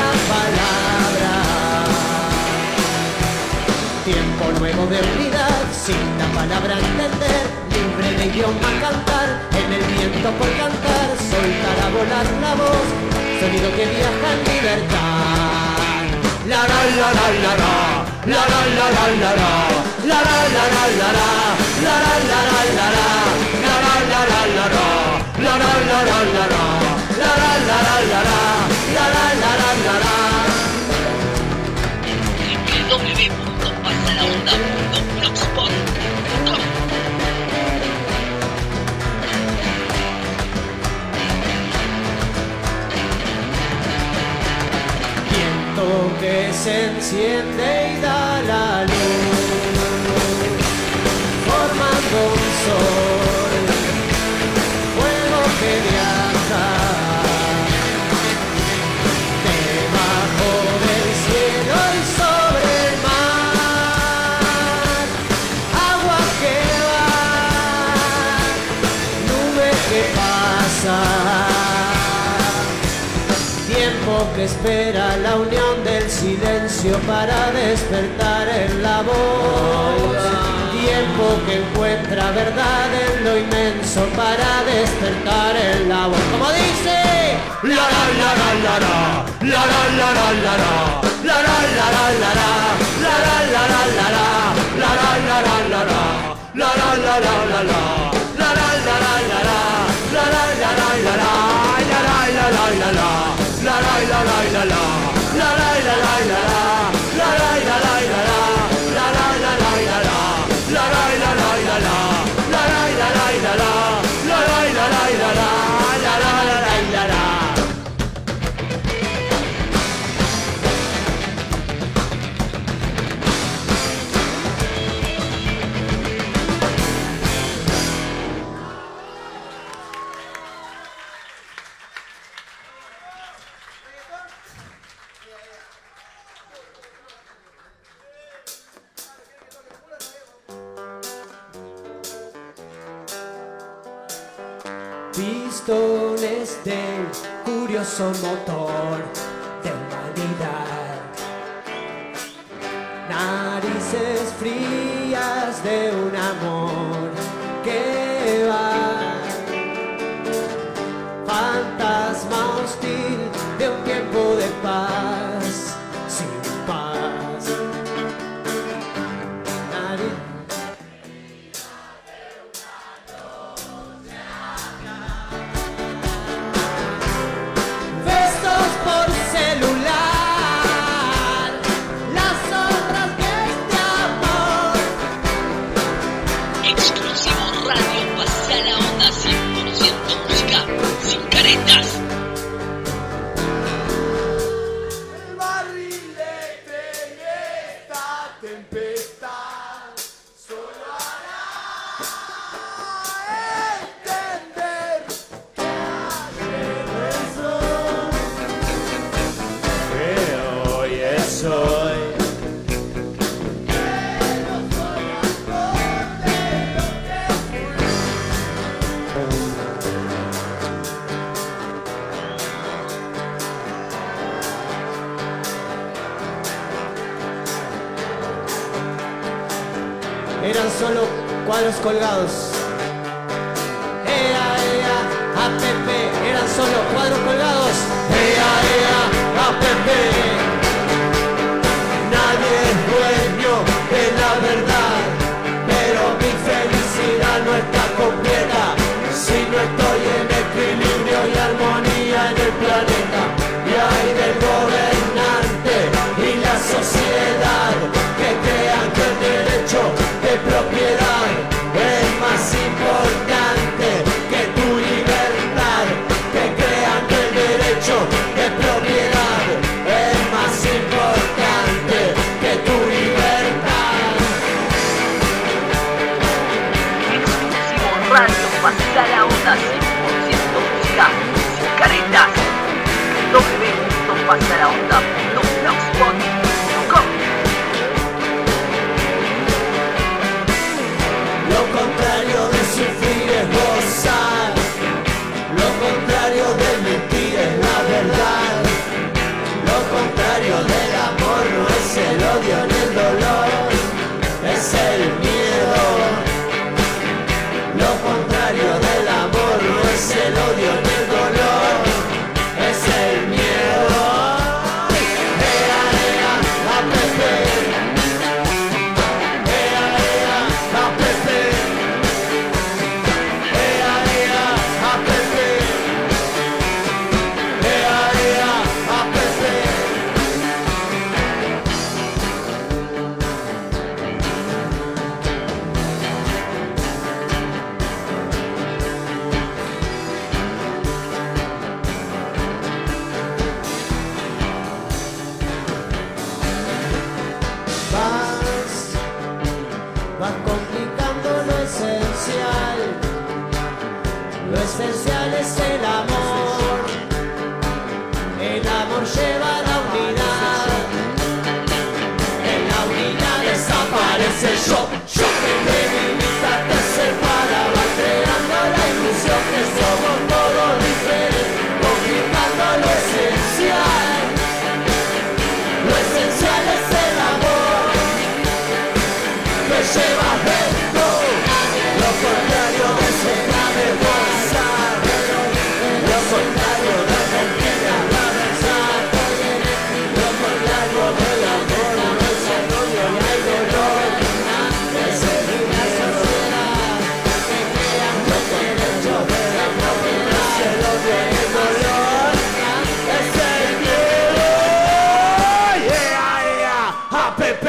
nuevo de unidad, sin la palabra entender, libre de idioma cantar, en el viento por cantar, soltar a volar la voz, sonido que viaja en libertad. La la la la la la, la la la la la la, la la la la la la, la la la la la la, la la la la la la, la la la la la la, la la la la la la, la la la la la la.
www.pasalaonda.blogspot.com.
Viento que se enciende y da la luz, formando un sol, fuego que viaja debajo del cielo y sobre el mar, agua que va, nube que pasa, tiempo que espera la unión del silencio para despertar en la voz, tiempo que encuentra verdad en lo inmenso para despertar en la voz. Como dice, la la la la la la, la la la la la la, la la la la la la, la la la la la la, la la la la la la, la la la la la la, la la la la la la, la la la la la la, la la la la la la. La la la la la la, la la la la la la, la la la la la la, la la la la la la, la la la la la la, la la la la la la, la la la la la la, la la la la la. Pistones del curioso motor de humanidad, narices frías de un amor que va, fantasma hostil de un tiempo de paz, sin paz. Besos por celular, las sombras de este amor.
Exclusivo Radio Pasea la Onda 100% música sin caretas.
El barrilete en esta tempestad solo hará entender que ayer no soy, que hoy es hoy. Eran solo cuadros colgados. Ea, ea, APP. Eran solo cuadros colgados. Ea, ea, APP. Nadie es dueño de la verdad, pero mi felicidad no está completa si no estoy en equilibrio y armonía en el planeta. Y hay del gobernante y la sociedad que crean que el derecho de propiedad es más importante que tu libertad, que crean que el derecho de propiedad es más
esencial es el amor. El amor lleva la unidad. En la unidad desaparece el yo que debilita, te separa, va creando la ilusión que somos todos diferentes, conquistando lo esencial. Lo esencial es el amor que lleva dentro. Lo contrario de eso es la vergüenza. Lo contrario de Argentina es la vergüenza. Lo contrario del amor no es el odio y hay dolor. Es una sociedad que crea los derechos del amor, que no es el odio y el dolor. Es el miedo. Yeah, yeah, APP.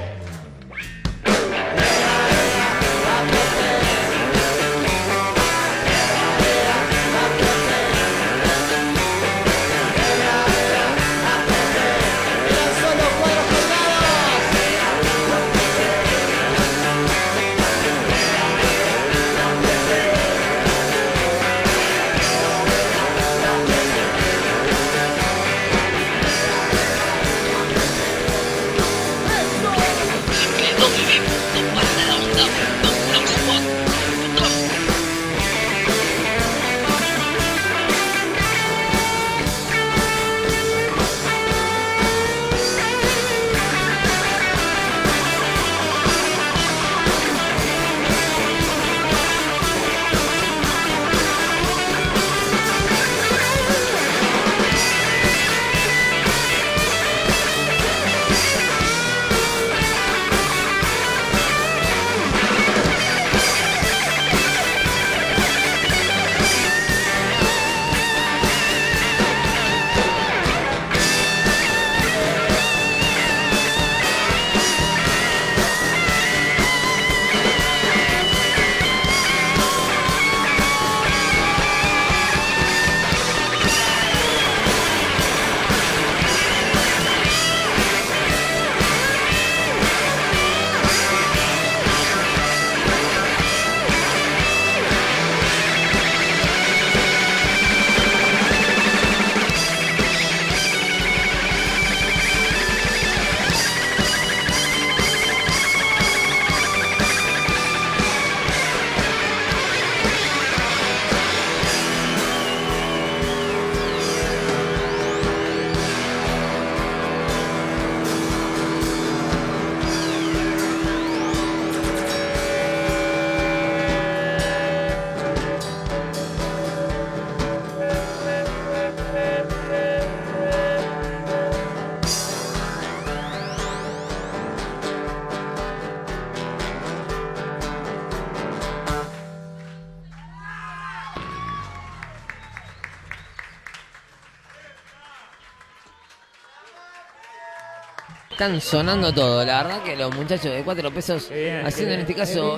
Están sonando todo, la verdad que los muchachos de 4 pesos haciendo en este caso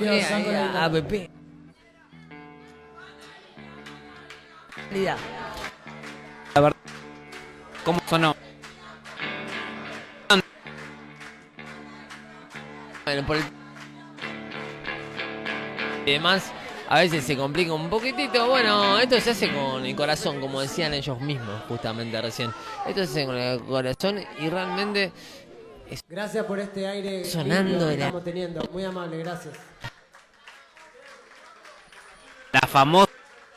APP.
La verdad, ¿cómo sonó?
Bueno, por el... y demás, a veces se complica un poquitito. Bueno, esto se hace con el corazón, como decían ellos mismos justamente recién. Esto se hace con el corazón y realmente...
Gracias por este aire
sonando
que estamos teniendo. Muy amable, gracias.
La famosa...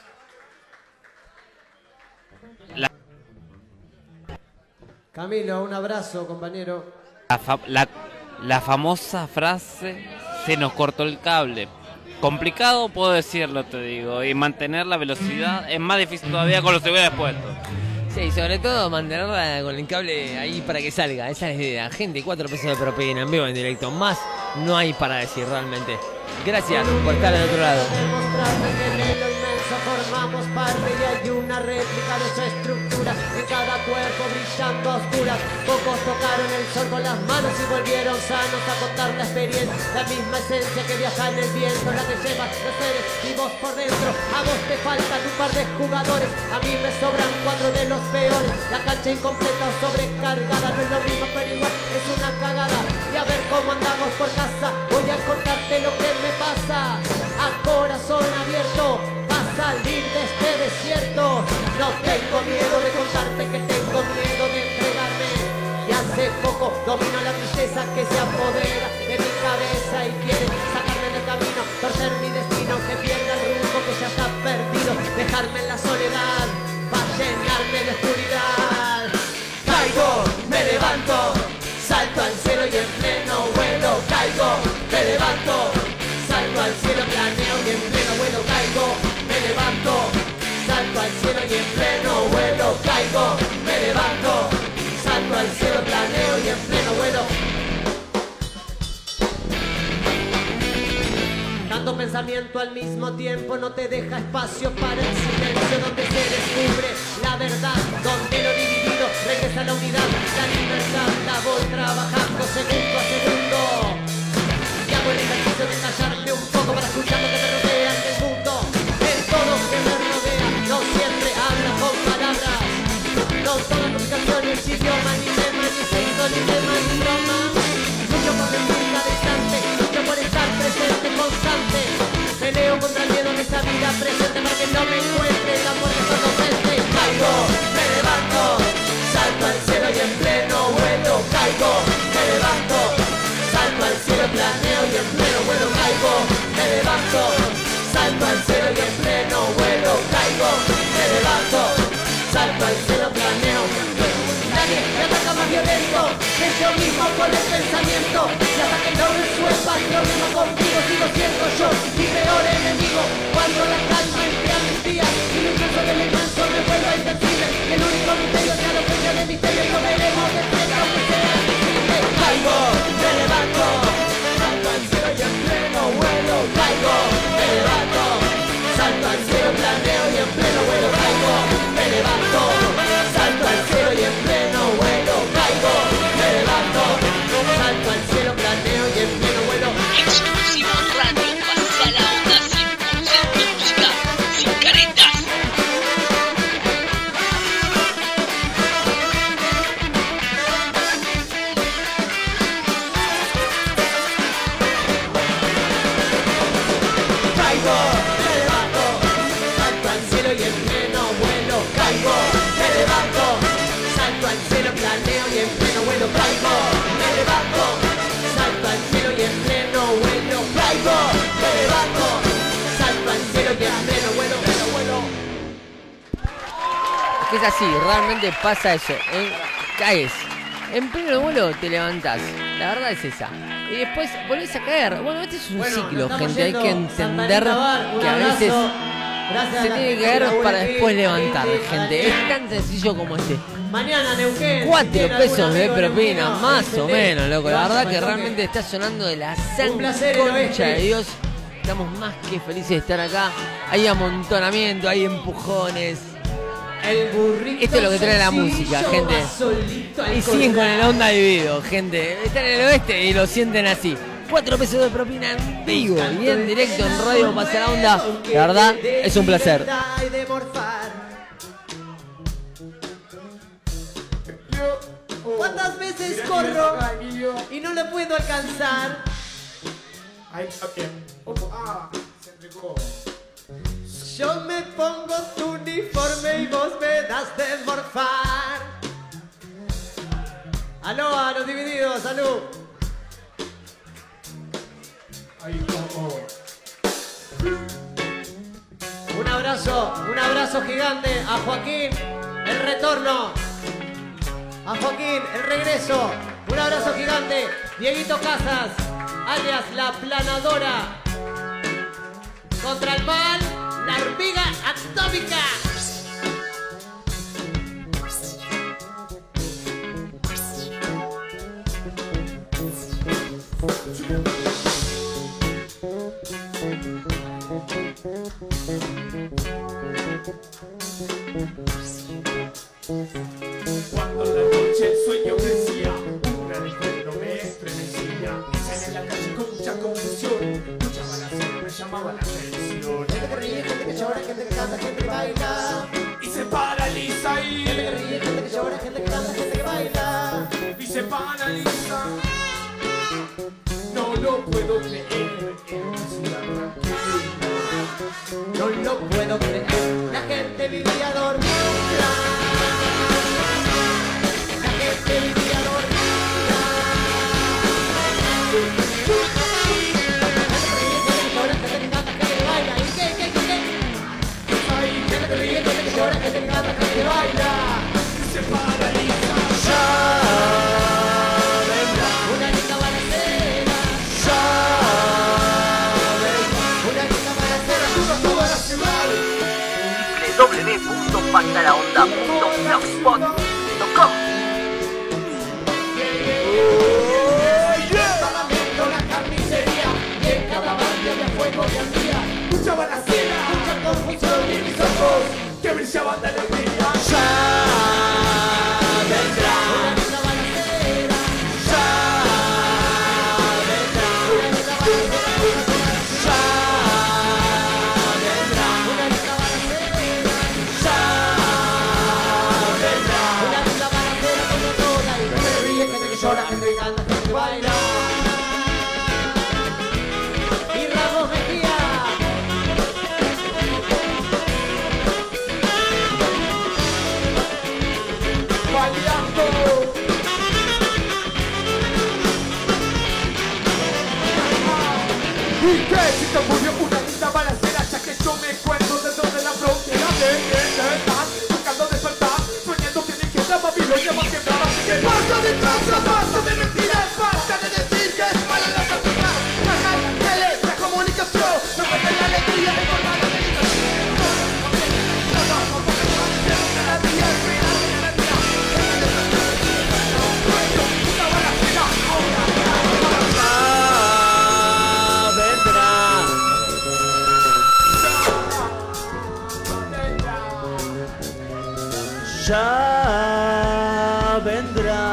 Camilo, un abrazo, compañero.
La famosa frase, se nos cortó el cable. Complicado, puedo decirlo, te digo. Y mantener la velocidad es más difícil todavía con los celulares puestos.
Sí, sobre todo mantenerla con el cable ahí para que salga. Esa es la idea. Gente, 4 pesos de propina en vivo, en directo. Más no hay para decir realmente. Gracias por estar del otro lado.
Formamos parte y hay una réplica de su estructura. En cada cuerpo brillando a oscuras. Pocos tocaron el sol con las manos y volvieron sanos a contar la experiencia. La misma esencia que viaja en el viento, la que lleva los seres vivos por dentro. A vos te faltan un par de jugadores, a mí me sobran 4 de los peores. La cancha incompleta o sobrecargada no es lo mismo, pero igual es una cagada. Y a ver cómo andamos por casa, voy a contarte lo que me pasa. A corazón abierto, va a salir de tengo miedo de contarte que tengo miedo de entregarme. Y hace poco domino la tristeza que se apodera de mi cabeza y quiere sacarme del camino, torcer mi destino, que pierda el rumbo, que ya está perdido, dejarme en la soledad, para llenarme de oscuridad. Caigo, me levanto, salto al cielo y en pleno vuelo. Caigo, me levanto, salto al cielo, planeo y en pleno vuelo. Caigo, me levanto, salto al cielo y en pleno vuelo. Caigo, me levanto, salto al cielo, planeo y en pleno vuelo. Tanto pensamiento al mismo tiempo no te deja espacio para el silencio, donde se descubre la verdad, donde lo dividido regresa a la unidad. La libertad la voy trabajando segundo a segundo, y hago el ejercicio de callarme un poco para escuchar lo que me rodea en el mundo. En todo que me rodea no siempre habla con palabras, no todas las canciones, idioma, ni tema, ni sexo, ni tema, ni broma. Lucho por sentir cada instante, lucho por estar presente, constante. Peleo contra el miedo en esta vida presente para que no me encuentre la muerte cuando frente. Caigo, me levanto, salto al cielo y en pleno vuelo. Caigo, me levanto, salto al cielo, planeo y en pleno vuelo. Caigo, me levanto, salto al cielo y en pleno vuelo. Caigo, me levanto, salto al cielo, planeo y en pleno vuelo. Nadie me ataca más violento que yo mismo con el pensamiento. Y hasta que no resuelva el problema contigo, sigo siendo yo mi peor enemigo. Cuando la calma entre a mis días y el impulso del inmenso me vuelva invencible, el único misterio sea la ausencia de misterio. Lo veremos de frente aunque sea invisible. Caigo, me levanto, salto al cielo y en pleno vuelo. Caigo, me levanto, salto al cielo, planeo y en pleno vuelo. Caigo, me levanto, salto al cielo y en pleno vuelo. Caigo, me levanto, salto al cielo, planeo y en pleno vuelo.
Exclusivo Radio Pasa la Onda 100% música sin caretas.
Caigo, me levanto, salto al cielo y en pleno vuelo. Caigo, me levanto, salto al cielo, planeo y en pleno vuelo. Caigo, me levanto, salto al cielo y en pleno vuelo. Caigo, me levanto, salto al cielo y en pleno vuelo, pleno vuelo.
Es que es así, realmente pasa eso. Caes. En pleno vuelo te levantás. La verdad es esa. Y después volvés a caer. Bueno, este es un ciclo, gente. Hay que entender que a veces se tiene que caer para después levantar, gente. Es tan sencillo como este.
Mañana Neuquén.
4
¿tiene
pesos
algún
de
amigo
propina,
neuquino?
más o
Gente,
menos, loco. La
vaya
verdad
pa'l
que
toque.
realmente está sonando de la
Un placer, el
concha
oeste.
de Dios. Estamos más que felices de estar acá. Hay amontonamiento, hay empujones.
El burrito
Esto es lo que trae la
sencillo
música,
va
gente.
solito al
Y siguen con el
corral.
onda dividido, gente. Están en el oeste y lo sienten así. 4 pesos de propina en vivo y en directo en Radio Pasa la Onda. La verdad, es un placer.
Y de morfar. ¿Cuántas veces corro y no le puedo alcanzar?
Ahí está bien. Se entregó.
Yo me pongo tu uniforme y vos me das de morfar. Aló a los divididos, salud.
Ahí como.
Un abrazo gigante a Joaquín, el retorno. A Joaquín, el regreso. Un abrazo gigante. Dieguito Casas, alias La Planadora. Contra el mal, la hormiga atómica.
Cuando la noche el sueño crecía, un recuerdo me estremecía. Y salí en la calle con mucha confusión. Mucha balación me llamaba la atención.
Gente que ríe, gente que llora, gente que canta, gente que baila.
Y se paraliza
Gente que
ahí.
ríe, gente que llora, gente que canta, gente que baila.
Y se paraliza. No lo puedo creer en una ciudad tranquila.
No lo puedo creer. La gente vivía dormida. La gente vivía dormida. Llora, que te encanta, que te baila. ¿Y qué? Ay, que te ríe, que te llora, que te encanta, que te baila. Se paraliza. Ya vendrá una linda balacera. Ya vendrá una linda balacera. Tú a la ciudad.
www.patalaonda.blogspot.com.
Lamento la carnicería y en cada barrio de fuego y ardía. Mucha balacera, mucha confusión y mis ojos que brillaban de alegría. Ya vendrá una linda balacera. Ya vendrá una linda balacera. Ya vendrá una linda balacera. Ya vendrá una linda balacera como toda. Y que te ríe, que te llora, que te canta, que te baila. Y Ramos Mejía. Bailando. ¿Y qué? Si te ocurrió una linda balacera, ya que yo me cuento de donde la frontera de estás buscando despertar, soñando que ni queda Babilonia va a quebrar. Así que basta de tranza, basta de mentiras, basta de decir que es mala la cantidad. Bajar tele, la comunicación, no vuelve la alegría de formar la meditación. Ya vendrá,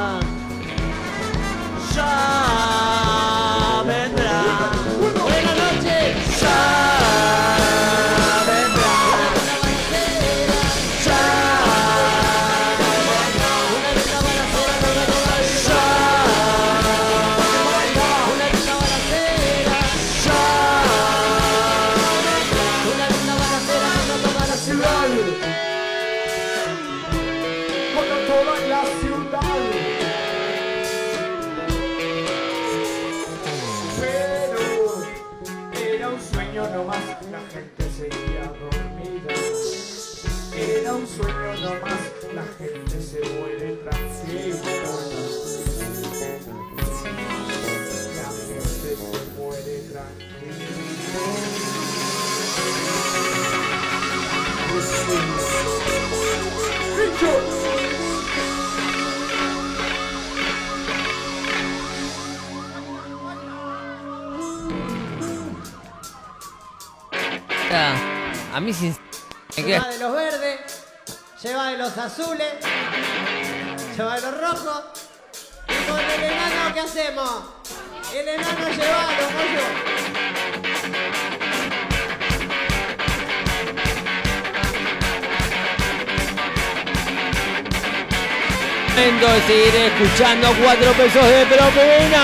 ya vendrá. Buenas noches. Ya vendrá. Ya vendrá. Una linda balacera. Ya vendrá. Una linda balacera. Ya vendrá. Una linda balacera con toda la ciudad. Con toda la ciudad. Pero era un sueño nomás, la gente seguía dormida. Era un sueño nomás, la gente se muere tranquila. La gente se muere tranquila.
A mí sin...
Lleva de los verdes, lleva de los azules, lleva de los rojos. Y con el enano, ¿qué hacemos? El enano lleva los pollos.
Momento de seguir escuchando 4 pesos de propina.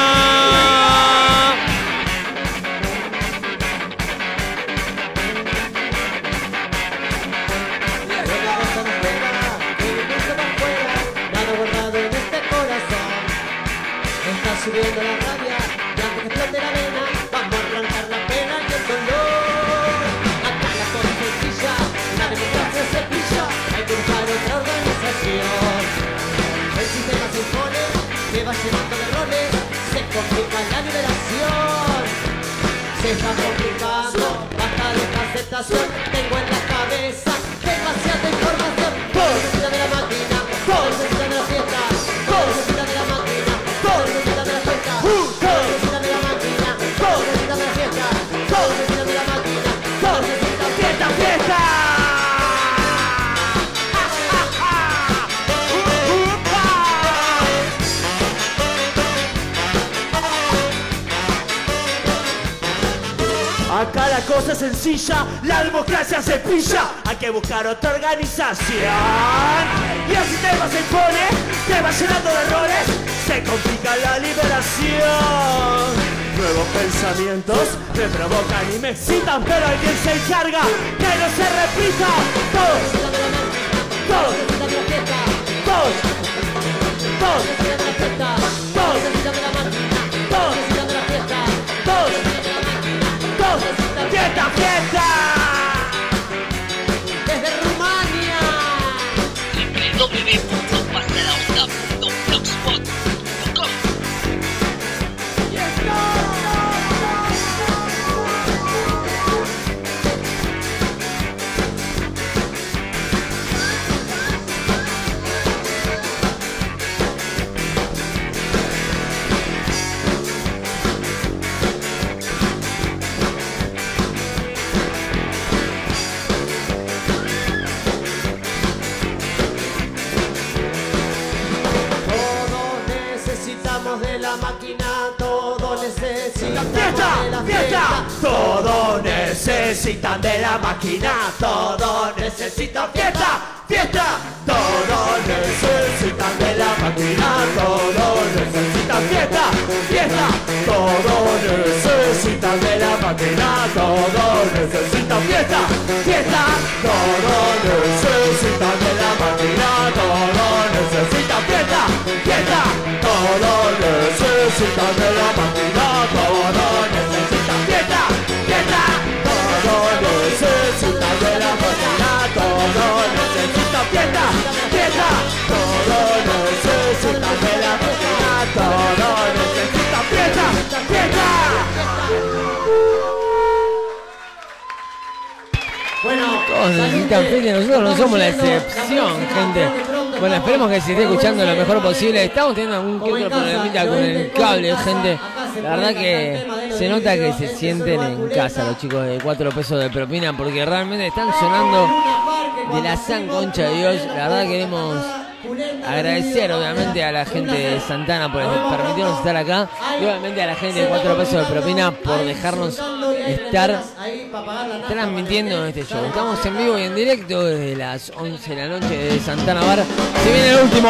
Subiendo la rabia, y antes que explote la vena, vamos a arrancar la pena y el dolor. Acá la cosa es sencilla, la democracia se pilla, hay que buscar otra organización. El sistema se impone, que va llenando de roles, se complica la liberación. Se está complicando, basta de aceptación, tengo en la cabeza demasiada información. Todo necesita de la máquina, todo necesita de la fiesta, todo necesita de la máquina, todo necesita de la fiesta, todo necesita de la máquina, todo necesita de la fiesta, todo necesita de la máquina, todo necesita fiesta, fiesta.
Acá la cosa es sencilla, la democracia se pilla, hay que buscar otra organización. Y el sistema se impone, te va llenando de errores, se complica la liberación. Nuevo pensamientos me provocan y me excitan, pero alguien se encarga que no se repita. Todos, todos, todos, todos, todos, fiesta, fiesta.
Desde Rumania.
www.pasalaonda.blogspot.com.
De la máquina, todo necesita
¡Fiesta!
de la
¡Fiesta! Todo necesitan de la máquina, todo necesitan fiesta, fiesta. Todo necesitan de la máquina, todo necesitan fiesta, fiesta. Todo necesitan de la máquina, todo necesitan fiesta, fiesta. Todo necesitan de la máquina, todo necesitan fiesta, fiesta. Todo necesitan de la máquina, todo necesitan fiesta, fiesta. Todo necesitan de la máquina, todo necesitan fiesta, fiesta. Todo necesitan de la máquina, todo necesitan fiesta, fiesta.
Bueno,
Todos necesitan fiesta, nosotros no somos la excepción, gente. Bueno, esperemos que se esté escuchando lo mejor posible. Estamos teniendo algún que otro problemita con el cable, gente. La verdad que se nota que se sienten en casa los chicos de 4 pesos de propina, porque realmente están sonando de la san concha de Dios. La verdad queremos agradecer obviamente a la gente de Santana por permitirnos estar acá, y obviamente a la gente de 4 pesos de propina por dejarnos estar transmitiendo este show. Estamos en vivo y en directo desde las 11 de la noche de Santana Bar. Se viene el último.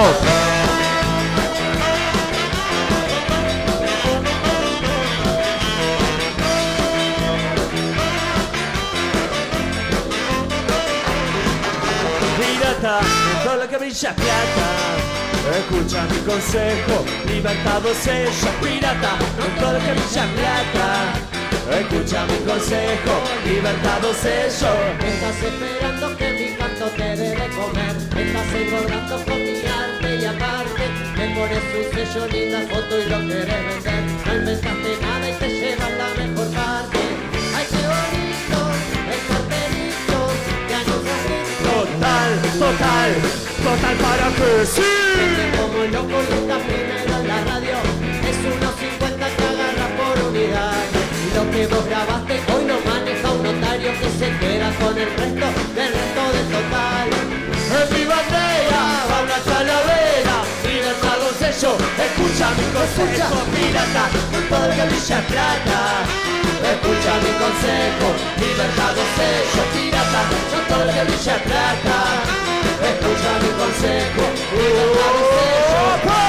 Pirata, todo lo que brilla plata. Escucha mi consejo, libertad o sello. Pirata, con todo lo que brilla plata. Escucha mi consejo, libertad o sello.
Estás esperando que mi canto te dé de comer. Estás engordando con mi arte y aparte me pones un sello, linda foto y lo querés vender. No inventaste nada y te llevas la mejor parte. Ay, qué bonito, el cartelito que anuncias esto.
Total, total, total para que sí.
Como loco y está primero en la radio. Es 1.50 que agarra por unidad. Lo que vos grabaste hoy lo maneja un notario que se queda con el resto del total.
En mi bandera va una calavera, libertad o sello. Escucha mi consejo, pirata, con todo el que brilla plata. Escucha mi consejo, libertad o sello. Pirata, con todo el que brilla plata. Escucha mi consejo, libertad o sello.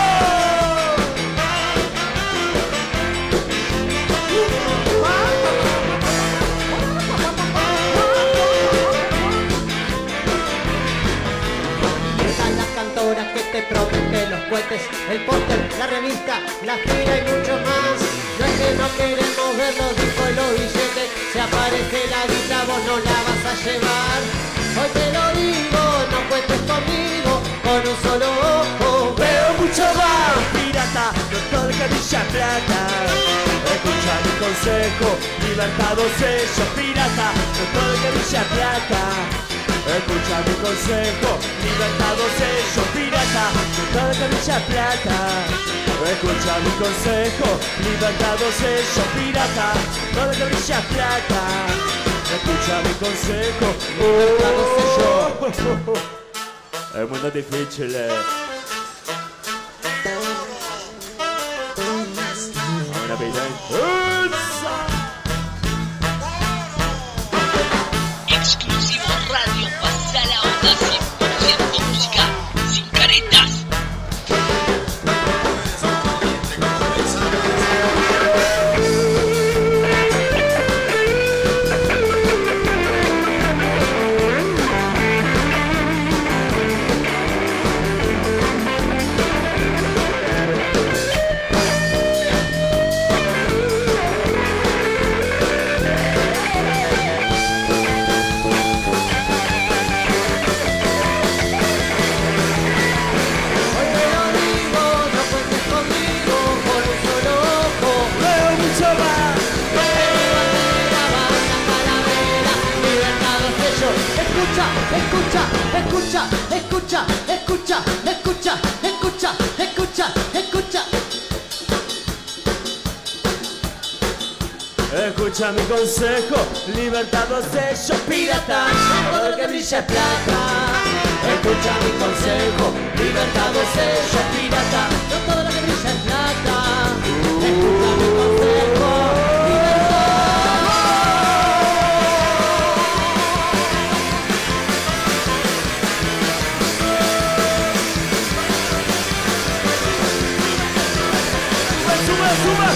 Que te promete los cohetes, el póster, la revista, la gira y mucho más. No es que no queremos ver los discos y los billetes. Si aparece la guita vos no la vas a llevar. Hoy te lo digo, no cuentes conmigo, con un solo ojo
veo mucho más. Pirata, no todo el que brilla plata. Escucha mi consejo, libertad o sello. Pirata, no todo el que brilla plata. Escucha mi consejo, libertad o sello. Pirata, toda la camilla plata. Escucha mi consejo, libertad o sello. Pirata, toda la camilla plata. Escucha mi consejo, libertad o sello. El mundo es difícil. Ahora piden.
Exclusivo Radio Pasa la Onda 100% música sin caretas.
escucha, escucha, escucha, escucha, escucha, escucha, escucha, escucha, escucha.
Escucha mi consejo, libertad o sello pirata, todo lo que brilla es plata.
Escucha mi consejo, libertad o sello pirata, no todo lo que brilla es plata. Escucha mi consejo,
Sube, sube,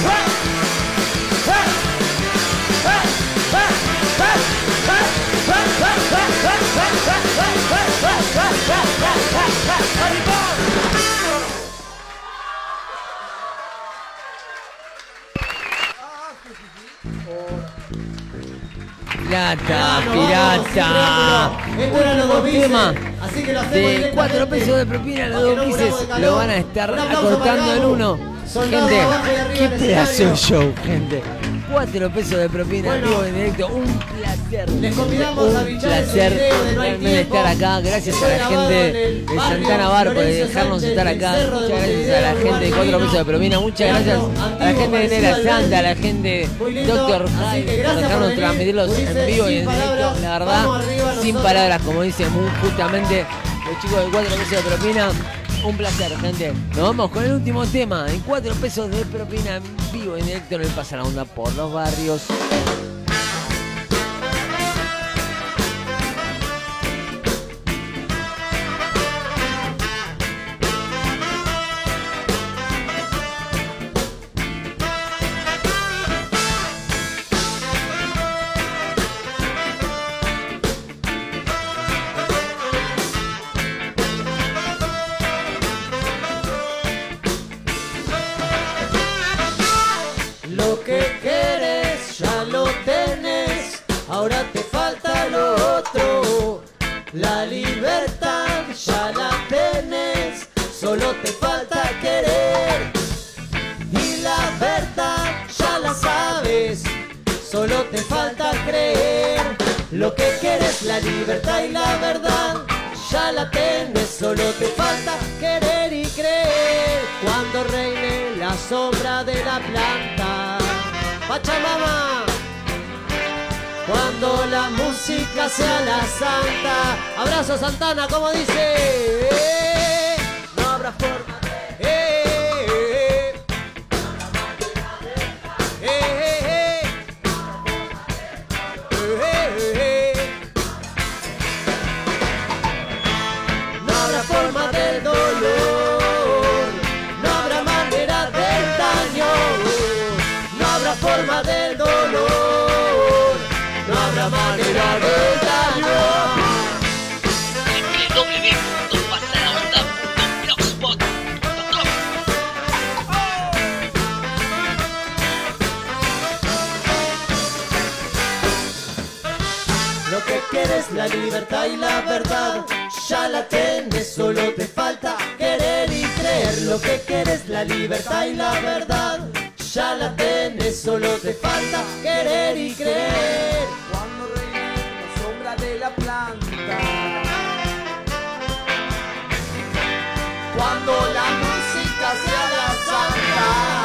Pirata, pirata.
esto era los dos bises,
Tema
así que lo hacemos
de
directamente.
4 pesos de propina, los dos bises lo van a estar
Un aplauso
acortando
para
en
Gabo.
uno.
Soldado
Gente,
abajo y arriba
qué
del
pedazo de
estadio.
show, gente. 4 pesos de propina,
Bueno,
vivo en directo, un placer.
les convidamos a
un
bichar ese
placer
video de No hay
realmente
tiempo.
estar acá. Gracias a
Fue
la
grabado
gente
en el
de
barrio
Santana Bar por
Florencio
dejarnos
Sánchez,
estar
del
acá.
Cerro de
Muchas gracias a
Montevideo,
la gente de 4 pesos de propina. Muchas gracias a la gente de Nera Santa, a la gente
Muy
de
lindo.
Doctor
Así
High
que
por
gracias por
dejarnos
venir.
transmitirlos
Ulises,
en vivo y
sin
en directo.
palabras,
La verdad,
vamos arriba
sin
nosotros.
palabras, como dicen justamente los chicos de 4 pesos de propina. Un placer, gente. Nos vamos con el último tema en 4 pesos de propina en vivo en directo en el Pasa la Onda por los barrios.
Lo que quieres ya lo tenés, ahora te falta lo otro. La libertad ya la tenés, solo te falta querer. Y la verdad ya la sabes, solo te falta creer. Lo que quieres, la libertad y la verdad, ya la tenés, solo te falta querer y creer. Cuando reine la sombra de la planta, Pachamama. Cuando la música sea la santa. Abrazo Santana, como dice. No habrá forma de... No habrá forma del dolor, no habrá manera del daño, no habrá forma del dolor, no habrá manera del daño.
www.pasalaonda.blogspot.com.
Lo que quieres, la libertad y la verdad, ya la tienes, solo te falta querer y creer. Lo que quieres, la libertad y la verdad, ya la tienes, solo te falta querer y creer.
Cuando reine la sombra de la planta,
Cuando la música sea la santa.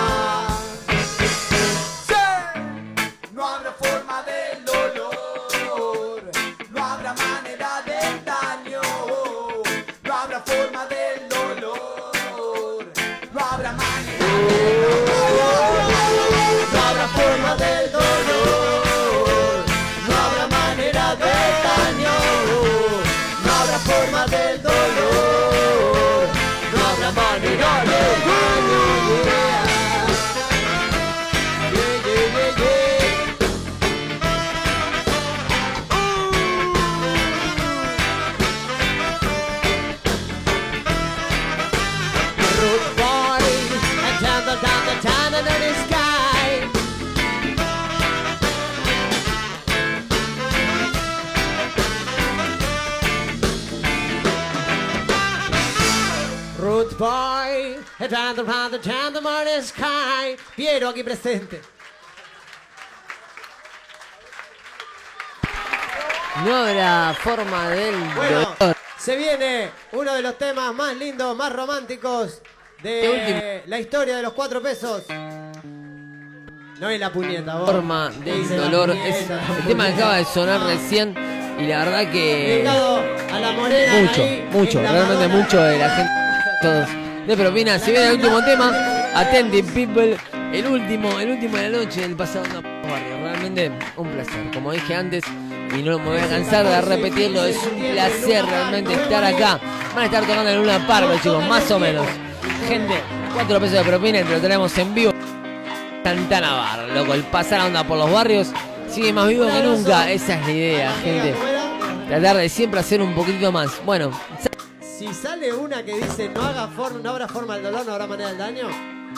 sí, no habrá forma del dolor, no habrá manera del daño, no habrá forma del dolor, no habrá manera del
No habrá forma del dolor, no habrá manera del daño, no habrá forma del dolor, no habrá manera del daño. Yeah, yeah, yeah, yeah. Road boy, and down the town under the sky. Road boy, and down the town under the sky. Piero aquí presente.
No habrá forma del
Bueno,
dolor.
se viene uno de los temas más lindos, más románticos de la historia de los 4 pesos. No es la puñeta, vos.
Forma del
Dice la
dolor.
puñeta,
Es
la
el tema que
puñeta.
acaba de sonar recién. Y la verdad que
Dedicado a la morena. ahí,
mucho,
en la
realmente
Madonna.
mucho de la gente. Todos de propina. Si viene el último tema, Attentive People. El último de la noche del pasado barrio. Realmente un placer. Como dije antes, y no me voy a cansar de repetirlo, es un placer realmente estar acá. Van a estar tocando en Luna Park los chicos, más o menos. Gente, 4 pesos de propina y te lo tenemos en vivo. Santana Bar, loco, el pasar a onda por los barrios sigue más vivo que nunca. Esa es la idea, gente. Tratar de siempre hacer un poquitito más. Bueno,
Si sale una que dice no habrá forma del dolor, no habrá manera del daño.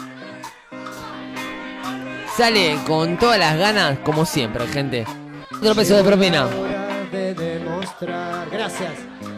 sale con todas las ganas, como siempre, gente. 4 pesos de propina.
Hora de demostrar. Gracias.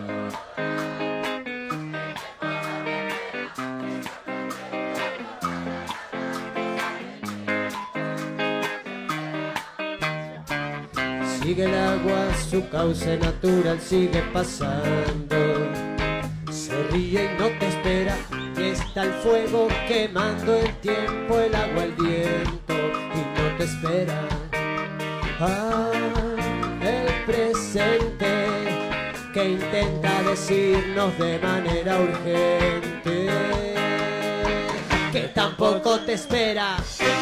Sigue el agua, su cauce natural sigue pasando. Se ríe y no te espera, y está el fuego quemando el tiempo, el agua, el viento, y no te espera. Ah, el presente que intenta decirnos de manera urgente que tampoco te espera.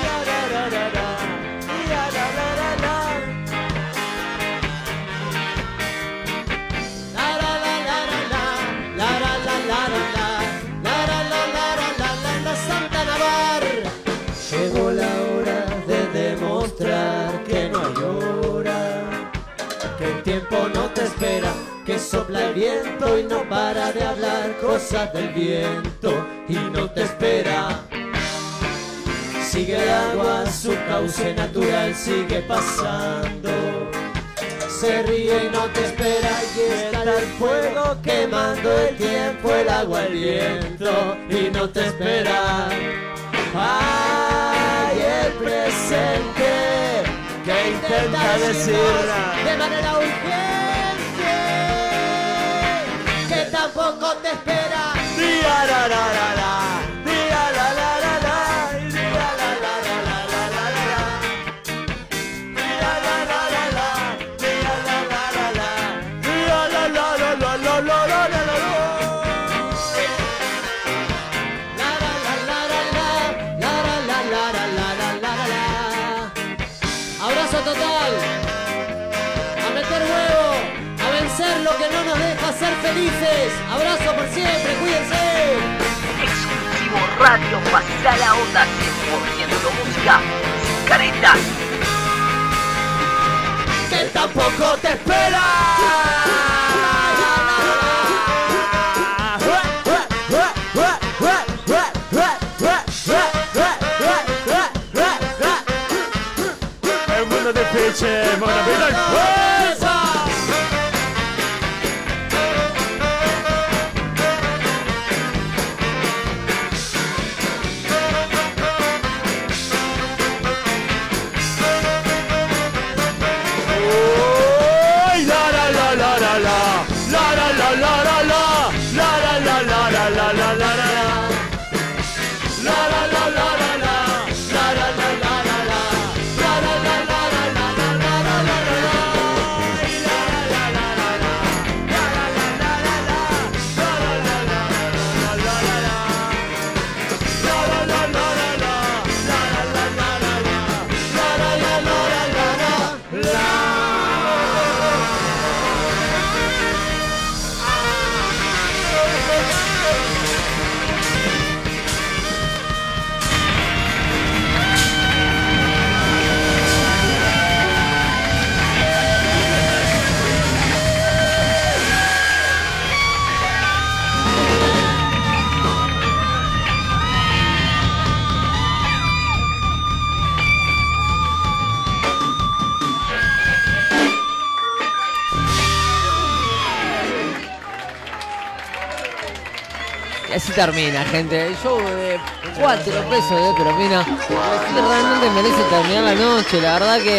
Llegó la hora de demostrar que no hay hora, que el tiempo no te espera, que sopla el viento y no para de hablar cosas del viento y no te espera. Sigue el agua, su cauce natural sigue pasando. Se ríe y no te espera y está el fuego quemando el tiempo, el agua, el viento y no te espera. Ay, el presente que intenta decirla de manera urgente que tampoco te espera. Día la la la la, día la la la la, día la la la la la la la, día la la la la, día la la la la, día la la la la la la la la. Abrazo total, a meter huevo, a vencer lo que no nos deja ser felices. Abrazo por siempre, cuídense.
Exclusivo Radio Pasita la Onda, 100% música sin caretas.
Que tampoco te espera.
El mundo de piche, mona vida.
Y así termina, gente. El show de 4 pesos de propina. Que realmente merece terminar la noche. La verdad que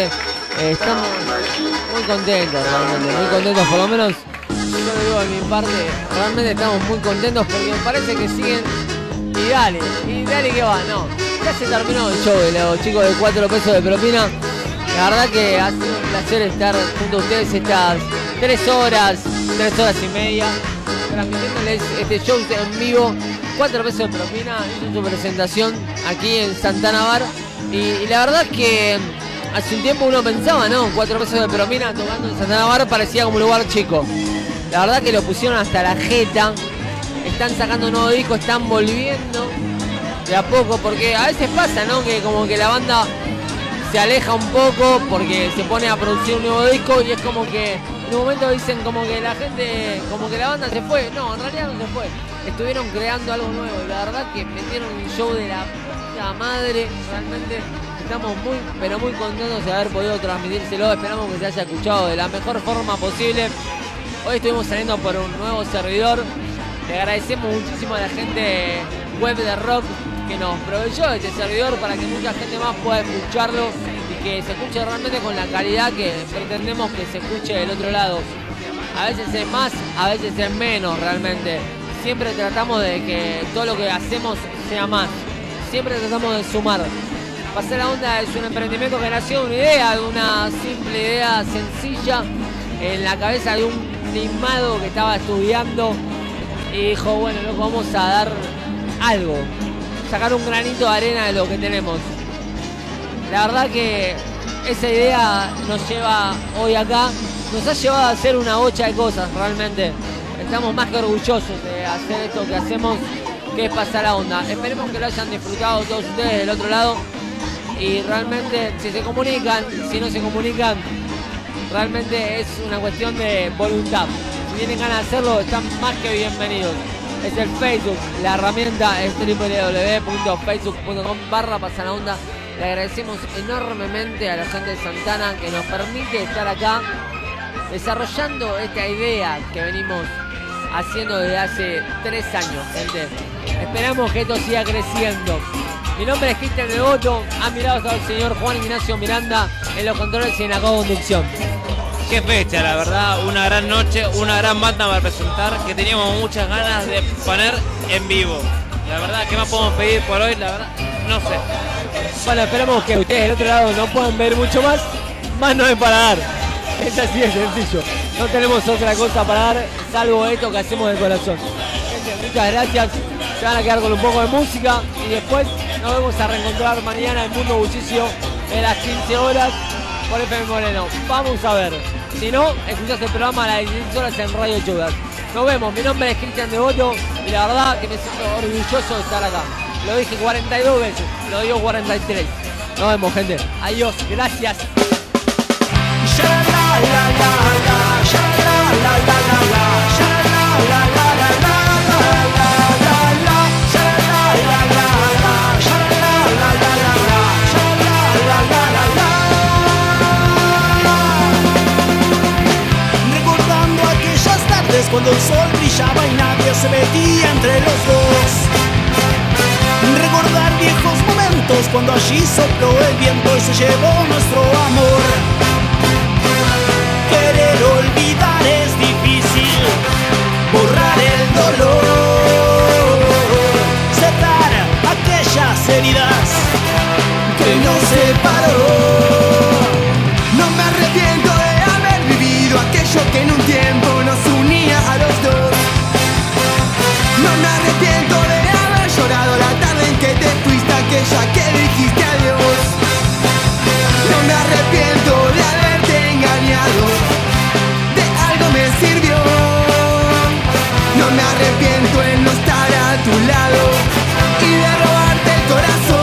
Estamos muy contentos, realmente, muy contentos, por lo menos yo lo digo de mi parte, realmente estamos muy contentos porque me parece que siguen y dale que va, no, ya se terminó el show de los chicos de 4 pesos de propina. La verdad que ha sido un placer estar junto a ustedes estas 3 horas y media, transmitiéndoles este show en vivo. 4 pesos de propina, hizo su presentación aquí en Santana Bar. Y la verdad que hace un tiempo uno pensaba, ¿no? 4 pesos de propina tocando en Santana Bar parecía como un lugar chico. La verdad que lo pusieron hasta la jeta. Están sacando un nuevo disco, están volviendo de a poco, porque a veces pasa, ¿no? Que como que la banda se aleja un poco porque se pone a producir un nuevo disco y es como que en un momento dicen como que la gente, como que la banda se fue. No, en realidad no se fue. Estuvieron creando algo nuevo y la verdad que metieron un show de la puta madre. Realmente estamos muy, pero muy contentos de haber podido transmitírselo. Esperamos que se haya escuchado de la mejor forma posible. Hoy estuvimos saliendo por un nuevo servidor. Le agradecemos muchísimo a la gente web de rock que nos proveyó este servidor para que mucha gente más pueda escucharlo y que se escuche realmente con la calidad que pretendemos que se escuche del otro lado. A veces es más, a veces es menos realmente. Siempre tratamos de que todo lo que hacemos sea más. Siempre tratamos de sumar. Pasar la Onda es un emprendimiento que nació de una idea, de una simple idea sencilla en la cabeza de un limado que estaba estudiando y dijo, bueno, loco, vamos a dar algo, sacar un granito de arena de lo que tenemos. La verdad que esa idea nos lleva hoy acá, nos ha llevado a hacer una bocha de cosas realmente. Estamos más que orgullosos de hacer esto que hacemos, que es Pasar la Onda. Esperemos que lo hayan disfrutado todos ustedes del otro lado y realmente si se comunican, si no se comunican, realmente es una cuestión de voluntad. Si tienen ganas de hacerlo, están más que bienvenidos. Es el Facebook, la herramienta es www.facebook.com/pasalaonda. Le agradecemos enormemente a la gente de Santana que nos permite estar acá desarrollando esta idea que venimos haciendo desde hace 3 años, gente. Esperamos que esto siga creciendo. Mi nombre es Cristian Devoto, a mi lado está el señor Juan Ignacio Miranda en los controles y en la conducción.
Qué fecha, la verdad, una gran noche, una gran banda para presentar que teníamos muchas ganas de poner en vivo. La verdad, ¿qué más podemos pedir por hoy? La verdad, no sé.
Bueno, esperamos que ustedes del otro lado no puedan ver mucho más no hay para dar. Es así de sencillo. No tenemos otra cosa para dar, salvo esto que hacemos de corazón. Gente, muchas gracias. Se van a quedar con un poco de música y después nos vamos a reencontrar mañana en Mundo Bullicio en las 15 horas por FM Moreno. Vamos a ver. Si no, escuchás el programa a las 16 horas en Radio Chudas. Nos vemos. Mi nombre es Cristian Devoto y la verdad que me siento orgulloso de estar acá. Lo dije 42 veces, lo digo 43. Nos vemos, gente. Adiós. Gracias.
Recordando aquellas tardes cuando el sol brillaba y nadie se metía entre los dos. Recordar viejos momentos cuando allí sopló el viento y se llevó nuestro amor. Querer olvidar es difícil, borrar el dolor, cerrar aquellas heridas que nos separó. No me arrepiento de haber vivido aquello que en un tiempo nos unía a los dos. No me arrepiento de haber llorado la tarde en que te fuiste, aquella que dijiste adiós. No me arrepiento de haberte engañado, de algo me sirvió. No me arrepiento en no estar a tu lado y de robarte el corazón.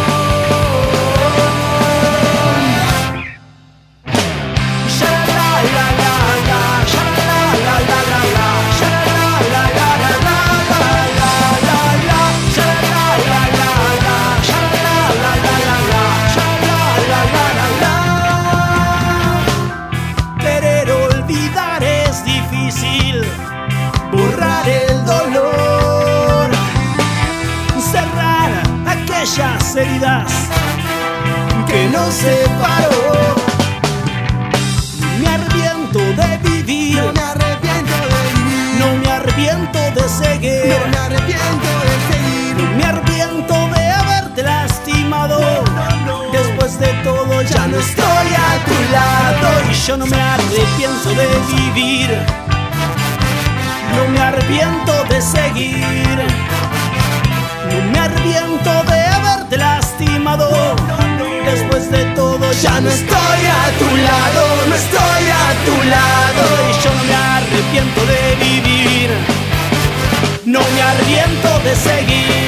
Querer olvidar es difícil, borrar el dolor, cerrar aquellas heridas que nos separó.
arrepiento de vivir.
No me arrepiento de vivir.
No me arrepiento de seguir.
No me arrepiento de seguir.
No me arrepiento de haberte lastimado. Después de todo ya no estoy a tu lado. Y yo no me arrepiento de vivir. No me arrepiento de seguir. No me arrepiento de haberte lastimado. Después de todo ya no estoy a tu lado. No estoy a tu lado. Y yo no me arrepiento de vivir. No me arrepiento de seguir.